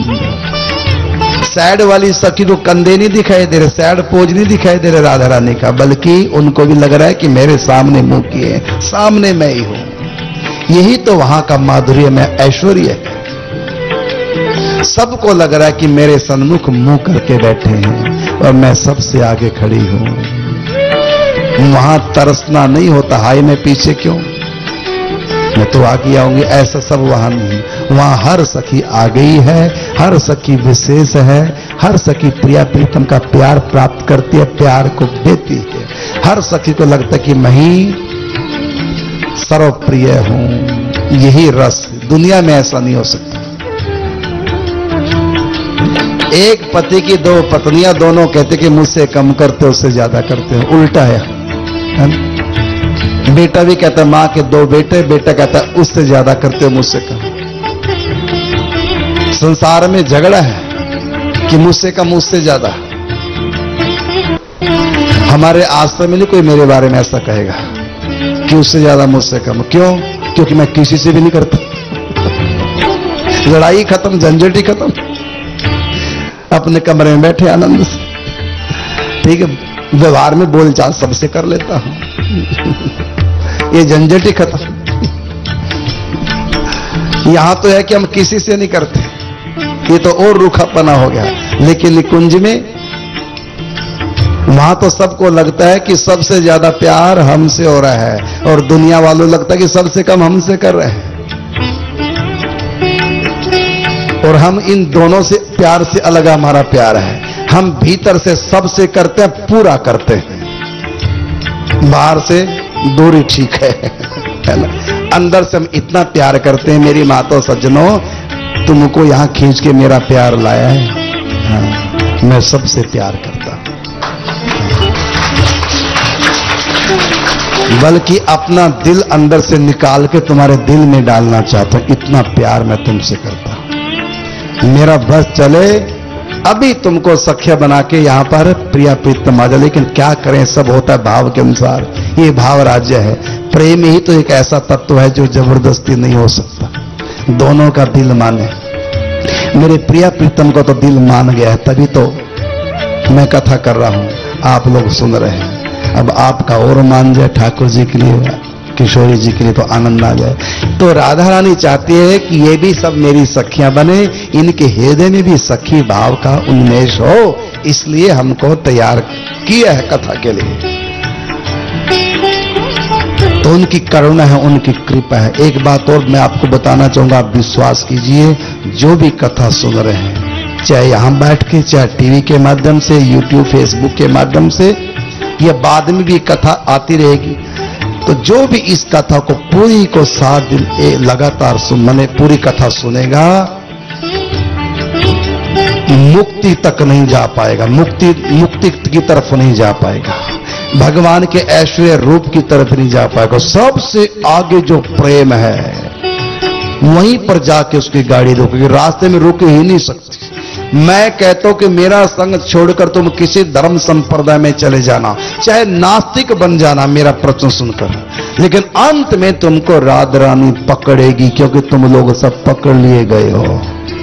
सैड वाली सखी को कंधे नहीं दिखाई दे रहे, सैड पोज नहीं दिखाई दे रहे राधा रानी का, बल्कि उनको भी लग रहा है कि मेरे सामने मुंह किए, सामने मैं ही हूं। यही तो वहां का माधुर्य में ऐश्वर्य है। सबको लग रहा है कि मेरे सन्मुख मुंह करके बैठे हैं और मैं सबसे आगे खड़ी हूं। वहां तरसना नहीं होता, हाय मैं पीछे क्यों, मैं तो आगे आऊंगी, ऐसा सब वहां नहीं। वहां हर सखी आ गई है, हर सखी विशेष है, हर सखी प्रिया प्रीतम का प्यार प्राप्त करती है, प्यार को देती है। हर सखी को लगता है कि मैं ही सर्वप्रिय हूं। यही रस, दुनिया में ऐसा नहीं हो सकता। एक पति की दो पत्नियां, दोनों कहते कि मुझसे कम करते उससे ज्यादा करते हो, उल्टा है, है? बेटा भी कहता है मां के दो बेटे, बेटा कहता है उससे ज्यादा करते हो मुझसे कम। संसार में झगड़ा है कि मुझसे कम उससे ज्यादा। हमारे आश्रम में नहीं कोई मेरे बारे में ऐसा कहेगा कि उससे ज्यादा मुझसे कम। क्यों? क्योंकि मैं किसी से भी नहीं करता। लड़ाई खत्म, झंझट ही खत्म, अपने कमरे में बैठे आनंद से, ठीक है, व्यवहार में बोलचाल सबसे कर लेता हूं, ये झंझट ही खत्म। यहां तो है कि हम किसी से नहीं करते, ये तो और रूखापना हो गया। लेकिन निकुंज में वहां तो सबको लगता है कि सबसे ज्यादा प्यार हमसे हो रहा है और दुनिया वालों लगता है कि सबसे कम हमसे कर रहे हैं। और हम इन दोनों से प्यार से अलग हमारा प्यार है। हम भीतर से सबसे करते हैं, पूरा करते हैं, बाहर से दूरी ठीक है, है ना? अंदर से हम इतना प्यार करते हैं। मेरी माता सज्जनों, तुमको यहां खींच के मेरा प्यार लाया है। हाँ, मैं सबसे प्यार करता हूं, बल्कि अपना दिल अंदर से निकाल के तुम्हारे दिल में डालना चाहता हूं। इतना प्यार मैं तुमसे करता हूं। मेरा बस चले अभी तुमको सख्य बना के यहां पर प्रिया प्रीतम आ जाए। लेकिन क्या करें, सब होता है भाव के अनुसार। ये भाव राज्य है। प्रेम ही तो एक ऐसा तत्व है जो जबरदस्ती नहीं हो सकता, दोनों का दिल माने। मेरे प्रिया प्रीतम को तो दिल मान गया है, तभी तो मैं कथा कर रहा हूं, आप लोग सुन रहे हैं। अब आपका और मान जाए ठाकुर जी के लिए, किशोरी जी के लिए तो आनंद आ जाए। तो राधा रानी चाहती है कि ये भी सब मेरी सखियां बने, इनके हृदय में भी सखी भाव का उन्मेष हो, इसलिए हमको तैयार किया है कथा के लिए। तो उनकी करुणा है, उनकी कृपा है। एक बात और मैं आपको बताना चाहूंगा, आप विश्वास कीजिए, जो भी कथा सुन रहे हैं, चाहे यहां बैठ के, चाहे टीवी के माध्यम से, यूट्यूब फेसबुक के माध्यम से, या बाद में भी कथा आती रहेगी, तो जो भी इस कथा को पूरी को सात दिन लगातार सुन मैंने पूरी कथा सुनेगा, मुक्ति तक नहीं जा पाएगा, मुक्ति मुक्ति की तरफ नहीं जा पाएगा, भगवान के ऐश्वर्य रूप की तरफ नहीं जा पाएगा। सबसे आगे जो प्रेम है वहीं पर जाके उसकी गाड़ी रोकेगी, रास्ते में रुक ही नहीं सकती। मैं कहता हूं कि मेरा संग छोड़कर तुम किसी धर्म संप्रदाय में चले जाना, चाहे नास्तिक बन जाना मेरा प्रश्न सुनकर, लेकिन अंत में तुमको राधा रानी पकड़ेगी, क्योंकि तुम लोग सब पकड़ लिए गए हो।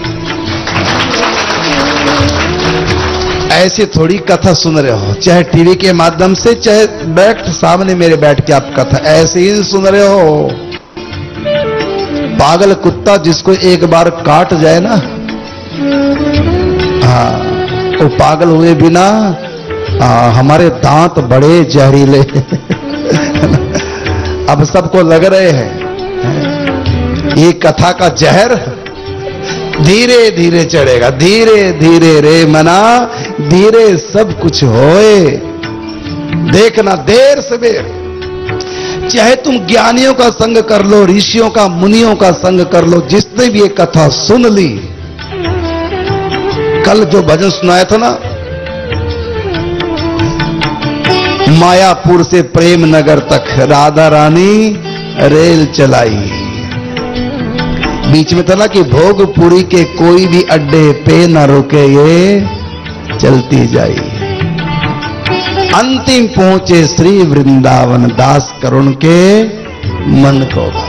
ऐसी थोड़ी कथा सुन रहे हो, चाहे टीवी के माध्यम से, चाहे बैठ सामने मेरे बैठ के आप कथा ऐसे ही सुन रहे हो। पागल कुत्ता जिसको एक बार काट जाए ना, हाँ, वो पागल हुए बिना, हाँ, हमारे दांत बड़े जहरीले अब सबको लग रहे हैं ये कथा का जहर धीरे धीरे चढ़ेगा, धीरे धीरे रे मना, धीरे सब कुछ होए। देखना देर सवेर, चाहे तुम ज्ञानियों का संग कर लो, ऋषियों का, मुनियों का संग कर लो, जिसने भी ये कथा सुन ली, कल जो भजन सुनाया था ना, मायापुर से प्रेम नगर तक राधा रानी रेल चलाई, बीच में था ना कि भोगपुरी के कोई भी अड्डे पे न रुके ये चलती जाई, अंतिम पहुंचे श्री वृंदावन, दास करुण के मन को भाई,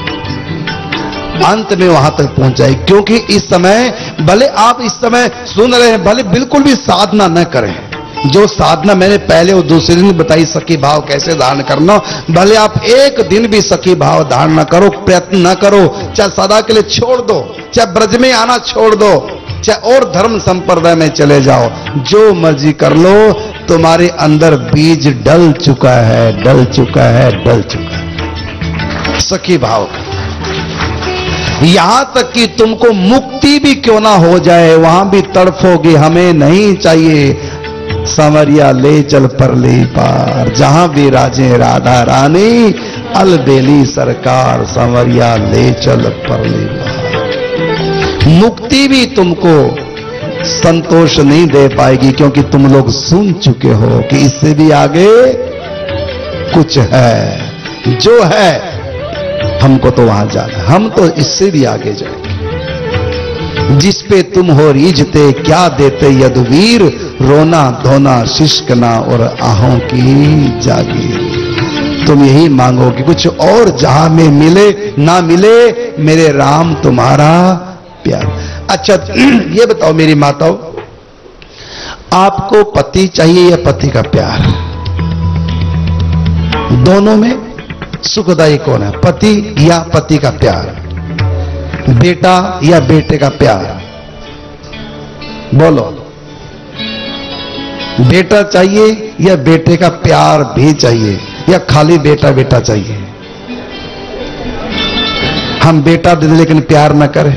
अंत में वहां तक पहुंचाई। क्योंकि इस समय भले आप इस समय सुन रहे हैं, भले बिल्कुल भी साधना न करें, जो साधना मैंने पहले और दूसरे दिन बताई, सखी भाव कैसे धारण करना, भले आप एक दिन भी सखी भाव धारण न करो, प्रयत्न न करो, चाहे सदा के लिए छोड़ दो, चाहे ब्रज में आना छोड़ दो, चाहे और धर्म संप्रदाय में चले जाओ, जो मर्जी कर लो, तुम्हारे अंदर बीज डल चुका है, डल चुका है, डल चुका है सखी भाव का। यहां तक कि तुमको मुक्ति भी क्यों ना हो जाए, वहां भी तड़फोगे, हमें नहीं चाहिए, संवरिया ले चल परली पार, जहां भी राजे राधा रानी, अलबेली सरकार, संवरिया ले चल परली पार। मुक्ति भी तुमको संतोष नहीं दे पाएगी, क्योंकि तुम लोग सुन चुके हो कि इससे भी आगे कुछ है, जो है हमको तो वहां जाना, हम तो इससे भी आगे जाएंगे। जिस पे तुम हो रीझते, क्या देते यदुवीर, रोना धोना शिश्कना और आहों की जागीर। तुम यही मांगो कि कुछ और जहां में मिले ना मिले, मेरे राम तुम्हारा प्यार। अच्छा ये बताओ मेरी माताओं, आपको पति चाहिए या पति का प्यार? दोनों में सुखदायी कौन है, पति या पति का प्यार, बेटा या बेटे का प्यार? बोलो, बेटा चाहिए या बेटे का प्यार भी चाहिए, या खाली बेटा बेटा चाहिए? हम बेटा दे दें लेकिन प्यार ना करें,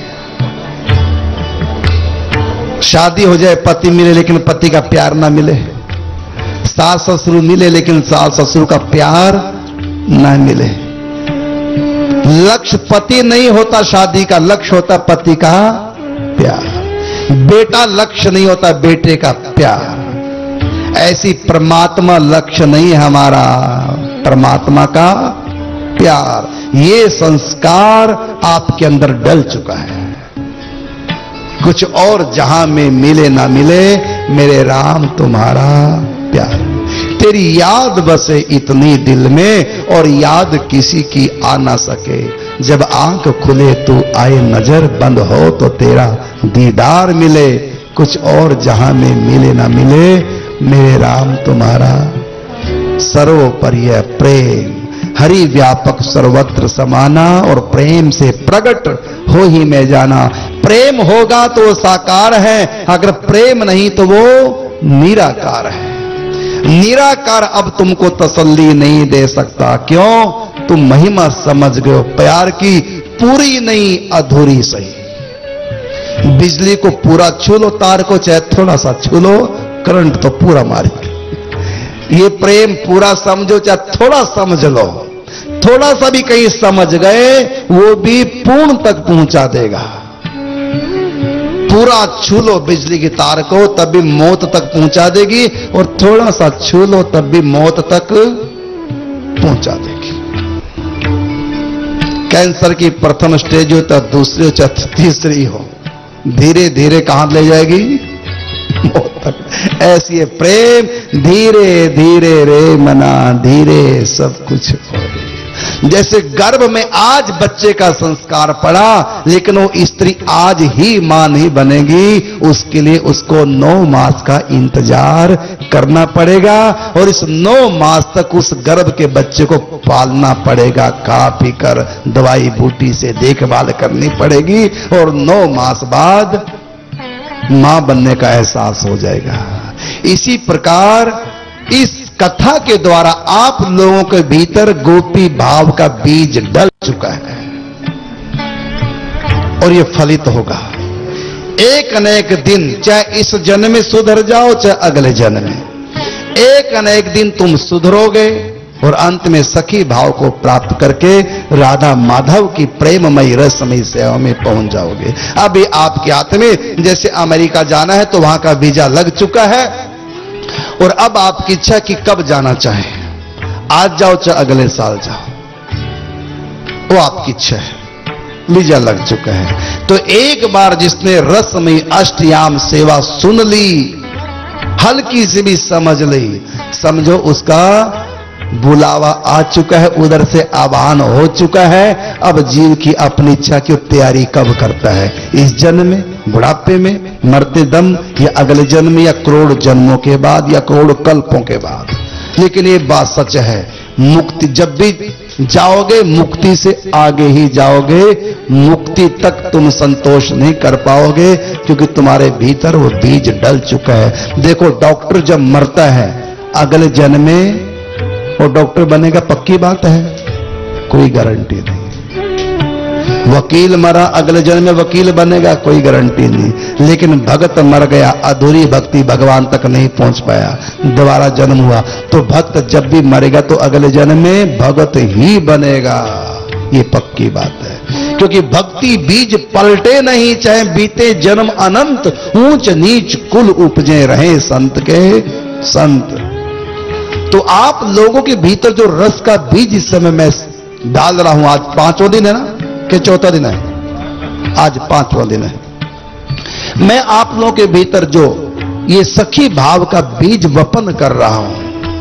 शादी हो जाए, पति मिले लेकिन पति का प्यार ना मिले, सास ससुर मिले लेकिन सास ससुर का प्यार ना मिले। लक्ष्य पति नहीं होता शादी का, लक्ष्य होता पति का प्यार। बेटा लक्ष्य नहीं होता, बेटे का प्यार। ऐसी परमात्मा लक्ष्य नहीं है हमारा, परमात्मा का प्यार। ये संस्कार आपके अंदर डल चुका है। कुछ और जहां में मिले ना मिले, मेरे राम तुम्हारा प्यार। तेरी याद बसे इतनी दिल में, और याद किसी की आ ना सके। जब आंख खुले तू आए, नजर बंद हो तो तेरा दीदार मिले। कुछ और जहां में मिले ना मिले, मेरे राम तुम्हारा सर्वोपरि प्रेम। हरि व्यापक सर्वत्र समाना और प्रेम से प्रकट हो ही मैं जाना। प्रेम होगा तो वो साकार है, अगर प्रेम नहीं तो वो निराकार है। निराकार अब तुमको तसल्ली नहीं दे सकता। क्यों? तुम महिमा समझ गए हो प्यार की, पूरी नहीं अधूरी सही। बिजली को पूरा छू लो, तार को चाहे थोड़ा सा छू लो, करंट तो पूरा मारेगी। ये प्रेम पूरा समझो चाहे थोड़ा समझ लो, थोड़ा सा भी कहीं समझ गए वो भी पूर्ण तक पहुंचा देगा। पूरा छू लो बिजली की तार को तब भी मौत तक पहुंचा देगी, और थोड़ा सा छू लो तब भी मौत तक पहुंचा देगी। कैंसर की प्रथम स्टेज हो तो दूसरी हो चाहे तीसरी हो, धीरे धीरे कहां ले जाएगी? मौत तक। ऐसी है प्रेम, धीरे धीरे रे मना, धीरे सब कुछ हो। जैसे गर्भ में आज बच्चे का संस्कार पड़ा, लेकिन वो स्त्री आज ही मां नहीं बनेगी, उसके लिए उसको नौ मास का इंतजार करना पड़ेगा, और इस नौ मास तक उस गर्भ के बच्चे को पालना पड़ेगा, खा पी कर दवाई बूटी से देखभाल करनी पड़ेगी, और नौ मास बाद मां बनने का एहसास हो जाएगा। इसी प्रकार इस कथा के द्वारा आप लोगों के भीतर गोपी भाव का बीज डल चुका है, और ये फलित होगा एक अनेक दिन। चाहे इस जन्म में सुधर जाओ चाहे अगले जन्म में, एक अनेक दिन तुम सुधरोगे, और अंत में सखी भाव को प्राप्त करके राधा माधव की प्रेममयी रसमयी सेवा में पहुंच जाओगे। अभी आपके हाथ में जैसे अमेरिका जाना है तो वहां का वीजा लग चुका है, और अब आपकी इच्छा कि कब जाना चाहे, आज जाओ चाहे अगले साल जाओ, वो आपकी इच्छा है, वीजा लग चुका है। तो एक बार जिसने रसमयी अष्टयाम सेवा सुन ली, हल्की से भी समझ ली, समझो उसका बुलावा आ चुका है, उधर से आह्वान हो चुका है। अब जीव की अपनी इच्छा की तैयारी कब करता है? इस जन्म में, बुढ़ापे में, मरते दम, या अगले जन्म, या करोड़ जन्मों के बाद, या करोड़ कल्पों के बाद। लेकिन ये बात सच है, मुक्ति जब भी जाओगे मुक्ति से आगे ही जाओगे, मुक्ति तक तुम संतोष नहीं कर पाओगे, क्योंकि तुम्हारे भीतर वो बीज डल चुका है। देखो डॉक्टर जब मरता है अगले जन्म में वो डॉक्टर बनेगा, पक्की बात है, कोई गारंटी नहीं। वकील मरा अगले जन्म में वकील बनेगा, कोई गारंटी नहीं। लेकिन भक्त मर गया, अधूरी भक्ति, भगवान तक नहीं पहुंच पाया, दोबारा जन्म हुआ, तो भक्त जब भी मरेगा तो अगले जन्म में भक्त ही बनेगा, ये पक्की बात है। क्योंकि भक्ति बीज पलटे नहीं, चाहे बीते जन्म अनंत, ऊंच नीच कुल उपजे रहे संत के संत। तो आप लोगों के भीतर जो रस का बीज इस समय मैं डाल रहा हूं, आज पांचवां दिन है ना कि चौथा दिन है? आज पांचवां दिन है। मैं आप लोगों के भीतर जो ये सखी भाव का बीज वपन कर रहा हूं,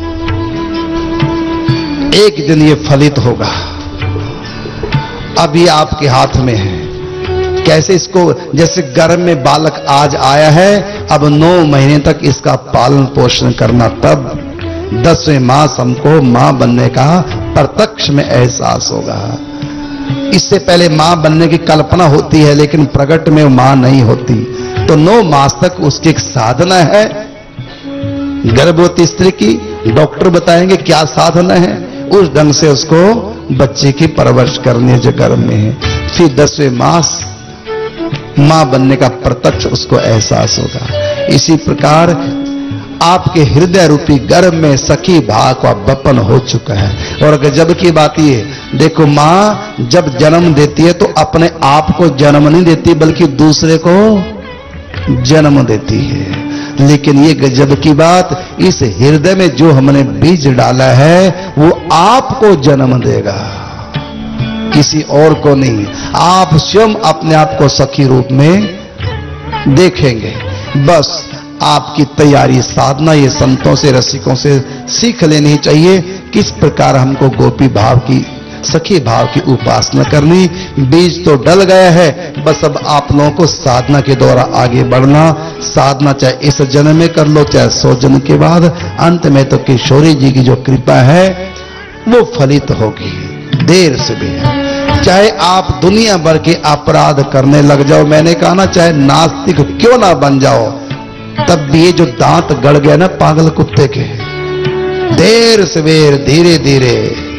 एक दिन ये फलित होगा। अब ये आपके हाथ में है। कैसे इसको, जैसे गर्भ में बालक आज आया है, अब नौ महीने तक इसका पालन पोषण करना, तब दसवें मास हमको मां बनने का प्रत्यक्ष में एहसास होगा। इससे पहले मां बनने की कल्पना होती है, लेकिन प्रकट में मां नहीं होती। तो नौ मास तक उसकी एक साधना है गर्भवती स्त्री की, डॉक्टर बताएंगे क्या साधना है, उस ढंग से उसको बच्चे की परवरिश करनी है जो गर्भ में है। फिर दसवें मास मां बनने का प्रत्यक्ष उसको एहसास होगा। इसी प्रकार आपके हृदय रूपी गर्भ में सखी भाव का वपन हो चुका है। और गजब की बात ये, देखो मां जब जन्म देती है तो अपने आप को जन्म नहीं देती, बल्कि दूसरे को जन्म देती है। लेकिन ये गजब की बात, इस हृदय में जो हमने बीज डाला है वो आपको जन्म देगा, किसी और को नहीं। आप स्वयं अपने आप को सखी रूप में देखेंगे। बस आपकी तैयारी, साधना ये संतों से, रसिकों से सीख लेनी चाहिए, किस प्रकार हमको गोपी भाव की, सखी भाव की उपासना करनी। बीज तो डल गया है, बस अब आप लोगों को साधना के द्वारा आगे बढ़ना। साधना चाहे इस जन्म में कर लो, चाहे सौ जन्म के बाद। अंत में तो किशोरी जी की जो कृपा है, वो फलित होगी देर से भी। चाहे आप दुनिया भर के अपराध करने लग जाओ, मैंने कहा ना, चाहे नास्तिक क्यों ना बन जाओ, तब भी ये जो दांत गड़ गया ना पागल कुत्ते के, देर सवेर धीरे धीरे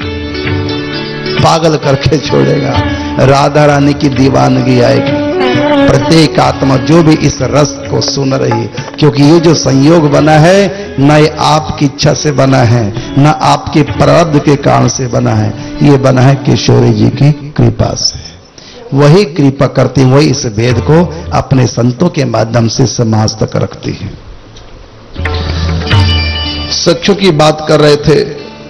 पागल करके छोड़ेगा। राधा रानी की दीवानगी आएगी। प्रत्येक आत्मा जो भी इस रस को सुन रही, क्योंकि ये जो संयोग बना है न ये आपकी इच्छा से बना है, न आपके प्रारब्ध के कारण से बना है, ये बना है किशोरी जी की कृपा से। वही कृपा करती, वही इस भेद को अपने संतों के माध्यम से समाज तक रखती है। सखियों की बात कर रहे थे,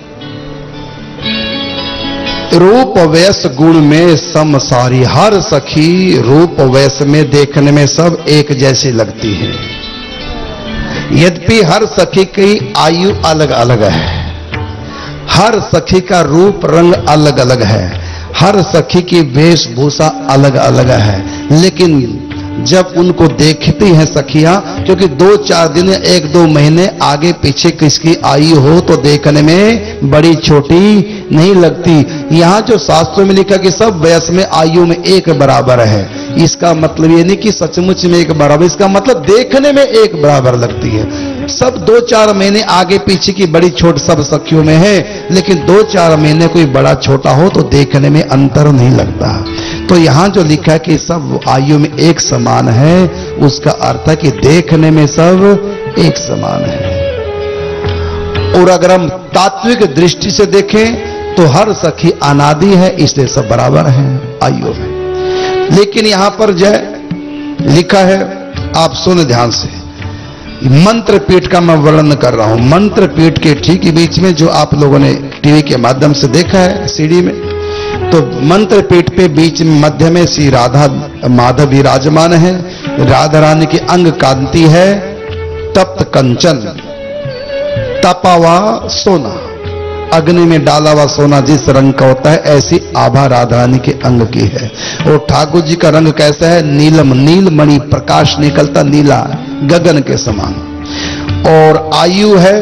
रूप वैस गुण में सम सारी, हर सखी रूप वैस में देखने में सब एक जैसी लगती है। यद्यपि हर सखी की आयु अलग अलग है, हर सखी का रूप रंग अलग अलग है, हर सखी की वेशभूषा अलग अलग है, लेकिन जब उनको देखती हैं सखियां, क्योंकि दो चार दिन एक दो महीने आगे पीछे किसकी आयु हो तो देखने में बड़ी छोटी नहीं लगती। यहां जो शास्त्रों में लिखा कि सब वयस में आयु में एक बराबर है, इसका मतलब ये नहीं कि सचमुच में एक बराबर, इसका मतलब देखने में एक बराबर लगती है। सब दो चार महीने आगे पीछे की बड़ी छोट सब सखियों में है, लेकिन दो चार महीने कोई बड़ा छोटा हो तो देखने में अंतर नहीं लगता। तो यहां जो लिखा है कि सब आयु में एक समान है, उसका अर्थ है कि देखने में सब एक समान है। और अगर हम तात्विक दृष्टि से देखें तो हर सखी अनादि है, इसलिए सब बराबर हैं आयु में। लेकिन यहां पर जो लिखा है, आप सुन ध्यान से, मंत्र पीठ का मैं वर्णन कर रहा हूं। मंत्र पीठ के ठीक बीच में जो आप लोगों ने टीवी के माध्यम से देखा है सीडी में, तो मंत्र पीठ पे बीच में मध्य में श्री राधा माधव विराजमान है। राधा रानी की अंग कांति है तप्त कंचन, तपा हुआ सोना, अग्नि में डाला हुआ सोना जिस रंग का होता है, ऐसी आभा राधा रानी के अंग की है। और ठाकुर जी का रंग कैसा है? नीलम, नीलमणि, प्रकाश निकलता नीला गगन के समान। और आयु है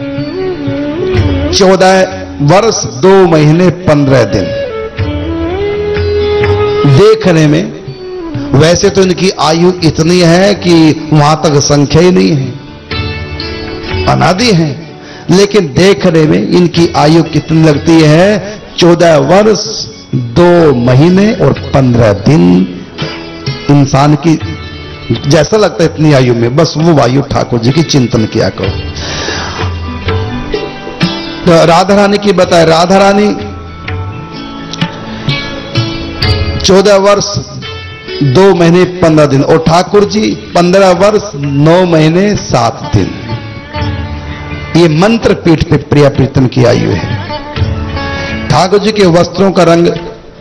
चौदह वर्ष दो महीने पंद्रह दिन। देखने में वैसे तो इनकी आयु इतनी है कि वहां तक संख्या ही नहीं है, अनादि है, लेकिन देखने में इनकी आयु कितनी लगती है? चौदह वर्ष दो महीने और पंद्रह दिन। इंसान की जैसा लगता है इतनी आयु में, बस वो वायु ठाकुर जी की चिंतन किया करो। तो राधा रानी की बताए, राधा रानी चौदह वर्ष दो महीने पंद्रह दिन, और ठाकुर जी पंद्रह वर्ष नौ महीने सात दिन। ये मंत्र पीठ पे प्रिया प्रीतम की आयु है। ठाकुर जी के वस्त्रों का रंग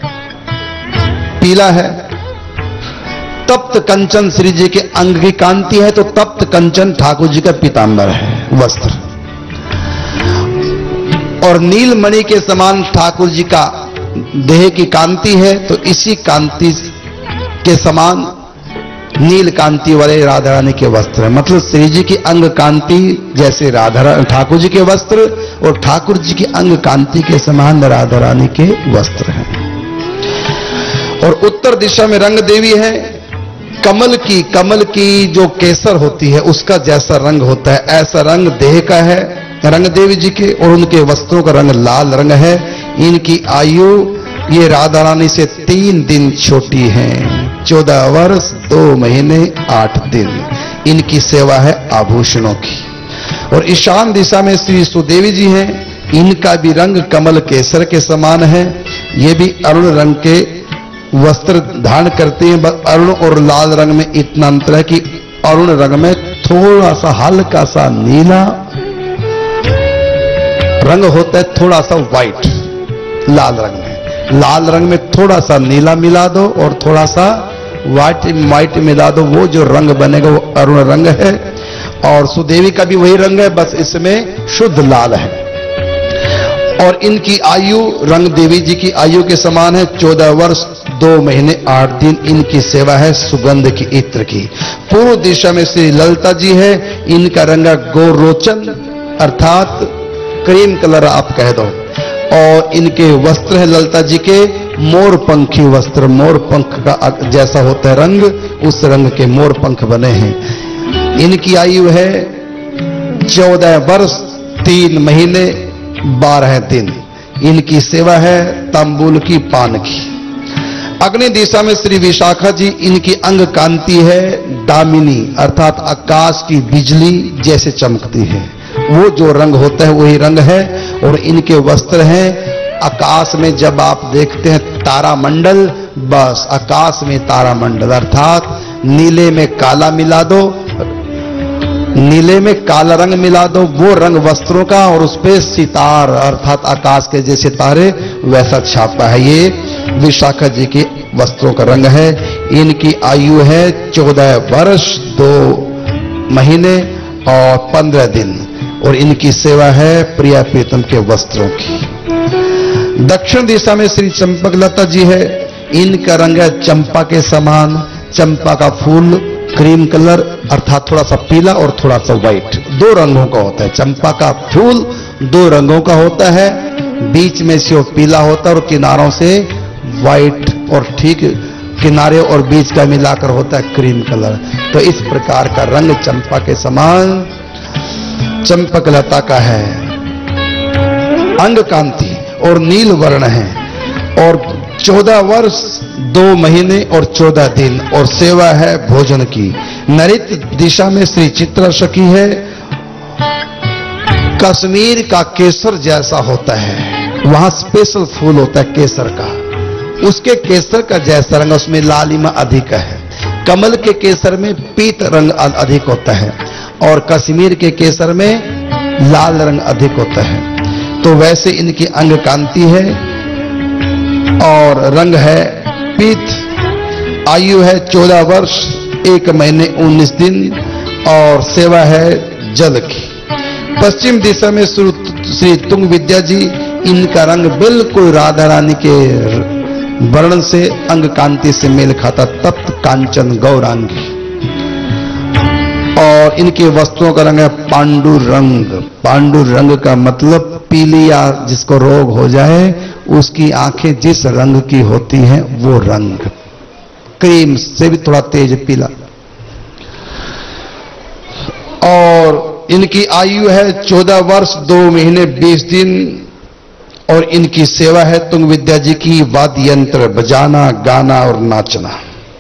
पीला है। तप्त कंचन श्री जी के अंग की कांति है, तो तप्त कंचन ठाकुर जी का पीतांबर है वस्त्र। और नीलमणि के समान ठाकुर जी का देह की कांति है, तो इसी कांति के समान नील कांति वाले राधा रानी के वस्त्र है। मतलब श्री जी की अंग कांति जैसे राधा ठाकुर जी के वस्त्र, और ठाकुर जी की अंग कांति के समान राधा रानी के वस्त्र हैं। और उत्तर दिशा में रंग देवी है। कमल की कमल की जो केसर होती है उसका जैसा रंग होता है, ऐसा रंग देह का है रंग देवी जी के, और उनके वस्त्रों का रंग लाल रंग है। इनकी आयु ये राधा रानी से तीन दिन छोटी है, चौदह वर्ष दो महीने आठ दिन। इनकी सेवा है आभूषणों की। और ईशान दिशा में श्री सुदेवी जी हैं। इनका भी रंग कमल केसर के समान है। ये भी अरुण रंग के वस्त्र धारण करते हैं। बस अरुण और लाल रंग में इतना अंतर है कि अरुण रंग में थोड़ा सा हल्का सा नीला रंग होता है, थोड़ा सा व्हाइट लाल रंग में। लाल रंग में थोड़ा सा नीला मिला दो और थोड़ा सा व्हाइट व्हाइट मिला दो, वो जो रंग बनेगा वो अरुण रंग है। और सुदेवी का भी वही रंग है, बस इसमें शुद्ध लाल है। और इनकी आयु रंग देवी जी की आयु के समान है, चौदह वर्ष दो महीने आठ दिन। इनकी सेवा है सुगंध की इत्र की। पूर्व दिशा में श्री ललिता जी है। इनका रंग गोरोचन अर्थात क्रीम कलर आप कह दो। और इनके वस्त्र है ललता जी के मोर पंखी वस्त्र, मोर पंख का जैसा होता है रंग, उस रंग के मोर पंख बने हैं। इनकी आयु है चौदह वर्ष तीन महीने बारह दिन। इनकी सेवा है तांबूल की पान की। अग्नि दिशा में श्री विशाखा जी, इनकी अंग कांति है दामिनी, अर्थात आकाश की बिजली जैसे चमकती है। वो जो रंग होता है वही रंग है। और इनके वस्त्र हैं आकाश में जब आप देखते हैं तारामंडल, बस आकाश में तारामंडल, अर्थात नीले में काला मिला दो, नीले में काला रंग मिला दो, वो रंग वस्त्रों का, और उस पे सितार अर्थात आकाश के जैसे तारे वैसा छापा है। ये विशाखा जी के वस्त्रों का रंग है। इनकी आयु है चौदह वर्ष दो महीने और पंद्रह दिन। और इनकी सेवा है प्रिया प्रीतम के वस्त्रों की। दक्षिण दिशा में श्री चंपकलता जी है। इनका रंग है चंपा के समान। चंपा का फूल क्रीम कलर अर्थात थोड़ा सा पीला और थोड़ा सा व्हाइट, दो रंगों का होता है। चंपा का फूल दो रंगों का होता है, बीच में से वो पीला होता है और किनारों से व्हाइट, और ठीक किनारे और बीच का मिलाकर होता है क्रीम कलर। तो इस प्रकार का रंग चंपा के समान चंपकलता का है। अंग कांति और नील वर्ण है और चौदह वर्ष दो महीने और चौदह दिन। और सेवा है भोजन की। नैऋत्य दिशा में श्री चित्रा सखी है। कश्मीर का केसर जैसा होता है, वहां स्पेशल फूल होता है केसर का, उसके केसर का जैसा रंग, उसमें लालिमा अधिक है। कमल के केसर में पीत रंग अधिक होता है और कश्मीर के केसर में लाल रंग अधिक होता है। तो वैसे इनकी अंग कांति है और रंग है पीत। आयु है चौदह वर्ष एक महीने उन्नीस दिन और सेवा है जल की। पश्चिम दिशा में श्री तुंग विद्या जी, इनका रंग बिल्कुल राधा रानी के वर्ण से अंग कांति से मेल खाता, तप्त कांचन गौरांगी। और इनके वस्त्रों का रंग है पांडु रंग। पांडु रंग का मतलब पीली, या जिसको रोग हो जाए उसकी आंखें जिस रंग की होती हैं वो रंग, क्रीम से भी थोड़ा तेज पीला। और इनकी आयु है चौदह वर्ष दो महीने बीस दिन और इनकी सेवा है तुंग विद्या जी की वाद्य यंत्र बजाना, गाना और नाचना।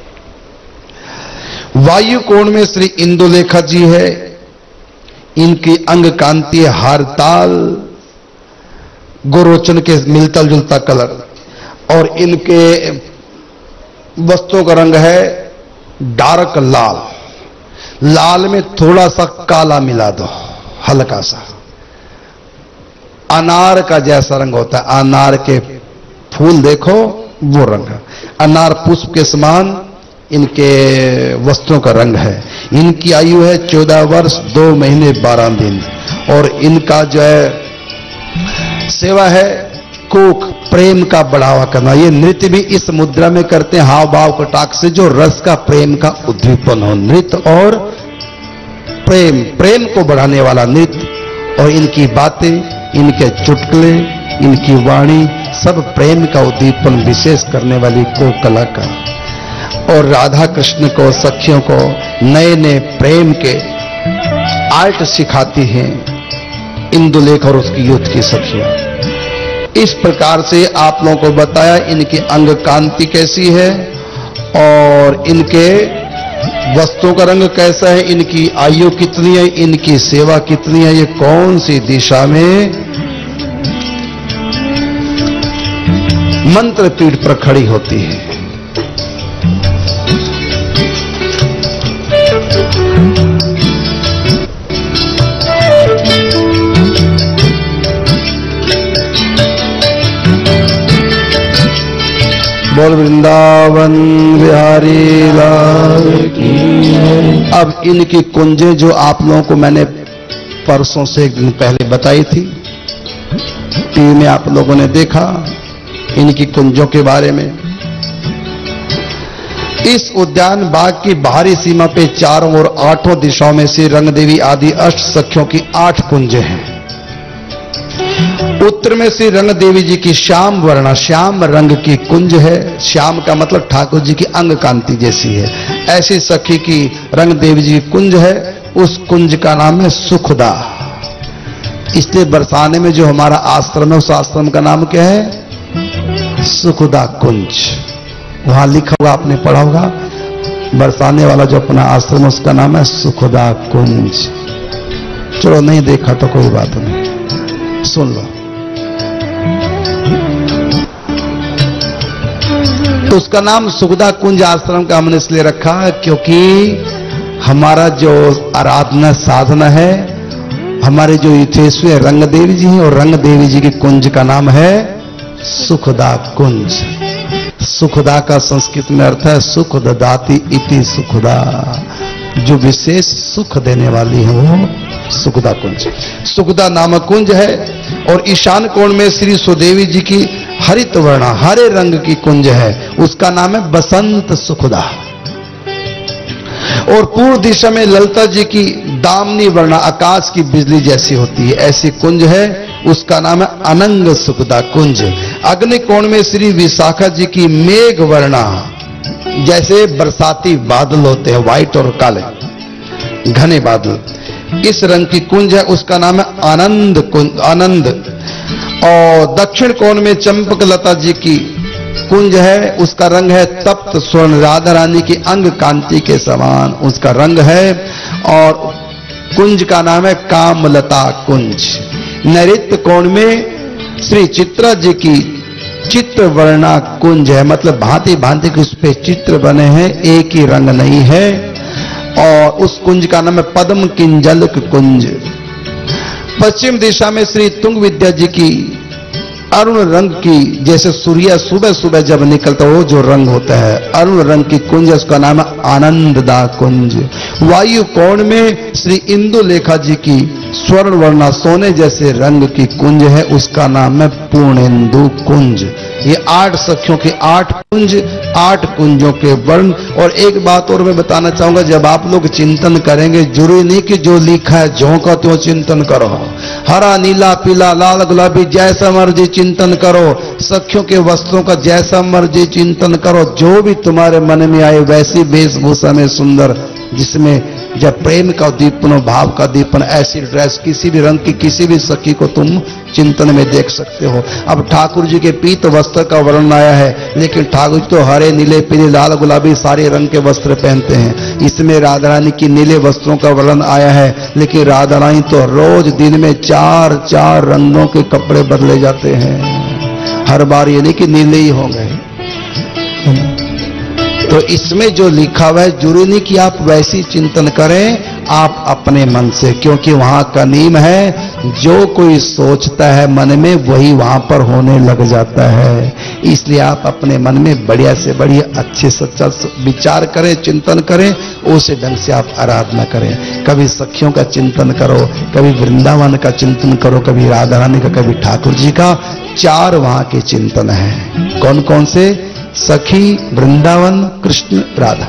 वायु कोण में श्री इंदुलेखा जी है। इनकी अंग कांति हारताल गोरोचन के मिलता जुलता कलर और इनके वस्त्रों का रंग है डार्क लाल। लाल में थोड़ा सा काला मिला दो, हल्का सा। अनार का जैसा रंग होता है, अनार के फूल देखो वो रंग। अनार पुष्प के समान इनके वस्त्रों का रंग है। इनकी आयु है चौदह वर्ष दो महीने बारह दिन और इनका जो है सेवा है कोक, प्रेम का बढ़ावा करना। ये नृत्य भी इस मुद्रा में करते हैं, हाव भाव कटाक्ष से, जो रस का प्रेम का उद्दीपन हो। नृत्य और प्रेम, प्रेम को बढ़ाने वाला नृत्य। और इनकी बातें, इनके चुटकुले, इनकी वाणी सब प्रेम का उद्दीपन विशेष करने वाली को कला का। और राधा कृष्ण को, सखियों को नए नए प्रेम के आर्ट सिखाती हैं इंदुलेख और उसकी युद्ध की सखियां। इस प्रकार से आप लोगों को बताया इनकी अंग कांति कैसी है और इनके वस्त्रों का रंग कैसा है, इनकी आयु कितनी है, इनकी सेवा कितनी है, ये कौन सी दिशा में मंत्र पीठ पर खड़ी होती है। बोल वृंदावन बिहारी लाल की। अब इनकी कुंजें जो आप लोगों को मैंने परसों से एक दिन पहले बताई थी, टीवी में आप लोगों ने देखा इनकी कुंजों के बारे में। इस उद्यान बाग की बाहरी सीमा पे चारों ओर आठों दिशाओं में से रंग देवी आदि अष्ट सखियों की आठ कुंजें हैं उत्तर में श्री रंग देवी जी की श्याम वर्णा, श्याम रंग की कुंज है। श्याम का मतलब ठाकुर जी की अंग कांति जैसी है। ऐसी सखी की रंग देवी जी की कुंज है। उस कुंज का नाम है सुखदा। इसलिए बरसाने में जो हमारा आश्रम है, उस आश्रम का नाम क्या है? सुखदा कुंज। वहां लिखा होगा, आपने पढ़ा होगा, बरसाने वाला जो अपना आश्रम उसका नाम है सुखदा कुंज। चलो नहीं देखा तो कोई बात नहीं, सुन लो। तो उसका नाम सुखदा कुंज आश्रम का हमने इसलिए रखा है क्योंकि हमारा जो आराधना साधना है, हमारे जो यथेश्वरी रंग देवी जी हैं, और रंग देवी जी की कुंज का नाम है सुखदा कुंज। सुखदा का संस्कृत में अर्थ है सुख ददाति इति सुखदा, जो विशेष सुख देने वाली है वो सुखदा कुंज। सुखदा नामक कुंज है। और ईशान कोण में श्री सुदेवी जी की हरित वर्णा, हरे रंग की कुंज है, उसका नाम है बसंत सुखदा। और पूर्व दिशा में ललिता जी की दामनी वर्णा, आकाश की बिजली जैसी होती है, ऐसी कुंज है, उसका नाम है अनंग सुखदा कुंज। अग्नि कोण में श्री विशाखा जी की मेघ वर्णा, जैसे बरसाती बादल होते हैं, व्हाइट और काले घने बादल, इस रंग की कुंज है, उसका नाम है आनंद कुंज, आनंद। और दक्षिण कोण में चंपक लता जी की कुंज है, उसका रंग है तप्त स्वर्ण, राधा रानी की अंग कांति के समान उसका रंग है। और कुंज का नाम है कामलता कुंज। नैऋत्य कोण में श्री चित्रा जी की चित्र वर्णा कुंज है, मतलब भांति भांति के उस पे चित्र बने हैं, एक ही रंग नहीं है। और उस कुंज का नाम है पद्म किंजलक कुंज। पश्चिम दिशा में श्री तुंग विद्या जी की अरुण रंग की, जैसे सूर्य सुबह सुबह जब निकलता वो जो रंग होता है, अरुण रंग की कुंज, उसका नाम है आनंददा कुंज। वायु कोण में श्री इंदु लेखा जी की स्वर्ण वर्णा सोने जैसे रंग की कुंज है, उसका नाम है पूर्णेंदु कुंज। ये आठ सखियों के आठ कुंज, आठ कुंजों के वर्ण। और एक बात और मैं बताना चाहूंगा, जब आप लोग चिंतन करेंगे, जरूरी नहीं कि जो लिखा है झोंका तो चिंतन करो, हरा नीला पीला लाल गुलाबी जैसा मर्जी चिंतन करो, सखियों के वस्त्रों का जैसा मर्जी चिंतन करो, जो भी तुम्हारे मन में आए वैसी वेशभूषा में सुंदर, जिसमें जब प्रेम का दीपन, भाव का दीपन, ऐसी ड्रेस किसी भी रंग की किसी भी सखी को तुम चिंतन में देख सकते हो। अब ठाकुर जी के पीत वस्त्र का वर्णन आया है, लेकिन ठाकुर जी तो हरे नीले पीले लाल गुलाबी सारे रंग के वस्त्र पहनते हैं। इसमें राधा रानी की नीले वस्त्रों का वर्णन आया है, लेकिन राधा रानी तो रोज दिन में चार चार रंगों के कपड़े बदले जाते हैं, हर बार ये नहीं कि नीले ही हो गए। तो इसमें जो लिखा हुआ है, जरूरी नहीं कि आप वैसी चिंतन करें, आप अपने मन से, क्योंकि वहां का नियम है, जो कोई सोचता है मन में वही वहां पर होने लग जाता है। इसलिए आप अपने मन में बढ़िया से बढ़िया अच्छे सच्चा विचार करें, चिंतन करें, उसी ढंग से आप आराधना करें। कभी सखियों का चिंतन करो, कभी वृंदावन का चिंतन करो, कभी राधा रानी का, कभी ठाकुर जी का। चार वहां के चिंतन है। कौन कौन से? सखी, वृंदावन, कृष्ण, राधा।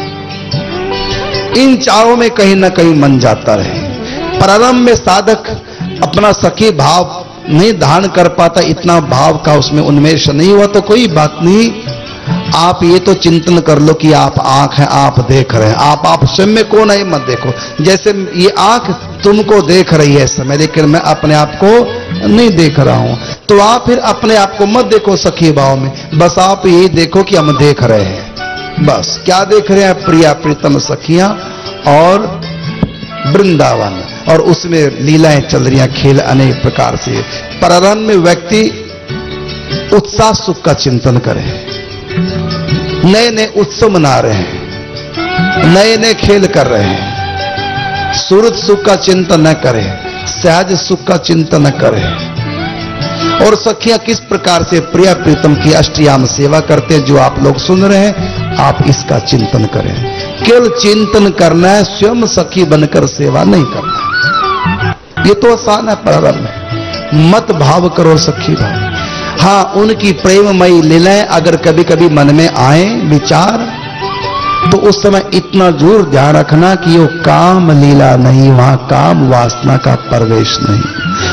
इन चारों में कहीं ना कहीं मन जाता रहे। प्रारंभ में साधक अपना सखी भाव नहीं धारण कर पाता, इतना भाव का उसमें उन्मेष नहीं हुआ तो कोई बात नहीं। आप ये तो चिंतन कर लो कि आप आंख हैं, आप देख रहे हैं, आप आप स्वयं में कौन है मत देखो। जैसे ये आंख तुमको देख रही है इस समय, लेकिन मैं अपने आप को नहीं देख रहा हूं, तो आप फिर अपने आप को मत देखो सखी भाव में, बस आप यही देखो कि हम देख रहे हैं। बस क्या देख रहे हैं? प्रिया प्रीतम सखियां और वृंदावन, और उसमें लीलाएं चल रही हैं, खेल अनेक प्रकार से। प्रारंभ में व्यक्ति उत्साह सुख का चिंतन करे, नए नए उत्सव मना रहे हैं, नए नए खेल कर रहे हैं, सूरत सुख का चिंतन न करें, सहज सुख का चिंतन न करें। और सखियां किस प्रकार से प्रिया प्रीतम की अष्टयाम सेवा करते हैं, जो आप लोग सुन रहे हैं, आप इसका चिंतन करें। केवल चिंतन करना है, स्वयं सखी बनकर सेवा नहीं करना। ये तो आसान है। प्रारंभ में मत भाव करो सखी भाव। हाँ, उनकी प्रेममयी लीलाएं अगर कभी कभी मन में आए विचार, तो उस समय इतना जरूर ध्यान रखना कि वो काम लीला नहीं, वहां काम वासना का प्रवेश नहीं।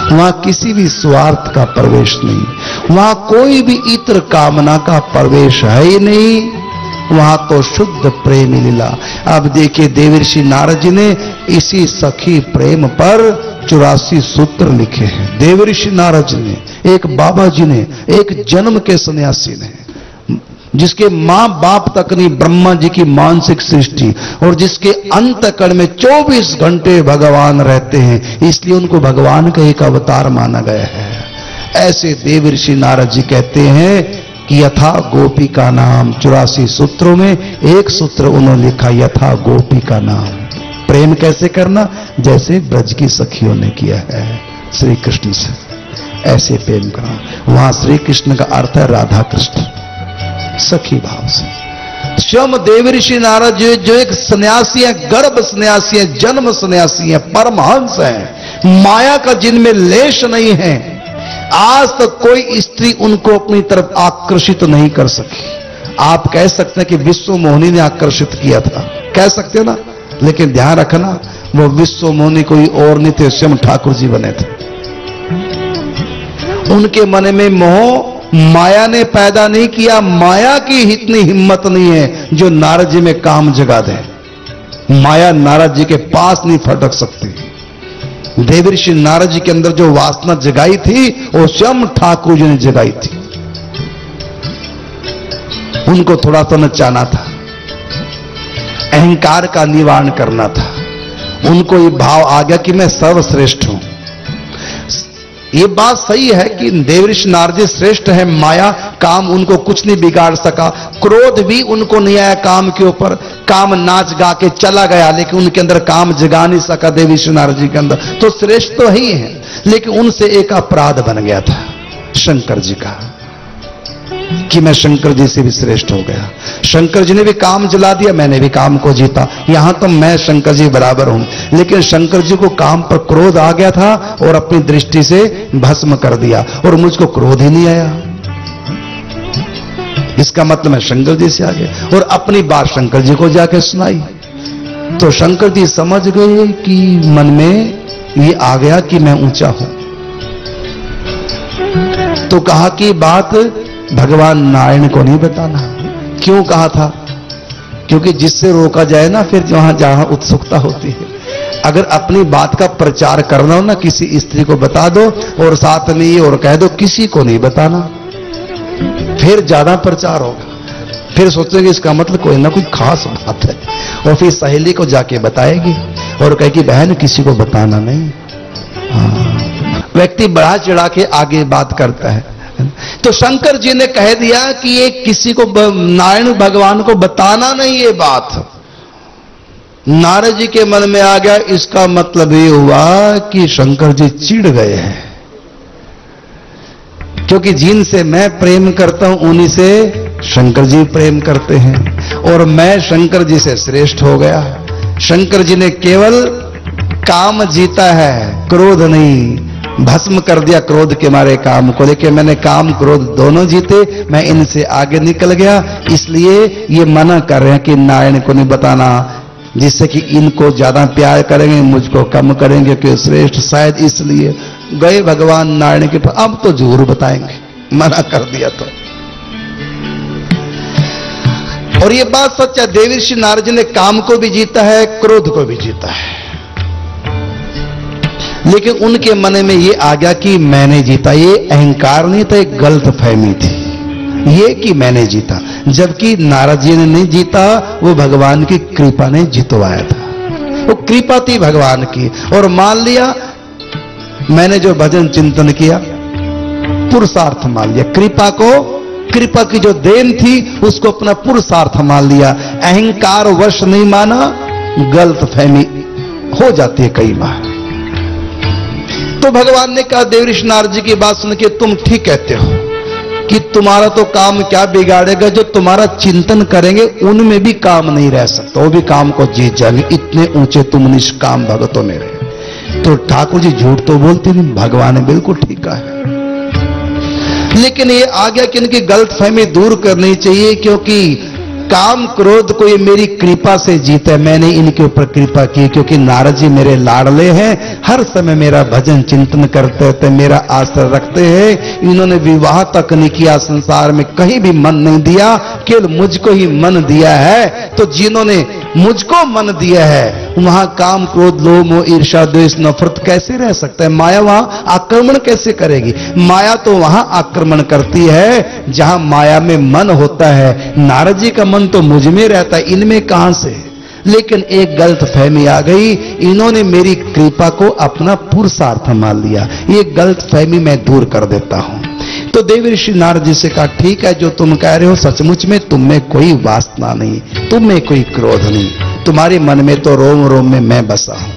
वहां किसी भी स्वार्थ का प्रवेश नहीं, वहां कोई भी इतर कामना का प्रवेश है ही नहीं, वहां तो शुद्ध प्रेम लीला। अब देखिए देवर्षि नारद जी ने इसी सखी प्रेम पर चौरासी सूत्र लिखे हैं। देवर्षि नारद जी ने, एक बाबा जी ने, एक जन्म के सन्यासी ने, जिसके मां बाप तक नहीं ब्रह्मा जी की मानसिक सृष्टि, और जिसके अंतकरण में चौबीस घंटे भगवान रहते हैं, इसलिए उनको भगवान का एक अवतार माना गया है। ऐसे देवर्षि नारद जी कहते हैं कि यथा गोपी का नाम, चौरासी सूत्रों में एक सूत्र उन्होंने लिखा, यथा गोपी का नाम। प्रेम कैसे करना? जैसे ब्रज की सखियों ने किया है श्री कृष्ण से, ऐसे प्रेम करना। वहां श्री कृष्ण का अर्थ है राधा कृष्ण, सखी भाव से। स्वयं देवर्षि नारद जी जो एक सन्यासी है, गर्भ सन्यासी है, जन्म सन्यासी है, परमहंस है, माया का जिनमें लेश नहीं है, आज तक कोई स्त्री उनको अपनी तरफ आकर्षित नहीं कर सकी। आप कह सकते हैं कि विश्व मोहिनी ने आकर्षित किया था, कह सकते हो ना, लेकिन ध्यान रखना वो विश्व मोहिनी कोई और नहीं थे, स्वयं ठाकुर जी बने थे। उनके मन में मोह माया ने पैदा नहीं किया, माया की इतनी हिम्मत नहीं है जो नारद जी में काम जगा दे। माया नारद जी के पास नहीं फटक सकती। देवर्षि नारद जी के अंदर जो वासना जगाई थी वो स्वयं ठाकुर जी ने जगाई थी। उनको थोड़ा सा नचाना था, अहंकार का निवारण करना था। उनको ये भाव आ गया कि मैं सर्वश्रेष्ठ हूं। ये बात सही है कि देवर्षि नारद जी श्रेष्ठ है, माया काम उनको कुछ नहीं बिगाड़ सका, क्रोध भी उनको नहीं आया काम के ऊपर, काम नाच गा के चला गया, लेकिन उनके अंदर काम जगा नहीं सका देवर्षि नारद जी के अंदर, तो श्रेष्ठ तो ही है। लेकिन उनसे एक अपराध बन गया था शंकर जी का, कि मैं शंकर जी से भी श्रेष्ठ हो गया। शंकर जी ने भी काम जला दिया, मैंने भी काम को जीता, यहां तो मैं शंकर जी बराबर हूं। लेकिन शंकर जी को काम पर क्रोध आ गया था और अपनी दृष्टि से भस्म कर दिया, और मुझको क्रोध ही नहीं आया। इसका मतलब मैं शंकर जी से आ गया, और अपनी बात शंकर जी को जाके सुनाई। तो शंकर जी समझ गए कि मन में ये आ गया कि मैं ऊंचा हूं। तो कहा कि बात भगवान नारायण को नहीं बताना। क्यों कहा था? क्योंकि जिससे रोका जाए ना, फिर वहां जहां उत्सुकता होती है। अगर अपनी बात का प्रचार करना हो ना, किसी स्त्री को बता दो, और साथ में ये और कह दो किसी को नहीं बताना, फिर ज्यादा प्रचार होगा। फिर सोचेंगे इसका मतलब कोई ना कोई खास बात है, और फिर सहेली को जाके बताएगी और कहेगी बहन किसी को बताना नहीं। हाँ। व्यक्ति बढ़ा चढ़ा के आगे बात करता है। तो शंकर जी ने कह दिया कि ये किसी को, नारायण भगवान को बताना नहीं ये बात। नारद जी के मन में आ गया, इसका मतलब ये हुआ कि शंकर जी चिढ़ गए हैं, क्योंकि जिनसे मैं प्रेम करता हूं उन्हीं से शंकर जी प्रेम करते हैं, और मैं शंकर जी से श्रेष्ठ हो गया। शंकर जी ने केवल काम जीता है, क्रोध नहीं। भस्म कर दिया क्रोध के मारे काम को, लेकिन मैंने काम क्रोध दोनों जीते, मैं इनसे आगे निकल गया। इसलिए ये मना कर रहे हैं कि नारायण को नहीं बताना, जिससे कि इनको ज्यादा प्यार करेंगे, मुझको कम करेंगे कि श्रेष्ठ। शायद इसलिए गए भगवान नारायण के पास, अब तो जरूर बताएंगे, मना कर दिया तो। और ये बात सच है, देवर्षि नारद जी ने काम को भी जीता है, क्रोध को भी जीता है, लेकिन उनके मन में ये आ गया कि मैंने जीता। ये अहंकार नहीं था, एक गलत फहमी थी ये कि मैंने जीता, जबकि नारद जी ने नहीं जीता, वो भगवान की कृपा ने जितवाया था। वो कृपा थी भगवान की, और मान लिया मैंने जो भजन चिंतन किया पुरुषार्थ मान लिया। कृपा को, कृपा की जो देन थी उसको अपना पुरुषार्थ मान लिया। अहंकार वश नहीं माना, गलत फहमी हो जाती है कई बार। तो भगवान ने कहा देवर्षि नारद जी की बात सुन के तुम ठीक कहते हो कि तुम्हारा तो काम क्या बिगाड़ेगा, जो तुम्हारा चिंतन करेंगे उनमें भी काम नहीं रह सकता, वो भी काम को जीत जाएंगे, इतने ऊंचे तुम निष्काम भगतों में रहे। तो ठाकुर जी झूठ तो बोलते नहीं, भगवान ने बिल्कुल ठीक कहा है। लेकिन ये आ गया कि इनकी गलतफहमी दूर करनी चाहिए, क्योंकि काम क्रोध को ये मेरी कृपा से जीते, मैंने इनके ऊपर कृपा की, क्योंकि नारद जी मेरे लाडले हैं, हर समय मेरा भजन चिंतन करते थे, मेरा आश्रय रखते हैं। इन्होंने विवाह तक नहीं किया, संसार में कहीं भी मन नहीं दिया, केवल मुझको ही मन दिया है। तो जिन्होंने मुझको मन दिया है वहां काम क्रोध लोभ मोह ईर्ष्या द्वेष नफरत कैसे रह सकता है? माया वहां आक्रमण कैसे करेगी? माया तो वहां आक्रमण करती है जहां माया में मन होता है। नारद जी का मन तो मुझ में रहता है, इनमें कहां से? लेकिन एक गलत फहमी आ गई, इन्होंने मेरी कृपा को अपना पुरुषार्थ मान लिया। ये गलत फहमी मैं दूर कर देता हूं। तो देव ऋषि नारद जी से कहा, ठीक है जो तुम कह रहे हो, सचमुच में तुम में कोई वासना नहीं, तुम में कोई क्रोध नहीं, तुम्हारे मन में तो रोम रोम में मैं बसा हूं।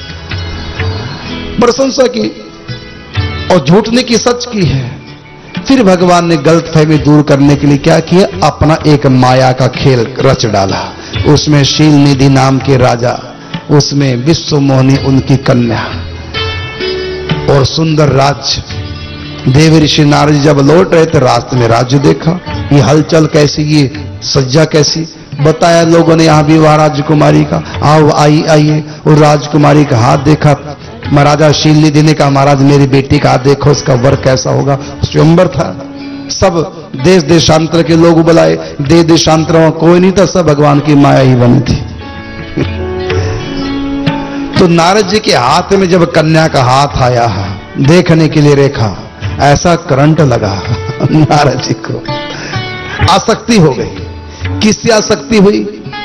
प्रशंसा की और झूठने की सच की है। फिर भगवान ने गलत फहमी दूर करने के लिए क्या किया? अपना एक माया का खेल रच डाला। उसमें शील निधि नाम के राजा, उसमें विश्व मोहिनी उनकी कन्या और सुंदर राज्य। देव ऋषि नारद जी जब लौट रहे थे, रास्ते में राज्य देखा, ये हलचल कैसी, ये सज्जा कैसी। बताया लोगों ने यहाँ विवाह राजकुमारी का, आओ आई आइए। और राजकुमारी का हाथ देखा, महाराजा शील निधि ने कहा, महाराज मेरी बेटी का हाथ देखो, उसका वर कैसा होगा। स्वयंवर था, सब देश देशांतर के लोग बुलाए, देश देशांतर में कोई नहीं था, सब भगवान की माया ही बनी थी। तो नारद जी के हाथ में जब कन्या का हाथ आया देखने के लिए रेखा, ऐसा करंट लगा नारद जी को, आसक्ति हो गई। किससे आसक्ति हुई?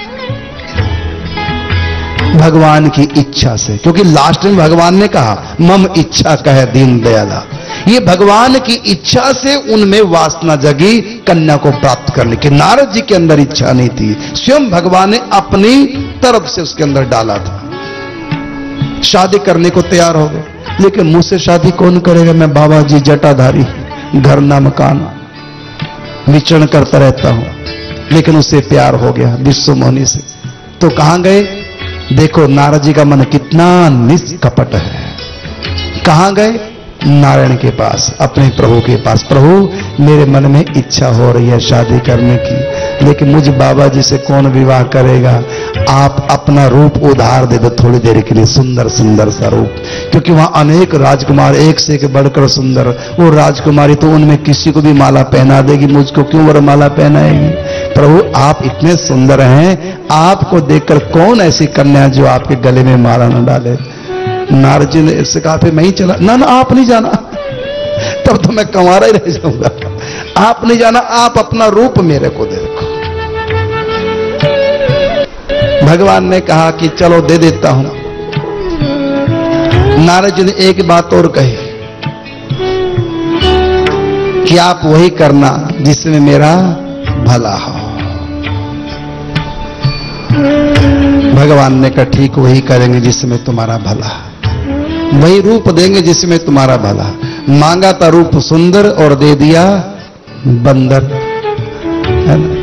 भगवान की इच्छा से, क्योंकि लास्ट में भगवान ने कहा मम इच्छा कहे दीन दयाला। ये भगवान की इच्छा से उनमें वासना जगी कन्या को प्राप्त करने की। नारद जी के अंदर इच्छा नहीं थी, स्वयं भगवान ने अपनी तरफ से उसके अंदर डाला था। शादी करने को तैयार हो गए, लेकिन मुझसे शादी कौन करेगा? मैं बाबा जी जटाधारी, घर ना मकान, विचरण करता रहता हूं। लेकिन उससे प्यार हो गया विश्व मोहिनी से। तो कहां गए? देखो नारद जी का मन कितना निष्कपट है। कहां गए? नारायण के पास, अपने प्रभु के पास। प्रभु मेरे मन में इच्छा हो रही है शादी करने की, लेकिन मुझ बाबा जी से कौन विवाह करेगा? आप अपना रूप उधार दे दो थोड़ी देर के लिए, सुंदर सुंदर सा रूप, क्योंकि वहां अनेक राजकुमार एक से एक बढ़कर सुंदर। वो राजकुमारी तो उनमें किसी को भी माला पहना देगी, मुझको क्यों वरमाला पहनाएगी? प्रभु आप इतने सुंदर हैं, आपको देखकर कौन ऐसी कन्या जो आपके गले में माला न डाले? नारद जी ने इससे कहा, फिर मैं ही चला। ना ना आप नहीं जाना, तब तो मैं कंवारा ही रह जाऊंगा। आप नहीं जाना, आप अपना रूप मेरे को देखो। भगवान ने कहा कि चलो दे देता हूं। नारद जी ने एक बात और कही कि आप वही करना जिसमें मेरा भला हो। भगवान ने कहा ठीक वही करेंगे जिसमें तुम्हारा भला, वही रूप देंगे जिसमें तुम्हारा भला। मांगा था रूप सुंदर और दे दिया बंदर, है ना?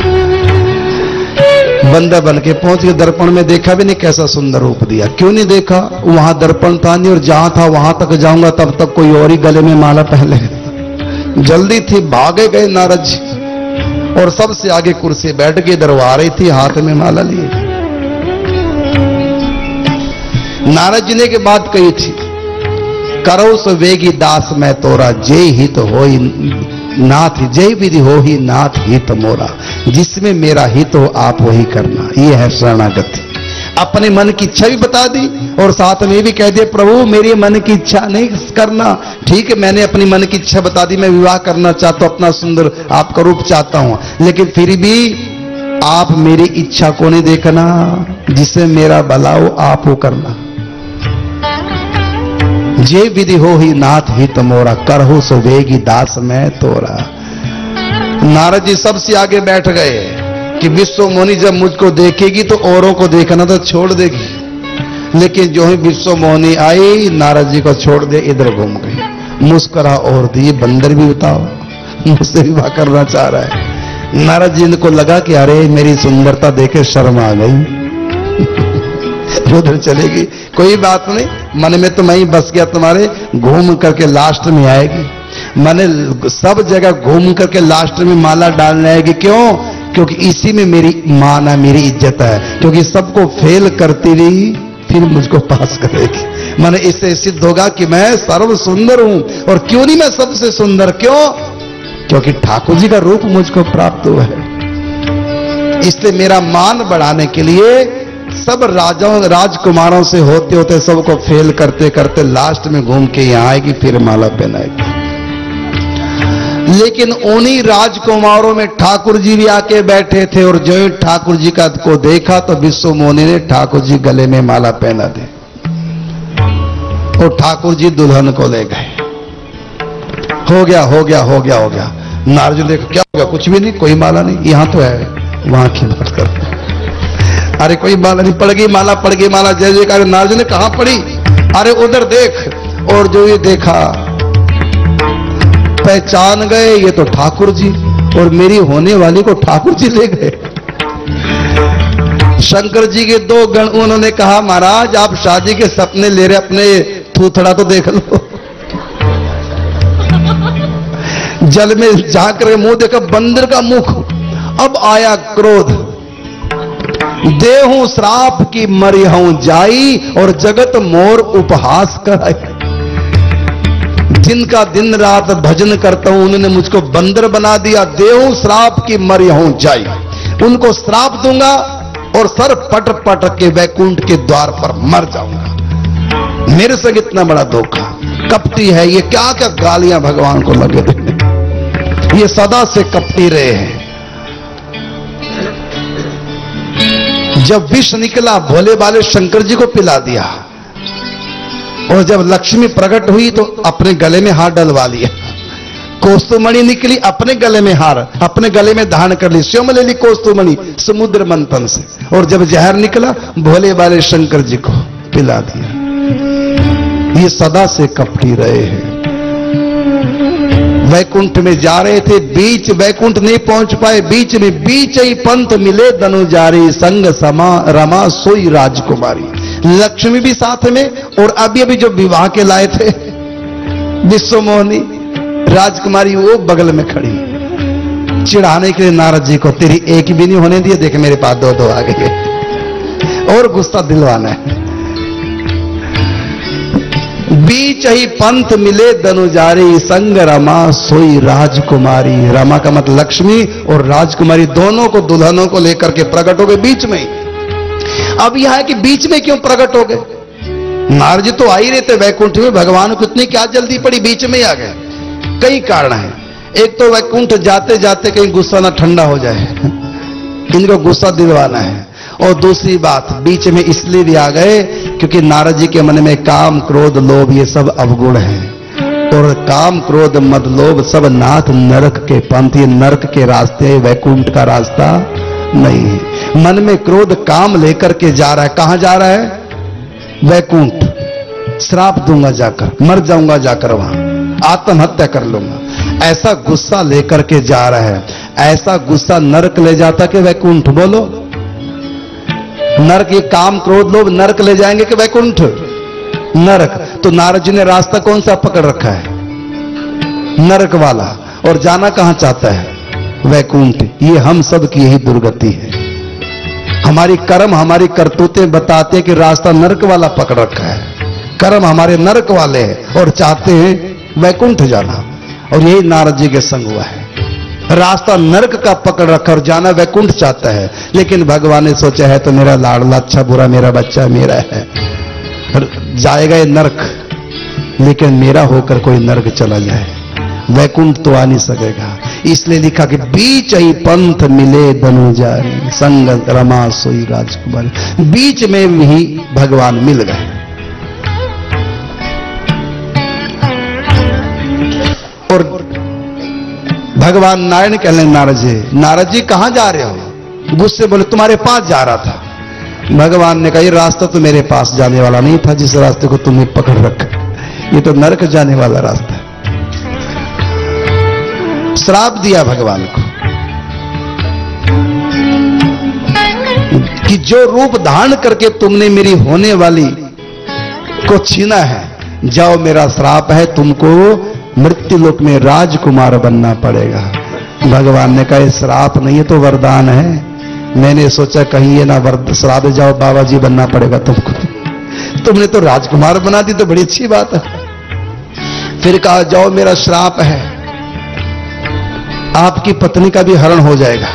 बंदर बन के पहुंच गए, दर्पण में देखा भी नहीं कैसा सुंदर रूप दिया। क्यों नहीं देखा? वहां दर्पण था नहीं, और जहां था वहां तक जाऊंगा तब तक कोई और ही गले में माला पहले। जल्दी थी, भागे गए नारद जी, और सबसे आगे कुर्सी बैठ के दरवा रही थी, हाथ में माला लिए। नारद जी ने के बात कही थी, करो सो वेगी दास मैं तोरा, जय हित हो नाथ, जय विधि हो ही नाथ हित मोरा। जिसमें मेरा हित हो आप वही करना, ये है शरणागति। अपने मन की इच्छा भी बता दी और साथ में भी कह दिया प्रभु मेरी मन की इच्छा नहीं करना। ठीक है, मैंने अपनी मन की इच्छा बता दी, मैं विवाह करना चाहता हूं, अपना सुंदर आपका रूप चाहता हूं, लेकिन फिर भी आप मेरी इच्छा को नहीं देखना, जिससे मेरा भला हो आप वो करना। जे विधि हो ही नाथ हित मोरा, करहो सो वेगी दास मैं तोरा। नारद जी सबसे आगे बैठ गए कि विश्व मोहिनी जब मुझको देखेगी तो औरों को देखना तो छोड़ देगी। लेकिन जो ही विश्व मोहिनी आई, नारद जी को छोड़ दे, इधर घूम गई, मुस्कुरा और दी। बंदर भी बताओ मुझसे विवाह करना चाह रहा है। नारद जी को लगा कि अरे मेरी सुंदरता देखे शर्म आ गई, उधर चलेगी। कोई बात नहीं, मन में तो मैं ही बस गया तुम्हारे, घूम करके लास्ट में आएगी। मैंने सब जगह घूम करके लास्ट में माला डालने आएगी। क्यों? क्योंकि इसी में मेरी मान है, मेरी इज्जत है, क्योंकि सबको फेल करती रही फिर मुझको पास करेगी। माने इससे सिद्ध होगा कि मैं सर्व सुंदर हूं। और क्यों नहीं मैं सबसे सुंदर, क्यों? क्योंकि ठाकुर जी का रूप मुझको प्राप्त हुआ है। इसलिए मेरा मान बढ़ाने के लिए सब राजाओं राजकुमारों से होते होते सबको फेल करते करते लास्ट में घूम के यहां आएगी, फिर माला पहनाएगी। लेकिन उन्हीं राजकुमारों में ठाकुर जी भी आके बैठे थे, और जो ही ठाकुर जी का को देखा तो विश्व मोहिनी ने ठाकुर जी गले में माला पहना दी और ठाकुर जी दुल्हन को ले गए। हो गया हो गया हो गया हो गया। नारद जी देखो क्या हो गया? कुछ भी नहीं, कोई माला नहीं। यहां तो है, वहां की बात कर। अरे कोई माला नहीं, पड़ गई माला, पड़ गई माला, जय जयकार। नारद जी ने कहां पड़ी? अरे उधर देख। और जो ये देखा पहचान गए, ये तो ठाकुर जी, और मेरी होने वाली को ठाकुर जी ले गए। शंकर जी के दो गण, उन्होंने कहा महाराज आप शादी के सपने ले रहे, अपने थूथड़ा तो देख लो। जल में जाकर मुंह देखा, बंदर का मुख। अब आया क्रोध, देहूं श्राप की मरिहूं जाई, और जगत मोर उपहास कराई। जिनका दिन रात भजन करता हूं उन्होंने मुझको बंदर बना दिया। देहूं श्राप की मरिहूं जाई, उनको श्राप दूंगा और सर पट पट के वैकुंठ के द्वार पर मर जाऊंगा। मेरे संग इतना बड़ा धोखा, कपटी है ये। क्या क्या गालियां भगवान को लगे देने, ये सदा से कपटी रहे हैं। जब विष निकला भोले बाले शंकर जी को पिला दिया, और जब लक्ष्मी प्रकट हुई तो अपने गले में हार डलवा लिया। कौस्तुमणि निकली, अपने गले में हार, अपने गले में धारण कर ली। स्वयं ले ली कौस्तुमणि समुद्र मंथन से, और जब जहर निकला भोले बाले शंकर जी को पिला दिया। ये सदा से कपटी रहे हैं। वैकुंठ में जा रहे थे, बीच वैकुंठ नहीं पहुंच पाए, बीच में बीच ही पंथ मिले धनुजारी, संग समा रमा सोई राजकुमारी। लक्ष्मी भी साथ में, और अभी अभी जो विवाह के लाए थे विश्व मोहिनी राजकुमारी, वो बगल में खड़ी चिढ़ाने के लिए नारद जी को, तेरी एक भी नहीं होने दिए, देख मेरे पास दो दो आ गए, और गुस्सा दिलवाना है। बीच ही पंथ मिले धनुजारी, संग रमा सोई राजकुमारी। रमा का मतलब लक्ष्मी, और राजकुमारी दोनों को दुल्हनों को लेकर के प्रकट हो गए बीच में ही। अब यह है कि बीच में क्यों प्रकट हो गए? नारद जी तो आ ही रहे थे वैकुंठ में, भगवान को इतनी क्या जल्दी पड़ी, बीच में ही आ गए? कई कारण है। एक तो वैकुंठ जाते जाते कहीं गुस्सा ना ठंडा हो जाए, इनको गुस्सा दिलवाना है। और दूसरी बात, बीच में इसलिए भी आ गए क्योंकि नारद जी के मन में काम क्रोध लोभ ये सब अवगुण है, और काम क्रोध मद लोभ सब नाथ नरक के पंथ, ये नरक के रास्ते, वैकुंठ का रास्ता नहीं है। मन में क्रोध काम लेकर के जा रहा है, कहां जा रहा है? वैकुंठ। श्राप दूंगा जाकर, मर जाऊंगा जाकर वहां, आत्महत्या कर लूंगा, ऐसा गुस्सा लेकर के जा रहा है। ऐसा गुस्सा नरक ले जाता कि वैकुंठ? बोलो, नरक, ये काम क्रोध लोभ नरक ले जाएंगे कि वैकुंठ? नरक। तो नारद जी ने रास्ता कौन सा पकड़ रखा है? नरक वाला। और जाना कहां चाहता है? वैकुंठ। ये हम सब की यही दुर्गति है। हमारी कर्म, हमारी करतूतें बताते हैं कि रास्ता नरक वाला पकड़ रखा है। कर्म हमारे नरक वाले हैं और चाहते हैं वैकुंठ जाना, और यही नारद जी के संग हुआ है। रास्ता नरक का पकड़ रखा और जाना वैकुंठ चाहता है। लेकिन भगवान ने सोचा है तो मेरा लाडला अच्छा बुरा मेरा बच्चा मेरा है, जाएगा ये नरक, लेकिन मेरा होकर कोई नरक चला जाए, वैकुंठ तो आ नहीं सकेगा। इसलिए लिखा कि बीच ही पंथ मिले धनुजारी, संग रमा सोई राजकुमारी। बीच में ही भगवान मिल गए। और भगवान नारायण कहने नारद जी, नारद जी कहां जा रहे हो? गुस्से बोले तुम्हारे पास जा रहा था। भगवान ने कहा ये रास्ता तो मेरे पास जाने वाला नहीं था, जिस रास्ते को तुमने पकड़ रखा, ये तो नरक जाने वाला रास्ता है। श्राप दिया भगवान को कि जो रूप धारण करके तुमने मेरी होने वाली को छीना है, जाओ मेरा श्राप है, तुमको मृत्यु लोक में राजकुमार बनना पड़ेगा। भगवान ने कहा ये श्राप नहीं है तो वरदान है। मैंने सोचा कहीं ये ना वर्द श्राप जाओ बाबा जी बनना पड़ेगा तुमको, तुमने तो राजकुमार बना दी तो बड़ी अच्छी बात है। फिर कहा जाओ मेरा श्राप है, आपकी पत्नी का भी हरण हो जाएगा।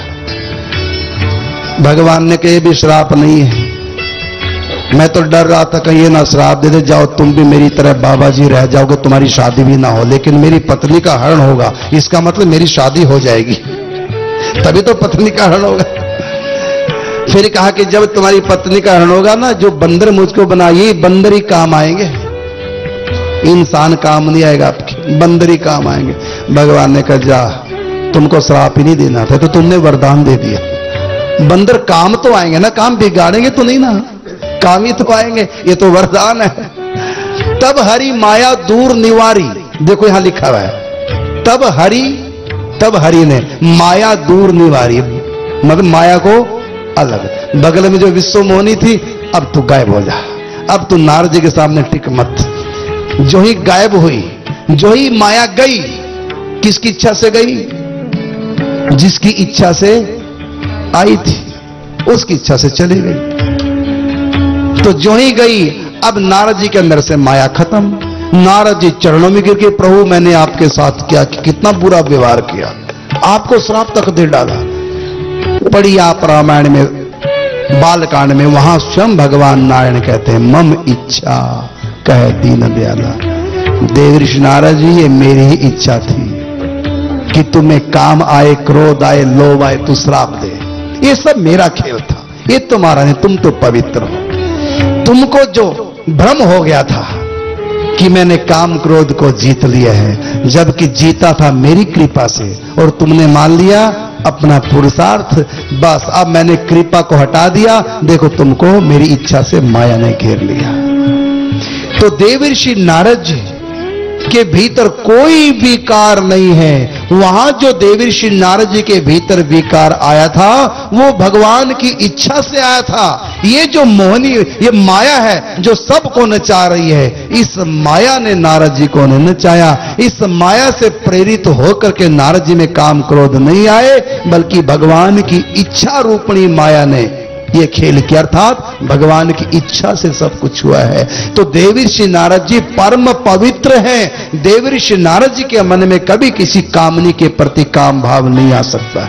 भगवान ने कहा ये भी श्राप नहीं है, मैं तो डर रहा था कहीं ये ना श्राप दे दे, जाओ तुम भी मेरी तरह बाबा जी रह जाओगे, तुम्हारी शादी भी ना हो, लेकिन मेरी पत्नी का हरण होगा, इसका मतलब मेरी शादी हो जाएगी, तभी तो पत्नी का हरण होगा। फिर कहा कि जब तुम्हारी पत्नी का हरण होगा ना, जो बंदर मुझको बना ये बंदर ही काम आएंगे, इंसान काम नहीं आएगा आपके, बंदर ही काम आएंगे। भगवान ने कहा जा, तुमको श्राप ही नहीं देना था तो तुमने वरदान दे दिया। बंदर काम तो आएंगे ना, काम बिगाड़ेंगे तो नहीं ना, काम ही तो आएंगे, ये तो वरदान है। तब हरि माया दूर निवारी, देखो यहां लिखा हुआ है, तब हरि तब हरि ने माया दूर निवारी, मतलब माया को अलग। बगल में जो विश्व मोहिनी थी, अब तू गायब हो जा, अब तू नारद जी के सामने टिक मत। जो ही गायब हुई, जो ही माया गई, किसकी इच्छा से गई? जिसकी इच्छा से आई थी उसकी इच्छा से चली गई। तो जो ही गई, अब नारद जी के अंदर से माया खत्म। नारद जी चरणों में गिर के, प्रभु मैंने आपके साथ क्या कितना बुरा व्यवहार किया, आपको श्राप तक दे डाला। पढ़ी आप रामायण में बालकांड में, वहां स्वयं भगवान नारायण कहते हैं मम इच्छा कह दीन दयाला, देवऋषि नारद जी ये मेरी ही इच्छा थी कि तुम्हें काम आए, क्रोध आए, लोभ आए तो श्राप दे, ये सब मेरा खेल था, ये तुम्हारा नहीं, तुम तो पवित्र हो। तुमको जो भ्रम हो गया था कि मैंने काम क्रोध को जीत लिया है, जबकि जीता था मेरी कृपा से, और तुमने मान लिया अपना पुरुषार्थ, बस अब मैंने कृपा को हटा दिया, देखो तुमको मेरी इच्छा से माया ने घेर लिया। तो देवर्षि नारद जी के भीतर कोई विकार नहीं है। वहां जो देवर्षि नारद जी के भीतर विकार आया था वो भगवान की इच्छा से आया था। ये जो मोहिनी, ये माया है जो सबको नचा रही है, इस माया ने नारद जी को नहीं नचाया। इस माया से प्रेरित होकर के नारद जी में काम क्रोध नहीं आए, बल्कि भगवान की इच्छा रूपणी माया ने ये खेल किया, अर्थात भगवान की इच्छा से सब कुछ हुआ है। तो देवर्षि नारद जी परम पवित्र हैं। देवर्षि नारद जी के मन में कभी किसी कामनी के प्रति काम भाव नहीं आ सकता,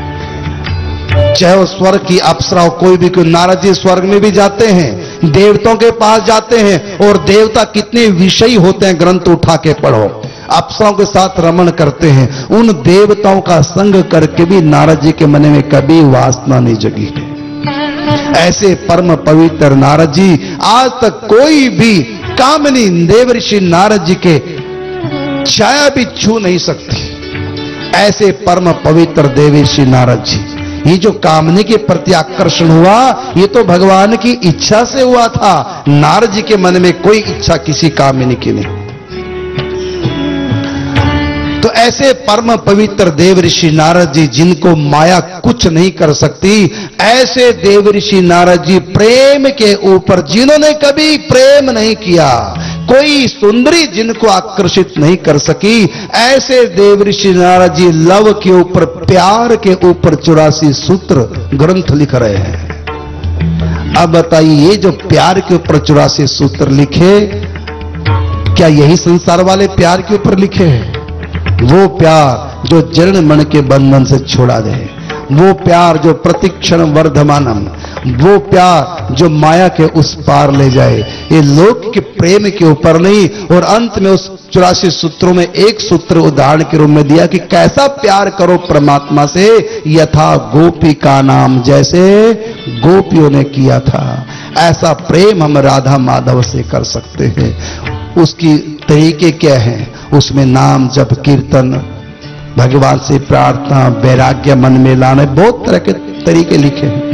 चाहे वो स्वर्ग की अप्सरा हो, कोई भी। कोई नारद जी स्वर्ग में भी जाते हैं, देवताओं के पास जाते हैं, और देवता कितने विषयी होते हैं, ग्रंथ उठा के पढ़ो, अप्सराओं के साथ रमण करते हैं। उन देवताओं का संग करके भी नारद जी के मन में कभी वासना नहीं जगी है। ऐसे परम पवित्र नारद जी, आज तक कोई भी कामनी देवर्षि नारद जी के छाया भी छू नहीं सकती। ऐसे परम पवित्र देवर्षि नारद जी, ये जो कामनी के प्रति आकर्षण हुआ, ये तो भगवान की इच्छा से हुआ था। नारद जी के मन में कोई इच्छा किसी कामनी की नहीं। तो ऐसे परम पवित्र देवर्षि नारद जी, जिनको माया कुछ नहीं कर सकती, ऐसे देवर्षि नारद जी प्रेम के ऊपर, जिन्होंने कभी प्रेम नहीं किया, कोई सुंदरी जिनको आकर्षित नहीं कर सकी, ऐसे देवर्षि नारद जी लव के ऊपर, प्यार के ऊपर चौरासी सूत्र ग्रंथ लिख रहे हैं। अब बताइए, ये जो प्यार के ऊपर चौरासी सूत्र लिखे, क्या यही संसार वाले प्यार के ऊपर लिखे हैं? वो प्यार जो जन मन के बंधन से छोड़ा दे, वो प्यार जो प्रतिक्षण वर्धमानम, वो प्यार जो माया के उस पार ले जाए, ये लोक के प्रेम के ऊपर नहीं। और अंत में उस चौरासी सूत्रों में एक सूत्र उदाहरण के रूप में दिया कि कैसा प्यार करो परमात्मा से, यथा गोपी का नाम, जैसे गोपियों ने किया था, ऐसा प्रेम हम राधा माधव से कर सकते हैं। उसकी तरीके क्या हैं? उसमें नाम जप, कीर्तन, भगवान से प्रार्थना, वैराग्य मन में लाने, बहुत तरह के तरीके लिखे हैं।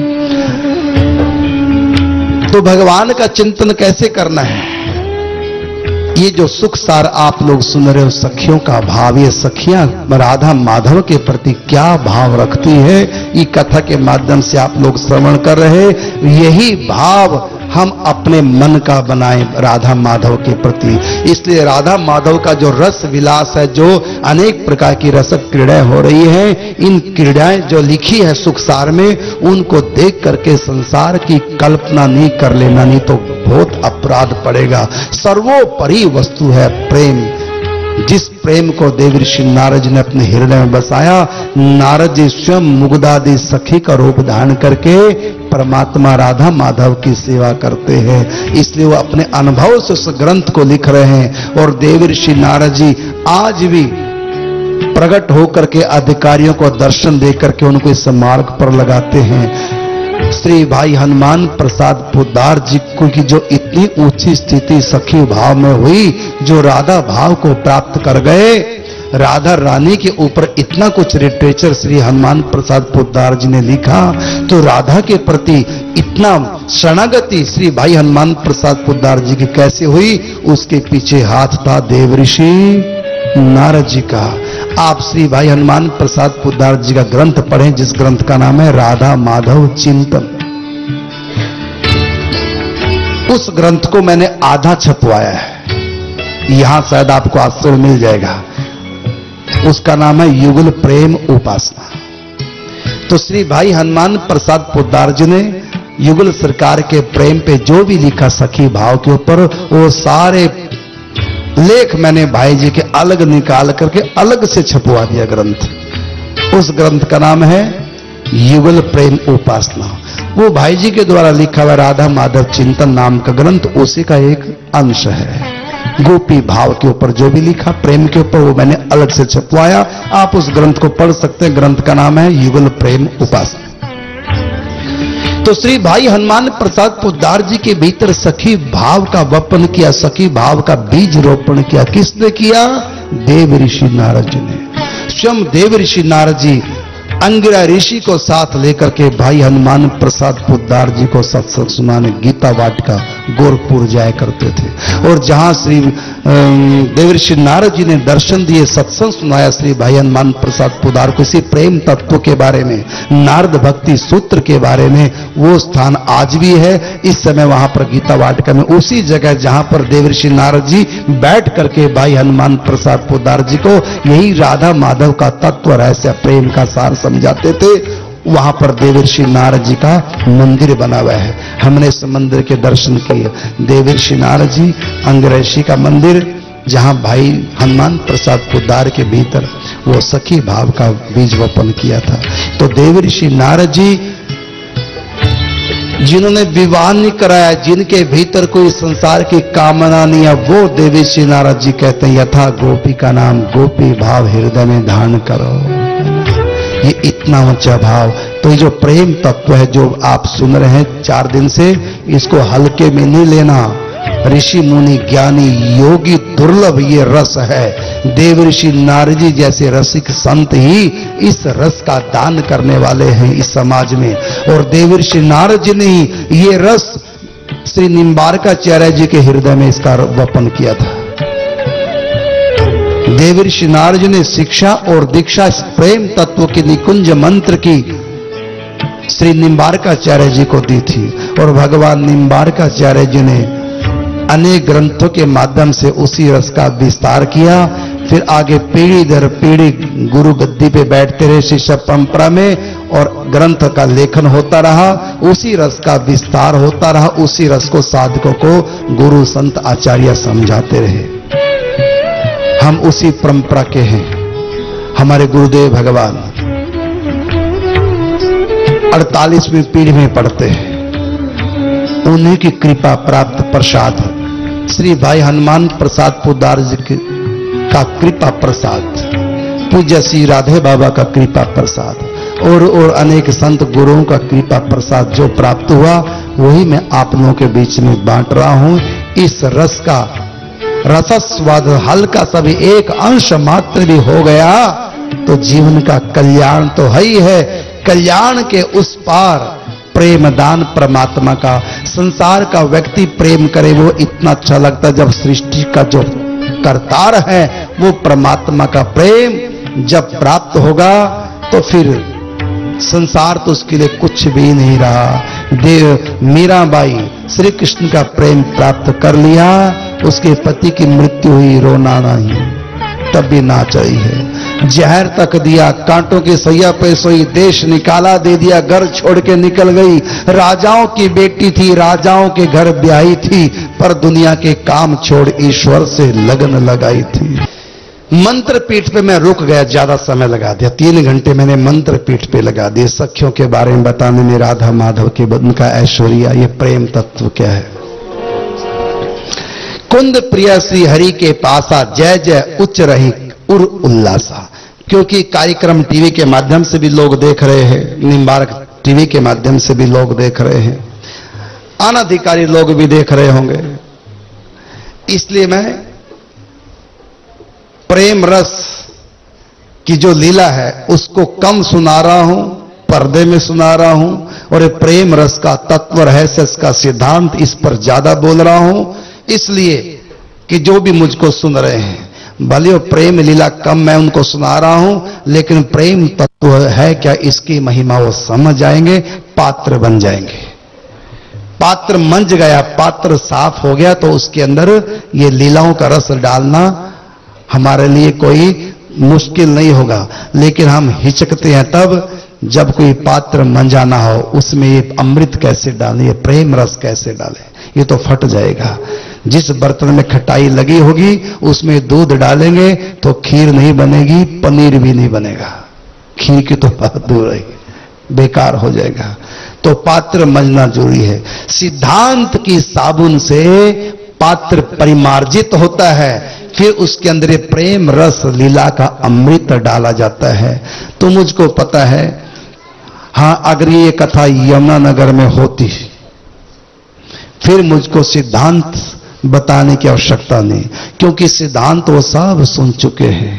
तो भगवान का चिंतन कैसे करना है? ये जो सुख सार आप लोग सुन रहे हो, सखियों का भाव, ये सखियां राधा माधव के प्रति क्या भाव रखती है, ये कथा के माध्यम से आप लोग श्रवण कर रहे। यही भाव हम अपने मन का बनाएं राधा माधव के प्रति। इसलिए राधा माधव का जो रस विलास है, जो अनेक प्रकार की रसक क्रीड़ाएं हो रही हैं, इन क्रीड़ाएं जो लिखी है सुखसार में, उनको देख करके संसार की कल्पना नहीं कर लेना, नहीं तो बहुत अपराध पड़ेगा। सर्वोपरि वस्तु है प्रेम। जिस प्रेम को देवऋषि नारद जी ने अपने हृदय में बसाया, नारद जी स्वयं मुग्धादि सखी का रूप धारण करके परमात्मा राधा माधव की सेवा करते हैं। इसलिए वो अपने अनुभव से उस ग्रंथ को लिख रहे हैं। और देवऋषि नारद जी आज भी प्रकट होकर के अधिकारियों को दर्शन देकर के उनको इस मार्ग पर लगाते हैं। श्री भाई हनुमान प्रसाद पोद्दार जी को की जो इतनी ऊंची स्थिति सखी भाव में हुई, जो राधा भाव को प्राप्त कर गए, राधा रानी के ऊपर इतना कुछ लिटरेचर श्री हनुमान प्रसाद पोद्दार जी ने लिखा, तो राधा के प्रति इतना शरणागति श्री भाई हनुमान प्रसाद पोद्दार जी की कैसे हुई, उसके पीछे हाथ था देवऋषि नारद जी का। आप श्री भाई हनुमान प्रसाद पोद्दार जी का ग्रंथ पढ़ें, जिस ग्रंथ का नाम है राधा माधव चिंतन। उस ग्रंथ को मैंने आधा छपवाया है, यहां शायद आपको आश्चर्य मिल जाएगा। उसका नाम है युगल प्रेम उपासना। तो श्री भाई हनुमान प्रसाद पोद्दार जी ने युगल सरकार के प्रेम पे जो भी लिखा सखी भाव के ऊपर, वो सारे लेख मैंने भाई जी के अलग निकाल करके अलग से छपवा दिया ग्रंथ। उस ग्रंथ का नाम है युगल प्रेम उपासना। वो भाई जी के द्वारा लिखा हुआ राधा माधव चिंतन नाम का ग्रंथ उसी का एक अंश है। गोपी भाव के ऊपर जो भी लिखा प्रेम के ऊपर, वो मैंने अलग से छपवाया। आप उस ग्रंथ को पढ़ सकते हैं। ग्रंथ का नाम है युगल प्रेम उपासना। तो श्री भाई हनुमान प्रसाद पोद्दार जी के भीतर सखी भाव का वपन किया, सखी भाव का बीज रोपण किया। किसने किया? देव ऋषि नारद जी ने। स्वयं देव ऋषि नारद जी अंगिरा ऋषि को साथ लेकर के भाई हनुमान प्रसाद पोद्दार जी को सत्संग सुनाने गीता वाटिका गोरखपुर जाया करते थे। और जहां श्री देवऋषि नारद जी ने दर्शन दिए, सत्संग सुनाया श्री भाई हनुमान प्रसाद पोद्दार को इसी प्रेम तत्व के बारे में, नारद भक्ति सूत्र के बारे में, वो स्थान आज भी है। इस समय वहां पर गीता वाटिका में उसी जगह जहां पर देवऋषि नारद जी बैठ करके भाई हनुमान प्रसाद पोद्दार जी को यही राधा माधव का तत्व रहस्य प्रेम का सार समझाते थे, वहां पर देवऋषि नारद जी का मंदिर बना हुआ है। हमने इस मंदिर के दर्शन किए। देवऋषि नारद जी अंगरैषि का मंदिर, जहां भाई हनुमान प्रसाद पोद्दार के भीतर वो सखी भाव का बीज वपन किया था। तो देवऋषि नारद जी जिन्होंने विवाह नहीं कराया, जिनके भीतर कोई संसार की कामना नहीं है, वो देवऋषि नारद जी कहते हैं यथा गोपी का नाम गोपी भाव हृदय में धारण करो। ये इतना ऊंचा भाव। तो ये जो प्रेम तत्व है जो आप सुन रहे हैं चार दिन से, इसको हल्के में नहीं लेना। ऋषि मुनि ज्ञानी योगी दुर्लभ ये रस है। देव ऋषि नारद जी जैसे रसिक संत ही इस रस का दान करने वाले हैं इस समाज में। और देव ऋषि नारद जी ने ही ये रस श्री निम्बारकाचार्य जी के हृदय में इसका वपन किया था। देव ऋषि नारद जी ने शिक्षा और दीक्षा इस प्रेम तत्व के निकुंज मंत्र की श्री निम्बारकाचार्य जी को दी थी। और भगवान निम्बारकाचार्य जी ने अनेक ग्रंथों के माध्यम से उसी रस का विस्तार किया। फिर आगे पीढ़ी दर पीढ़ी गुरु गद्दी पे बैठते रहे शिष्य परंपरा में, और ग्रंथ का लेखन होता रहा, उसी रस का विस्तार होता रहा, उसी रस को साधकों को गुरु संत आचार्य समझाते रहे। हम उसी परंपरा के हैं। हमारे गुरुदेव भगवान अड़तालीसवीं पीढ़ी में पढ़ते हैं। उन्हीं की कृपा प्राप्त प्रसाद श्री भाई हनुमान प्रसाद पोद्दार जी का कृपा प्रसाद, पूज्य श्री राधे बाबा का कृपा प्रसाद, और और अनेक संत गुरुओं का कृपा प्रसाद जो प्राप्त हुआ, वही मैं आप लोगों के बीच में बांट रहा हूं। इस रस का रसस्वाद हल्का सा भी एक अंश मात्र भी हो गया तो जीवन का कल्याण तो है ही है। कल्याण के उस पार प्रेम दान परमात्मा का, संसार का व्यक्ति प्रेम करे वो इतना अच्छा लगता है। जब सृष्टि का जो करतार है वो परमात्मा का प्रेम जब प्राप्त होगा तो फिर संसार तो उसके लिए कुछ भी नहीं रहा। देव मीराबाई श्री कृष्ण का प्रेम प्राप्त कर लिया, उसके पति की मृत्यु हुई, रोना नहीं, तब भी नाच रही है। जहर तक दिया, कांटों की सैया पे सोई, देश निकाला दे दिया, घर छोड़ के निकल गई। राजाओं की बेटी थी, राजाओं के घर ब्याही थी, पर दुनिया के काम छोड़ ईश्वर से लगन लगाई थी। मंत्र पीठ पे मैं रुक गया, ज्यादा समय लगा दिया, तीन घंटे मैंने मंत्र पीठ पे लगा दिए सखियों के बारे में बताने में, राधा माधव के उनका ऐश्वर्या, ये प्रेम तत्व क्या है। कुंद प्रिय श्री हरि के पासा, जय जय उच्च रही उर उल्लासा। क्योंकि कार्यक्रम टीवी के माध्यम से भी लोग देख रहे हैं, निम्बारक टीवी के माध्यम से भी लोग देख रहे हैं, अनधिकारी लोग भी देख रहे होंगे, इसलिए मैं प्रेम रस की जो लीला है उसको कम सुना रहा हूं, पर्दे में सुना रहा हूं, और प्रेम रस का तत्व रहस्य, इसका सिद्धांत, इस पर ज्यादा बोल रहा हूं, इसलिए कि जो भी मुझको सुन रहे हैं, भले वो प्रेम लीला कम मैं उनको सुना रहा हूं, लेकिन प्रेम तत्व है क्या, इसकी महिमा वो समझ जाएंगे, पात्र बन जाएंगे। पात्र मंज गया, पात्र साफ हो गया, तो उसके अंदर ये लीलाओं का रस डालना हमारे लिए कोई मुश्किल नहीं होगा। लेकिन हम हिचकते हैं तब जब कोई पात्र मंजा ना हो, उसमें ये अमृत कैसे डालें, ये प्रेम रस कैसे डालें, ये तो फट जाएगा। जिस बर्तन में खटाई लगी होगी उसमें दूध डालेंगे तो खीर नहीं बनेगी, पनीर भी नहीं बनेगा, खीर की तो बात दूर रही, बेकार हो जाएगा। तो पात्र मंजना जरूरी है। सिद्धांत की साबुन से पात्र परिमार्जित होता है, फिर उसके अंदर ये प्रेम रस लीला का अमृत डाला जाता है। तो मुझको पता है, हां, अगर ये कथा यमुनानगर में होती फिर मुझको सिद्धांत बताने की आवश्यकता नहीं, क्योंकि सिद्धांत वो सब सुन चुके हैं।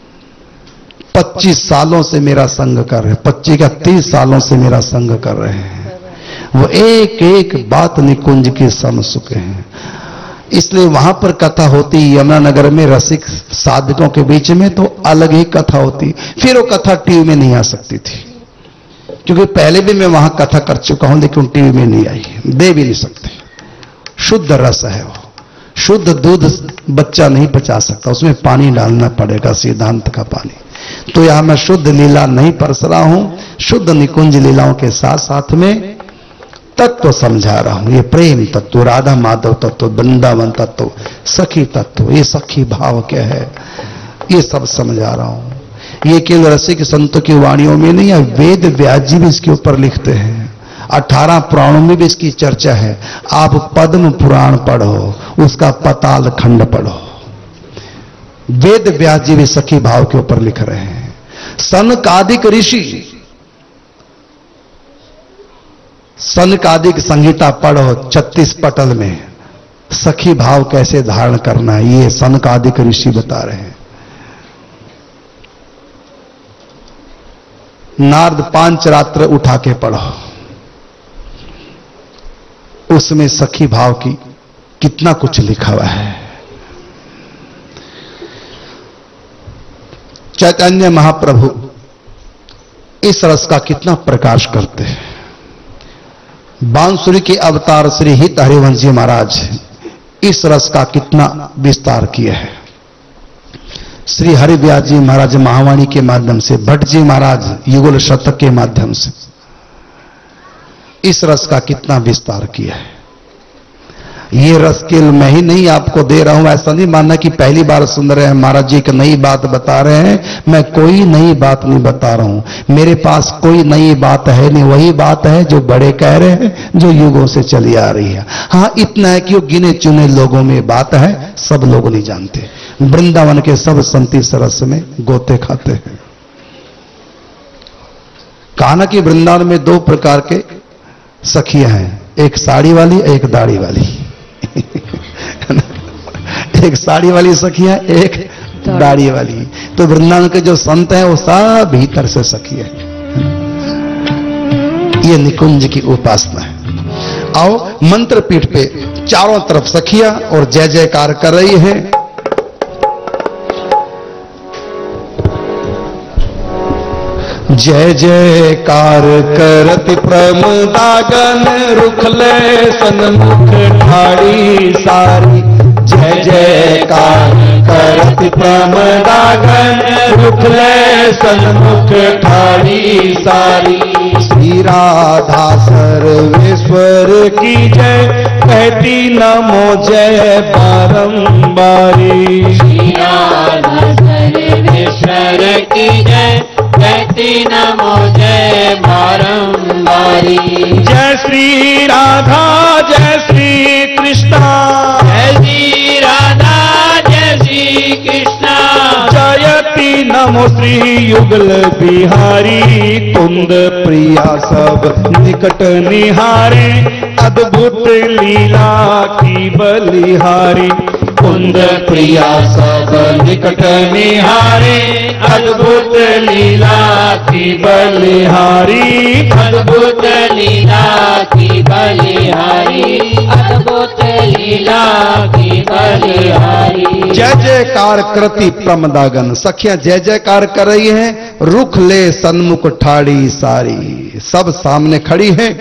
पच्चीस सालों से मेरा संग कर रहे हैं, पच्चीस का तीस सालों से मेरा संग कर रहे हैं, वो एक एक बात निकुंज की समझ चुके हैं। इसलिए वहां पर कथा होती यमुनानगर में रसिक साधकों के बीच में, तो अलग ही कथा होती, फिर वो कथा टीवी में नहीं आ सकती थी, क्योंकि पहले भी मैं वहां कथा कर चुका हूं, लेकिन टीवी में नहीं आई, दे भी नहीं सकते। शुद्ध रस है वो, शुद्ध दूध बच्चा नहीं पचा सकता, उसमें पानी डालना पड़ेगा, सिद्धांत का पानी। तो यहां मैं शुद्ध लीला नहीं परस रहा हूं, शुद्ध निकुंज लीलाओं के साथ साथ में तत्व समझा रहा हूं। ये प्रेम तत्व, राधा माधव तत्व, वृंदावन तत्व, सखी तत्व, ये सखी भाव क्या है, ये सब समझा रहा हूं। ये केवल रसिक संतों की वाणियों में नहीं है, वेद व्यास जी भी इसके ऊपर लिखते हैं, अठारह पुराणों में भी इसकी चर्चा है। आप पद्म पुराण पढ़ो, उसका पताल खंड पढ़ो, वेद व्यास जी भी सखी भाव के ऊपर लिख रहे हैं। सनकादिक ऋषि, सनकादिक संहिता पढ़ो, छत्तीस पटल में सखी भाव कैसे धारण करना है, ये सनकादिक ऋषि बता रहे हैं। नारद पांच रात्र उठा के पढ़ो, उसमें सखी भाव की कितना कुछ लिखा हुआ है। चैतन्य महाप्रभु इस रस का कितना प्रकाश करते हैं। बांसुरी के अवतार श्री हित हरिवंश जी महाराज इस रस का कितना विस्तार किया है। श्री हरिव्यास जी महाराज महावाणी के माध्यम से, भट्ट जी महाराज युगल शतक के माध्यम से इस रस का कितना विस्तार किया है। ये रस केवल मैं ही नहीं आपको दे रहा हूं, ऐसा नहीं मानना कि पहली बार सुन रहे हैं महाराज जी एक नई बात बता रहे हैं। मैं कोई नई बात नहीं बता रहा हूं, मेरे पास कोई नई बात है नहीं, वही बात है जो बड़े कह रहे हैं, जो युगों से चली आ रही है। हां, इतना है कि वो गिने चुने लोगों में बात है, सब लोग नहीं जानते। वृंदावन के सब संत इस रस में गोते खाते हैं। कहा ना कि वृंदावन में दो प्रकार के सखियां हैं, एक साड़ी वाली, एक दाढ़ी वाली। एक साड़ी वाली सखियां, एक दाढ़ी वाली। तो वृंदावन के जो संत हैं वो सब भीतर से सखी है। ये निकुंज की उपासना है। आओ मंत्र पीठ पे चारों तरफ सखियां और जय जयकार कर रही है। जय जयकार करति प्रमदागन रुखले सन्मुख ठाड़ी सारी। जय जयकार करति प्रमदागन रुखले सन्मुख ठाड़ी सारी। श्री राधा सर्वेश्वर की जय कहती नमो जय बारंबारी। श्री राधा सर्वेश्वर की जय कहती नमो जय बारंबारी। जय श्री राधा जय श्री कृष्णा, जय श्री राधा जय श्री कृष्णा। जयति नमो श्री युगल बिहारी। कुंद प्रिया सब निकट निहारे अद्भुत लीला की बलिहारी। कुंद प्रिया सब निकट निहारे अद्भुत लीला की बलिहारी। अद्भुत लीला की बलिहारी। अद्भुत लीला की बलिहारी। जय जयकार करती प्रमदागन। सखियां जय जयकार कर रही हैं। रुख ले सन्मुख ठाड़ी सारी। सब सामने खड़ी हैं।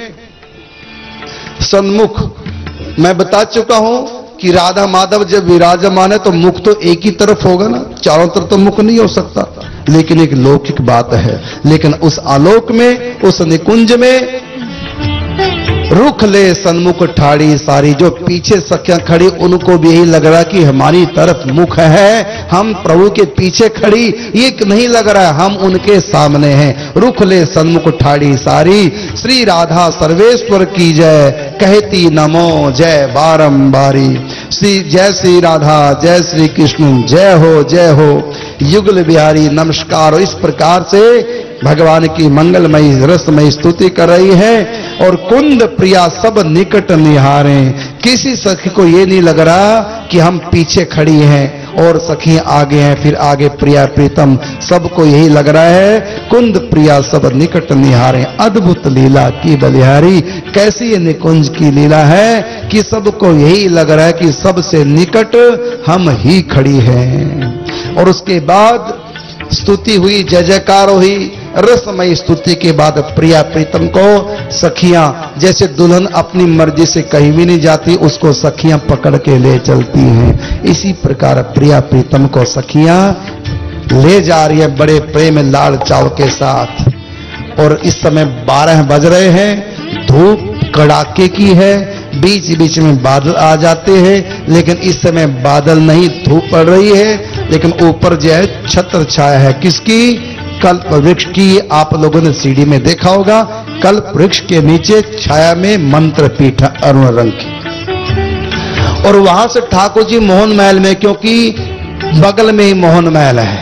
सन्मुख मैं बता चुका हूं कि राधा माधव जब विराजमान है तो मुख तो एक ही तरफ होगा ना, चारों तरफ तो मुख नहीं हो सकता। लेकिन एक लौकिक बात है। लेकिन उस आलोक में, उस निकुंज में रुख ले सन्मुख ठाड़ी सारी। जो पीछे सखियां खड़ी उनको भी यही लग रहा कि हमारी तरफ मुख है, हम प्रभु के पीछे खड़ी, ये नहीं लग रहा है हम उनके सामने हैं। रुख ले सन्मुख ठाड़ी सारी। श्री राधा सर्वेश्वर की जय कहती नमो जय बारंबारी। श्री जय श्री राधा जय श्री कृष्ण जय हो जय हो युगल बिहारी नमस्कार। इस प्रकार से भगवान की मंगलमयी रसमयी स्तुति कर रही है। और कुंद प्रिया सब निकट निहारे। किसी सखी को ये नहीं लग रहा कि हम पीछे खड़ी हैं और सखी आगे हैं, फिर आगे प्रिया प्रीतम, सबको यही लग रहा है कुंद प्रिया सब निकट निहारे। अद्भुत लीला की बलिहारी। कैसी ये निकुंज की लीला है कि सबको यही लग रहा है कि सबसे निकट हम ही खड़ी हैं। और उसके बाद स्तुति हुई, जय जयकार हुई। रसमयी स्तुति के बाद प्रिया प्रीतम को सखियां, जैसे दुल्हन अपनी मर्जी से कहीं भी नहीं जाती, उसको सखियां पकड़ के ले चलती हैं। इसी प्रकार प्रिया प्रीतम को सखियां ले जा रही है बड़े प्रेम लाड़ चाव के साथ। और इस समय बारह बज रहे हैं। धूप कड़ाके की है। बीच बीच में बादल आ जाते हैं, लेकिन इस समय बादल नहीं, धूप पड़ रही है। लेकिन ऊपर जो है छत्र छाया है। किसकी? कल्प वृक्ष की। आप लोगों ने सीढ़ी में देखा होगा, कल्प वृक्ष के नीचे छाया में मंत्र पीठ अरुण रंग की। और वहां से ठाकुर जी मोहन महल में, क्योंकि बगल में ही मोहन महल है,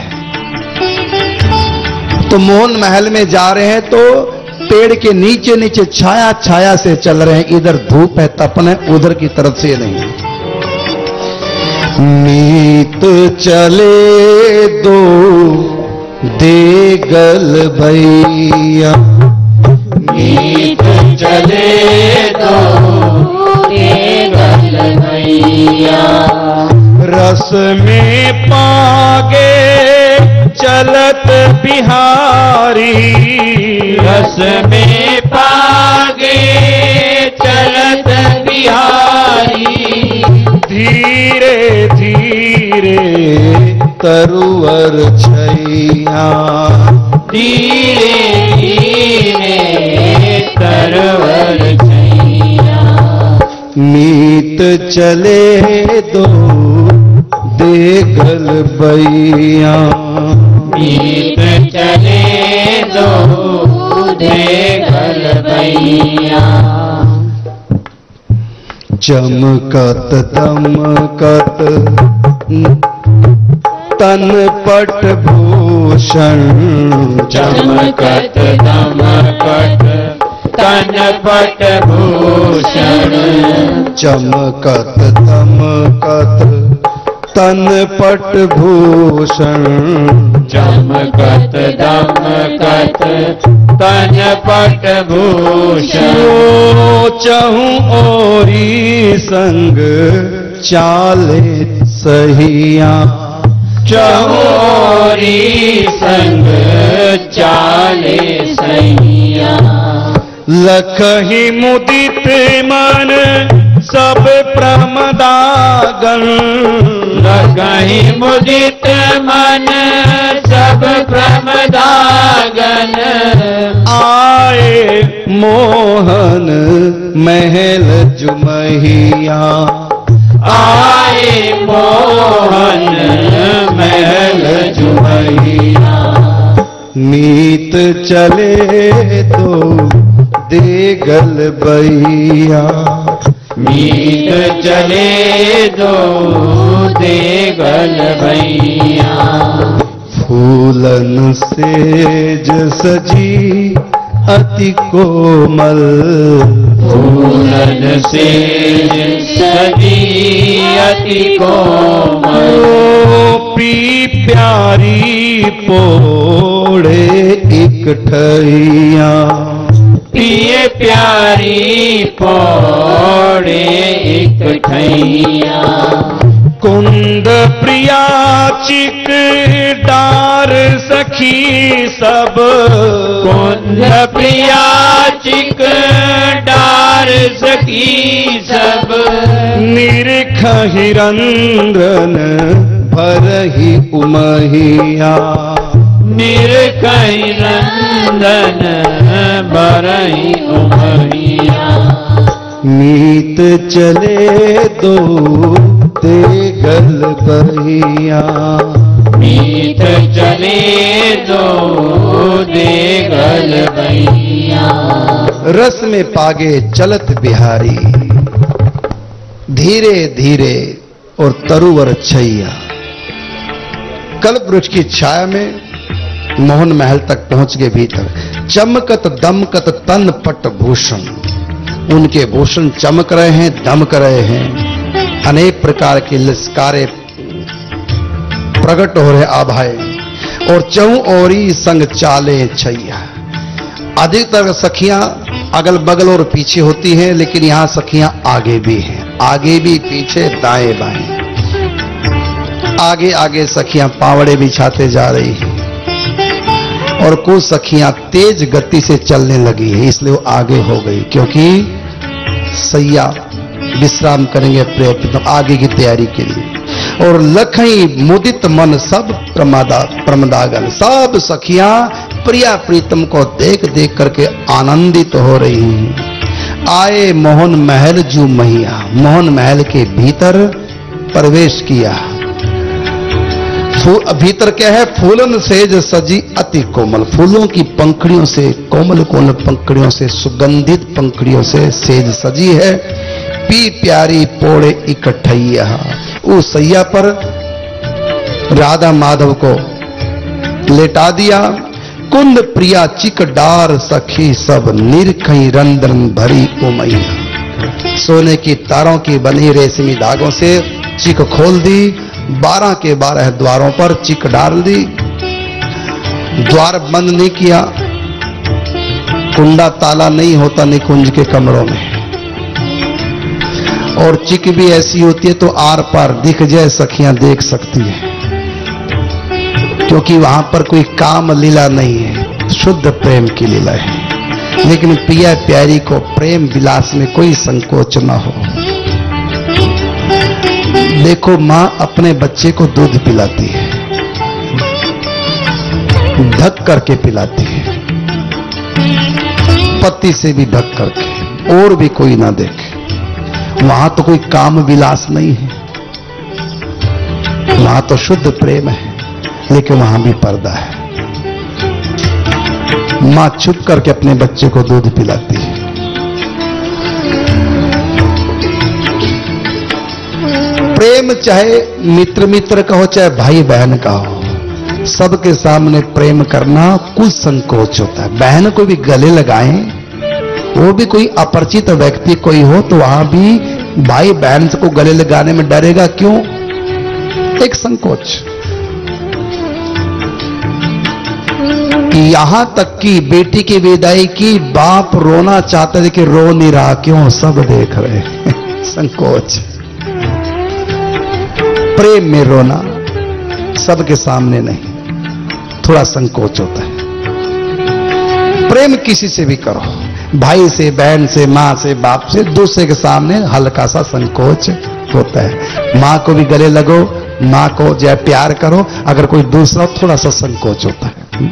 तो मोहन महल में जा रहे हैं तो पेड़ के नीचे नीचे छाया छाया से चल रहे हैं। इधर धूप है, तपन है, उधर की तरफ से नहीं। मीत चले दो देगल भैया। मीत चले दो देगल भैया। रस में पागे चलत बिहारी। रस में पागे चलत बिहारी। धीरे धीरे तरुवर छैया। धीरे धीरे तरवर छैया। मीत चले दो देगल भैया। मीत चले दो देगल भैया। चमकत दमकत तन पट भूषण। चमकत दमकत तन पट भूषण। चमकत दमकत तन पट भूषण। चमकत दमकत तन पट भूषण। चहु ओरी संग चाले सहिया। चहोरी संग चाले सैया। लखहि मुदित मन सब प्रमदागन। लखहि मुदित मन सब प्रमदागन। आए मोहन महल जुमहिया। आए मोहन महल जुमहिया। मीत चले तो देगल बैया। मीत चले दो देगल भैया। फूलन सेज सजी अति कोमल। फूलन से सजी अति कोमल। प्री प्यारी पोड़े एक ठैया। प्रिय प्यारी पौड़े एक ठैया। कुंद प्रिया चिक डार सखी सब। कुंद प्रिया चिक डार सखी सब। निरखहि रंद्रन भरहि उमहिया। निरखहि रंदन भरहि उमहिया। मीत चले दो देगल बैया। मीत चले दो देगल भैया। रस में पागे चलत बिहारी। धीरे धीरे और तरुवर छैया। कल्प वृक्ष की छाया में मोहन महल तक पहुंच गए। भीतर चमकत दमकत तन पट भूषण। उनके भूषण चमक रहे हैं, दमक रहे हैं। अनेक प्रकार के लिस्कारे प्रकट हो रहे आभाए। और चौ ओरी संग चाले छैया। अधिकतर सखियां अगल बगल और पीछे होती हैं, लेकिन यहां सखियां आगे भी हैं। आगे भी, पीछे, दाएं बाएं। आगे आगे सखियां पावड़े बिछाते जा रही हैं। और कुछ सखियां तेज गति से चलने लगी है, इसलिए वो आगे हो गई, क्योंकि सैया विश्राम करेंगे प्रयत्न आगे की तैयारी के लिए। और लखई मुदित मन सब प्रमादा प्रमदागन। सब सखियां प्रिया प्रीतम को देख देख करके आनंदित हो रही हैं। आए मोहन महल जू मैया। मोहन महल के भीतर प्रवेश किया। भीतर क्या है? फूलन सेज सजी अति कोमल। फूलों की पंखड़ियों से, कोमल कोमल पंखड़ियों से, सुगंधित पंखड़ियों से सेज सजी है। पी प्यारी पोड़े इकट्ठैया। उस सैया पर राधा माधव को लेटा दिया। कुंद प्रिया चिक डार सखी सब। निरखई रंद्रन भरी उमैया। सोने की तारों की बनी रेशमी धागों से चिक खोल दी। बारह के बारह द्वारों पर चिक डाल दी। द्वार बंद नहीं किया। कुंडा ताला नहीं होता निकुंज के कमरों में। और चिक भी ऐसी होती है तो आर पार दिख जाए सखियां देख सकती है, क्योंकि वहां पर कोई काम लीला नहीं है, शुद्ध प्रेम की लीला है। लेकिन पिया प्यारी को प्रेम विलास में कोई संकोच न हो। देखो, मां अपने बच्चे को दूध पिलाती है, ढक करके पिलाती है, पत्ती से भी ढक करके, और भी कोई ना देखे। वहां तो कोई काम विलास नहीं है, वहां तो शुद्ध प्रेम है, लेकिन वहां भी पर्दा है। मां छुप करके अपने बच्चे को दूध पिलाती है। प्रेम चाहे मित्र मित्र का हो, चाहे भाई बहन का हो, सबके सामने प्रेम करना कुछ संकोच होता है। बहन को भी गले लगाएं, वो भी कोई अपरिचित व्यक्ति कोई हो तो वहां भी भाई बहन को गले लगाने में डरेगा, क्यों? एक संकोच। यहां तक कि बेटी की विदाई की बाप रोना चाहते थे कि रो नहीं रहा, क्यों? सब देख रहे। संकोच। प्रेम में रोना सबके सामने नहीं, थोड़ा संकोच होता है। प्रेम किसी से भी करो, भाई से, बहन से, माँ से, बाप से, दूसरे के सामने हल्का सा संकोच होता है। माँ को भी गले लगो, माँ को जो है प्यार करो, अगर कोई दूसरा थोड़ा सा संकोच होता है।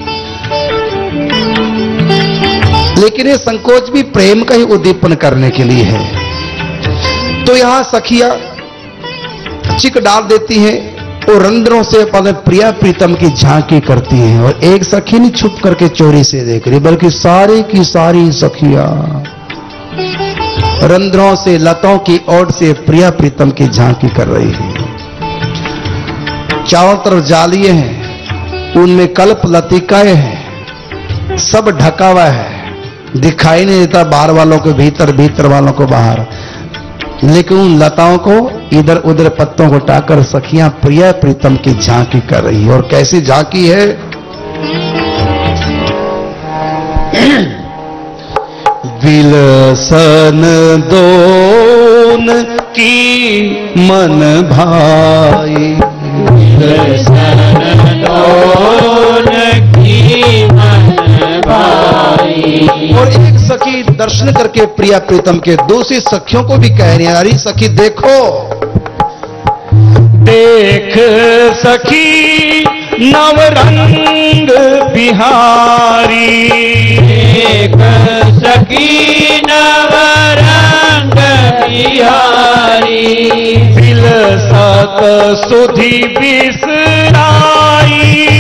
लेकिन ये संकोच भी प्रेम का ही उद्दीपन करने के लिए है। तो यहां सखिया चिक डाल देती हैं और रंध्रों से अपने प्रिया प्रीतम की झांकी करती हैं, और एक सखी नहीं छुप करके चोरी से देख रही, बल्कि सारी की सारी सखिया रंध्रों से, लतों की ओर से प्रिया प्रीतम की झांकी कर रही है। चारों तरफ जालिये हैं, उनमें कल्प लतिकाएं हैं, सब ढका हुआ है, दिखाई नहीं देता बाहर वालों को भीतर, भीतर वालों को बाहर। लेकिन उन लताओं को इधर उधर पत्तों को टाकर सखियां प्रिया प्रीतम की झांकी कर रही है। और कैसी झांकी है? विलसन दोन की मन भाई, विलसन दोन की मन भाई। और एक सखी दर्शन करके प्रिया प्रीतम के दूसरी सखियों को भी कह रही है, अरे सखी देखो, देख सखी नवरंग बिहारी, देख सखी नवरंग बिहारी। विलसत सुधि बिसराई,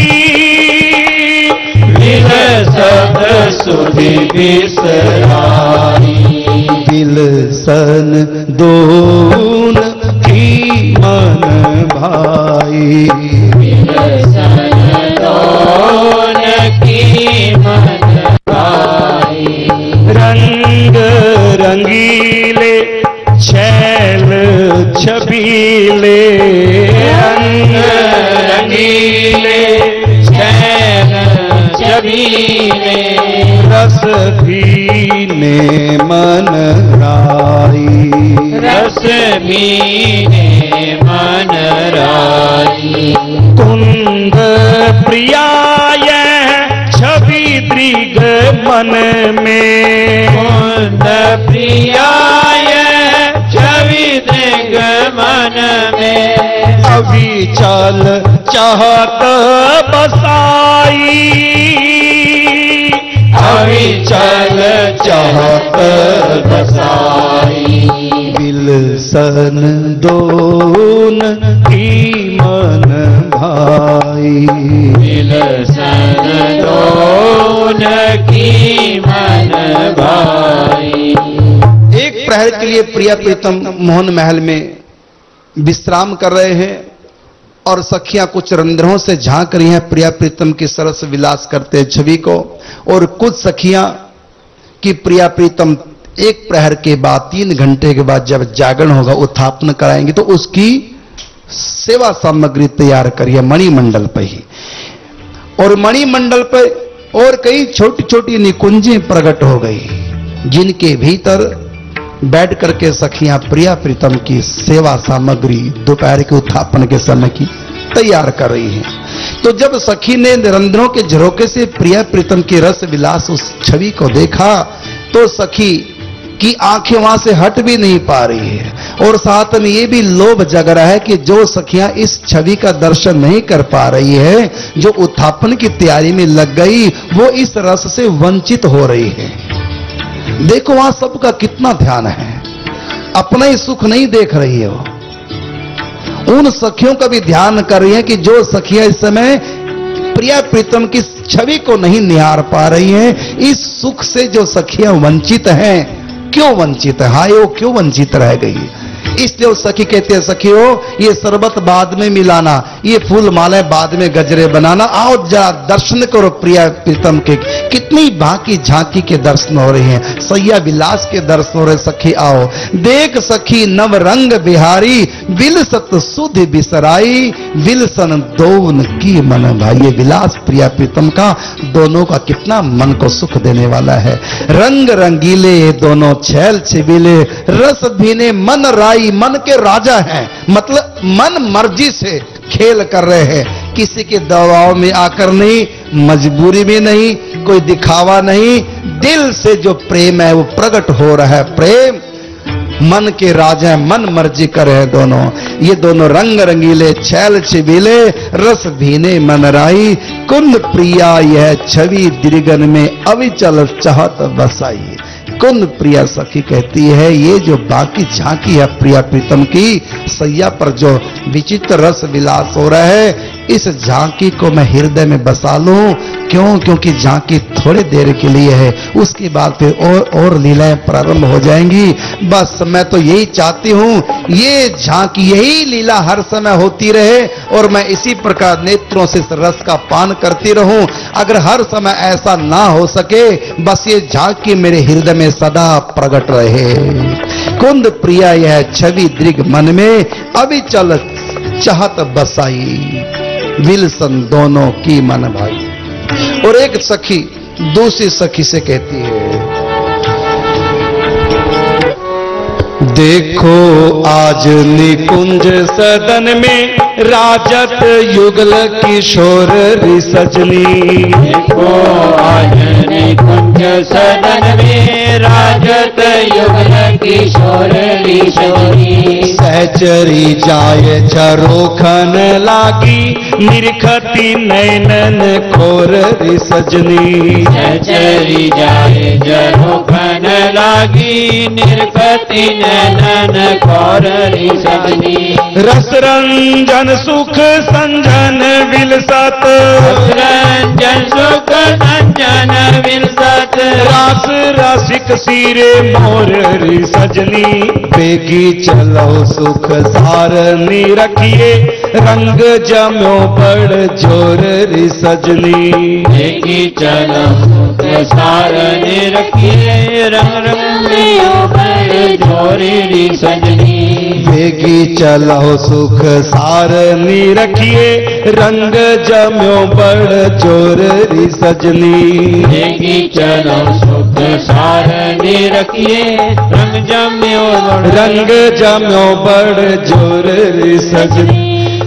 विलसत सुधि बिसराई। विलसन दोन की मन भाई, विलसन दोन की मन भाई। रंग रंगीले छैल छबीले, रंग रंगीले छैल छबीले। रस भीने मन राई, रस भीने मन राई। कुंद प्रियाय छवि दृग मन में, कुंद प्रियाय छवि दृग मन में। अविचल चाहत बसाई, अविचल चाहत बसाई। विलसन दोन की मन भाई, विलसन दोन की मन भाई। एक प्रहर के लिए प्रिया प्रीतम मोहन महल में विश्राम कर रहे हैं और सखियां कुछ रंध्रों से झांक रही हैं प्रिया प्रीतम की सरस विलास करते छवि को। और कुछ सखियां कि प्रिया प्रीतम एक प्रहर के बाद, तीन घंटे के बाद जब जागरण होगा, उत्थापन कराएंगे, तो उसकी सेवा सामग्री तैयार करिए मणिमंडल पर ही। और मणिमंडल पर और कई छोटी छोटी निकुंजें प्रकट हो गई, जिनके भीतर बैठ करके सखियां प्रिया प्रीतम की सेवा सामग्री दोपहर के उत्थापन के समय की तैयार कर रही हैं। तो जब सखी ने रंध्रों के झरोके से प्रिया प्रीतम की रस विलास उस छवि को देखा, तो सखी की आंखें वहां से हट भी नहीं पा रही है। और साथ में ये भी लोभ जग रहा है कि जो सखियां इस छवि का दर्शन नहीं कर पा रही है, जो उत्थापन की तैयारी में लग गई, वो इस रस से वंचित हो रही है। देखो वहां सबका कितना ध्यान है, अपना ही सुख नहीं देख रही है, वो उन सखियों का भी ध्यान कर रही है कि जो सखियां इस समय प्रिया प्रीतम की छवि को नहीं निहार पा रही हैं। इस सुख से जो सखियां वंचित हैं, क्यों वंचित है, हाय वो क्यों वंचित रह गई। इसलिए वो सखी कहते हैं, सखियों ये शरबत बाद में मिलाना, ये फूल माले बाद में गजरे बनाना, आओ जरा दर्शन करो प्रिया प्रीतम के। कितनी बाकी झांकी के दर्शन हो रहे हैं, सैया विलास के दर्शन हो रहे। सखी आओ देख सखी नव रंग बिहारी, विलसत सुध बिसराई, विलसन दोन की मन भाई। ये विलास प्रिया प्रीतम का दोनों का कितना मन को सुख देने वाला है। रंग रंगीले दोनों छैल छिबीले, रस भीने मन राई। मन के राजा हैं, मतलब मन मर्जी से खेल कर रहे हैं। किसी के दबाव में आकर नहीं, मजबूरी में नहीं, कोई दिखावा नहीं, दिल से जो प्रेम है वो प्रकट हो रहा है। प्रेम मन के राजा है, मन मर्जी करे हैं दोनों। ये दोनों रंग रंगीले, छैल छिबीले, रस भीने मन राई, कुंद प्रिया यह छवि दीर्घन में अविचल चाहत बसाई। कुंद प्रिया सखी कहती है, ये जो बाकी झांकी है प्रिया प्रीतम की, सैया पर जो विचित्र रस विलास हो रहा है, इस झांकी को मैं हृदय में बसा लूं। क्यों? क्योंकि झांकी थोड़े देर के लिए है, उसके बाद फिर और और लीलाएं प्रारंभ हो जाएंगी। बस मैं तो यही चाहती हूं, ये झांकी, यही लीला हर समय होती रहे और मैं इसी प्रकार नेत्रों से इस रस का पान करती रहूं। अगर हर समय ऐसा ना हो सके, बस ये झांकी मेरे हृदय में सदा प्रकट रहे। कुंद प्रिया यह छवि दीर्घ मन में अविचल चाहत बसाई, विल्सन दोनों की मन भाई। और एक सखी दूसरी सखी से कहती है, देखो आज निकुंज सदन में राजत युगल किशोर री सजनी। देखो आज निकुंज सदन में राजत युगल किशोर री सजनी। सहचरी जाय झरोखन लागी निरखती नैनन खोर री सजनी। सहचरी जाय झरोखन लागी निरखती नैनन खोर री सजनी। रस रंजन सुख संजन विलसत, रस रंजन सुख संजन विलसत। रास रसिक सिरे मोर री सजनी। बेगी चलो सुख सारनी रखिए, रंग जम्यो बड़ जोर री सजनी। बेगी चलो सुख सारनी रखिए, रंग जम्यो बड़ जोर री सजनी। बेगी चलो सुख सारनी रखिए, रंग जम्यो बड़ जोर री सजनी। बेगी चलो सुख सारनी रखिए, रंग जम्यो रंग जम्यो बड़ जोर री सजनी।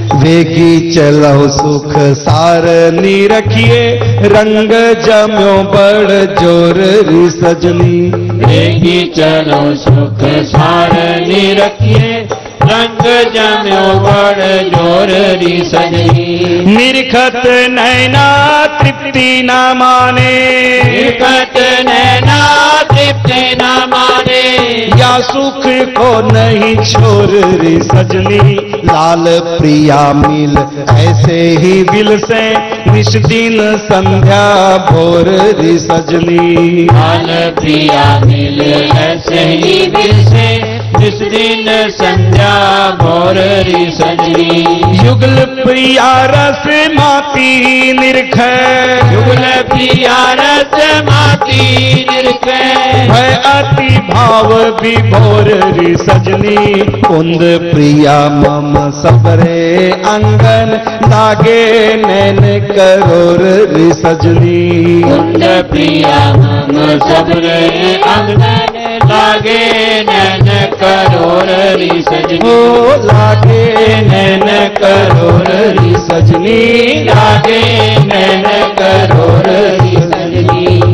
वेगी चलो सुख सारनी रखिए, रंग जम्यो बड़ जोर री सजनी। वेगी चलो सुख सारनी रखिए, रंग जम्यो बड़ जोर री सजनी। निरखत नैना तृप्ति न माने, निरखत नैना तृप्ति न माने। या सुख को नहीं छोर री सजनी। लाल प्रिया मिल ऐसे ही बिल से, निश दिन संध्या भोर री सजनी। लाल प्रिया मिल ऐसे ही बिल से, जिस दिन संध्या भोर री सजनी। युगल प्रिया रस माती निरख, युगल प्रिया रस माती निरख। है अति भाव विभोर री सजनी। कुंद प्रिया मम सबरे अंगन, लागे नैन करोर री सजनी। कुंद प्रिया मम सबरे अंगन, लागे नैन करोर री सजनी। ओ लागे नैन करोर री सजनी। लागे नैन करोर री सजनी।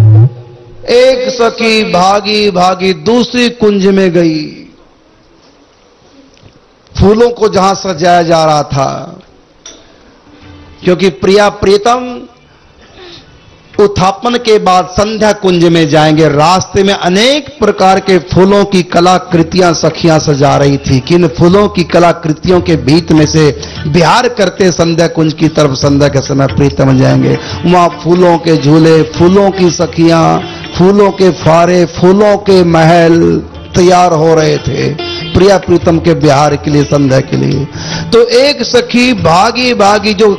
एक सखी भागी भागी दूसरी कुंज में गई। फूलों को जहां सजाया जा रहा था, क्योंकि प्रिया प्रीतम उत्थापन के बाद संध्या कुंज में जाएंगे। रास्ते में अनेक प्रकार के फूलों की कलाकृतियां सखियां सजा रही थी। किन फूलों की कलाकृतियों के बीच में से बिहार करते संध्या कुंज की तरफ संध्या के समय प्रीतम जाएंगे। वहां फूलों के झूले, फूलों की सखियां, फूलों के फारे, फूलों के महल तैयार हो रहे थे प्रिया प्रीतम के बिहार के लिए, संध्या के लिए। तो एक सखी भागी भागी जो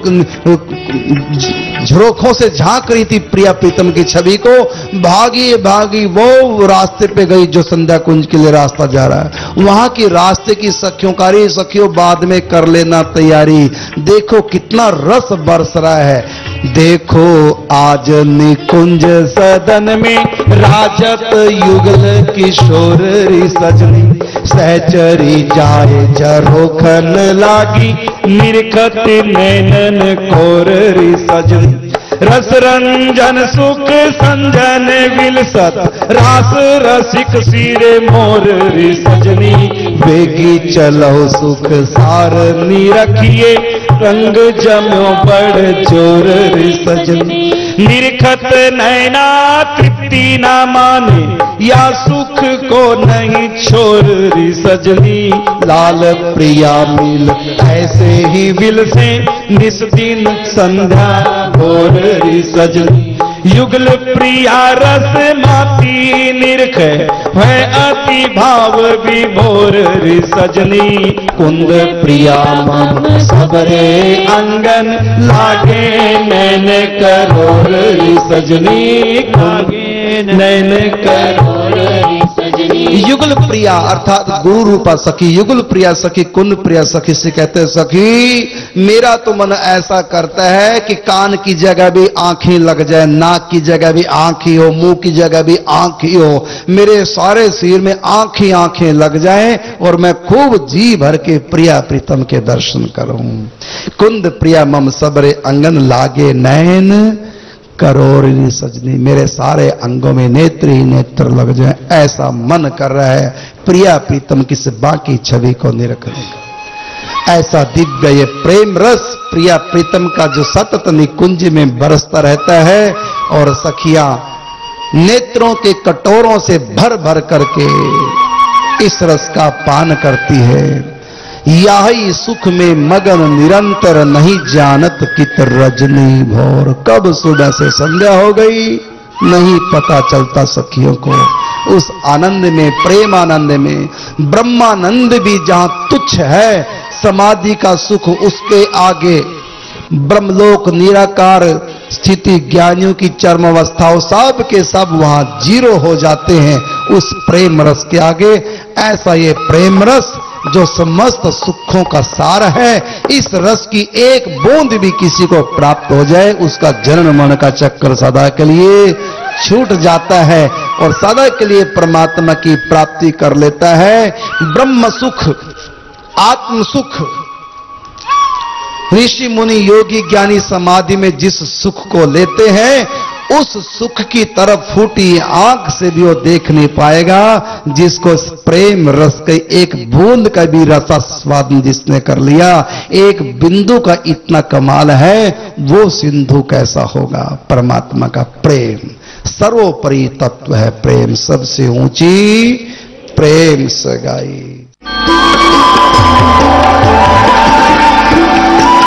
झरोखों से झांक रही थी प्रिया प्रीतम की छवि को, भागी भागी वो रास्ते पे गई जो संध्या कुंज के लिए रास्ता जा रहा है। वहां की रास्ते की सखियों कारी सखियों बाद में कर लेना तैयारी। देखो कितना रस बरस रहा है। देखो आज निकुंज सदन में राजत युगल किशोर री सजनी। सहचरी जाए झरोखन लागी, निरखत नैनन कोररी सजनी। रस रंजन सुख संजन विलसत, रास रसिक सिरे मोर री सजनी। वेगी चलो सुख सार निरखिए, रंग जम्यो बड़ चोर री सजनी। निरखत नैना तृप्ति ना माने, या सुख को नहीं छोर री सजनी। लाल प्रिया मिल ऐसे ही विल से, निस दिन संध्या भोर री सजनी। युगल प्रिया रस माती निरख, है अति भाव विभोर री सजनी। कुंद प्रिया मम सबरे अंगन, लागे नैन करोर री सजनी। लागे नैन करोर री सजनी। युगल प्रिया अर्थात गुरु रूपा सखी, युगल प्रिया सखी, कुंद प्रिया सखी से कहते सखी मेरा तो मन ऐसा करता है कि कान की जगह भी आंखें लग जाए, नाक की जगह भी आंखें हो, मुंह की जगह भी आंखें हो, मेरे सारे शरीर में आंखें आंखें लग जाएं और मैं खूब जी भर के प्रिया प्रीतम के दर्शन करूं। कुंद प्रिया मम सबरे अंगन, लागे नैन करोड़ सजनी। मेरे सारे अंगों में नेत्र ही नेत्र लग जाए, ऐसा मन कर रहा है प्रिया प्रीतम की से बाकी छवि को निरखने का। ऐसा दिव्य ये प्रेम रस प्रिया प्रीतम का जो सतत निकुंज में बरसता रहता है, और सखियां नेत्रों के कटोरों से भर भर करके इस रस का पान करती है। यही सुख में मगन निरंतर, नहीं जानत कित रजनी भोर। कब सुबह से संध्या हो गई नहीं पता चलता सखियों को। उस आनंद में, प्रेम आनंद में, ब्रह्मानंद भी जहां तुच्छ है, समाधि का सुख उसके आगे, ब्रह्मलोक निराकार स्थिति ज्ञानियों की चरम अवस्थाओं सब के सब वहां जीरो हो जाते हैं उस प्रेम रस के आगे। ऐसा ये प्रेम रस जो समस्त सुखों का सार है, इस रस की एक बूंद भी किसी को प्राप्त हो जाए, उसका जन्म मरण का चक्कर सदा के लिए छूट जाता है और सदा के लिए परमात्मा की प्राप्ति कर लेता है। ब्रह्म सुख, आत्म सुख, ऋषि मुनि योगी ज्ञानी समाधि में जिस सुख को लेते हैं, उस सुख की तरफ फूटी आंख से भी वो देख नहीं पाएगा जिसको प्रेम रस के एक बूंद का भी रसास्वाद जिसने कर लिया। एक बिंदु का इतना कमाल है, वो सिंधु कैसा होगा। परमात्मा का प्रेम सर्वोपरि तत्व है, प्रेम सबसे ऊंची प्रेम सगाई।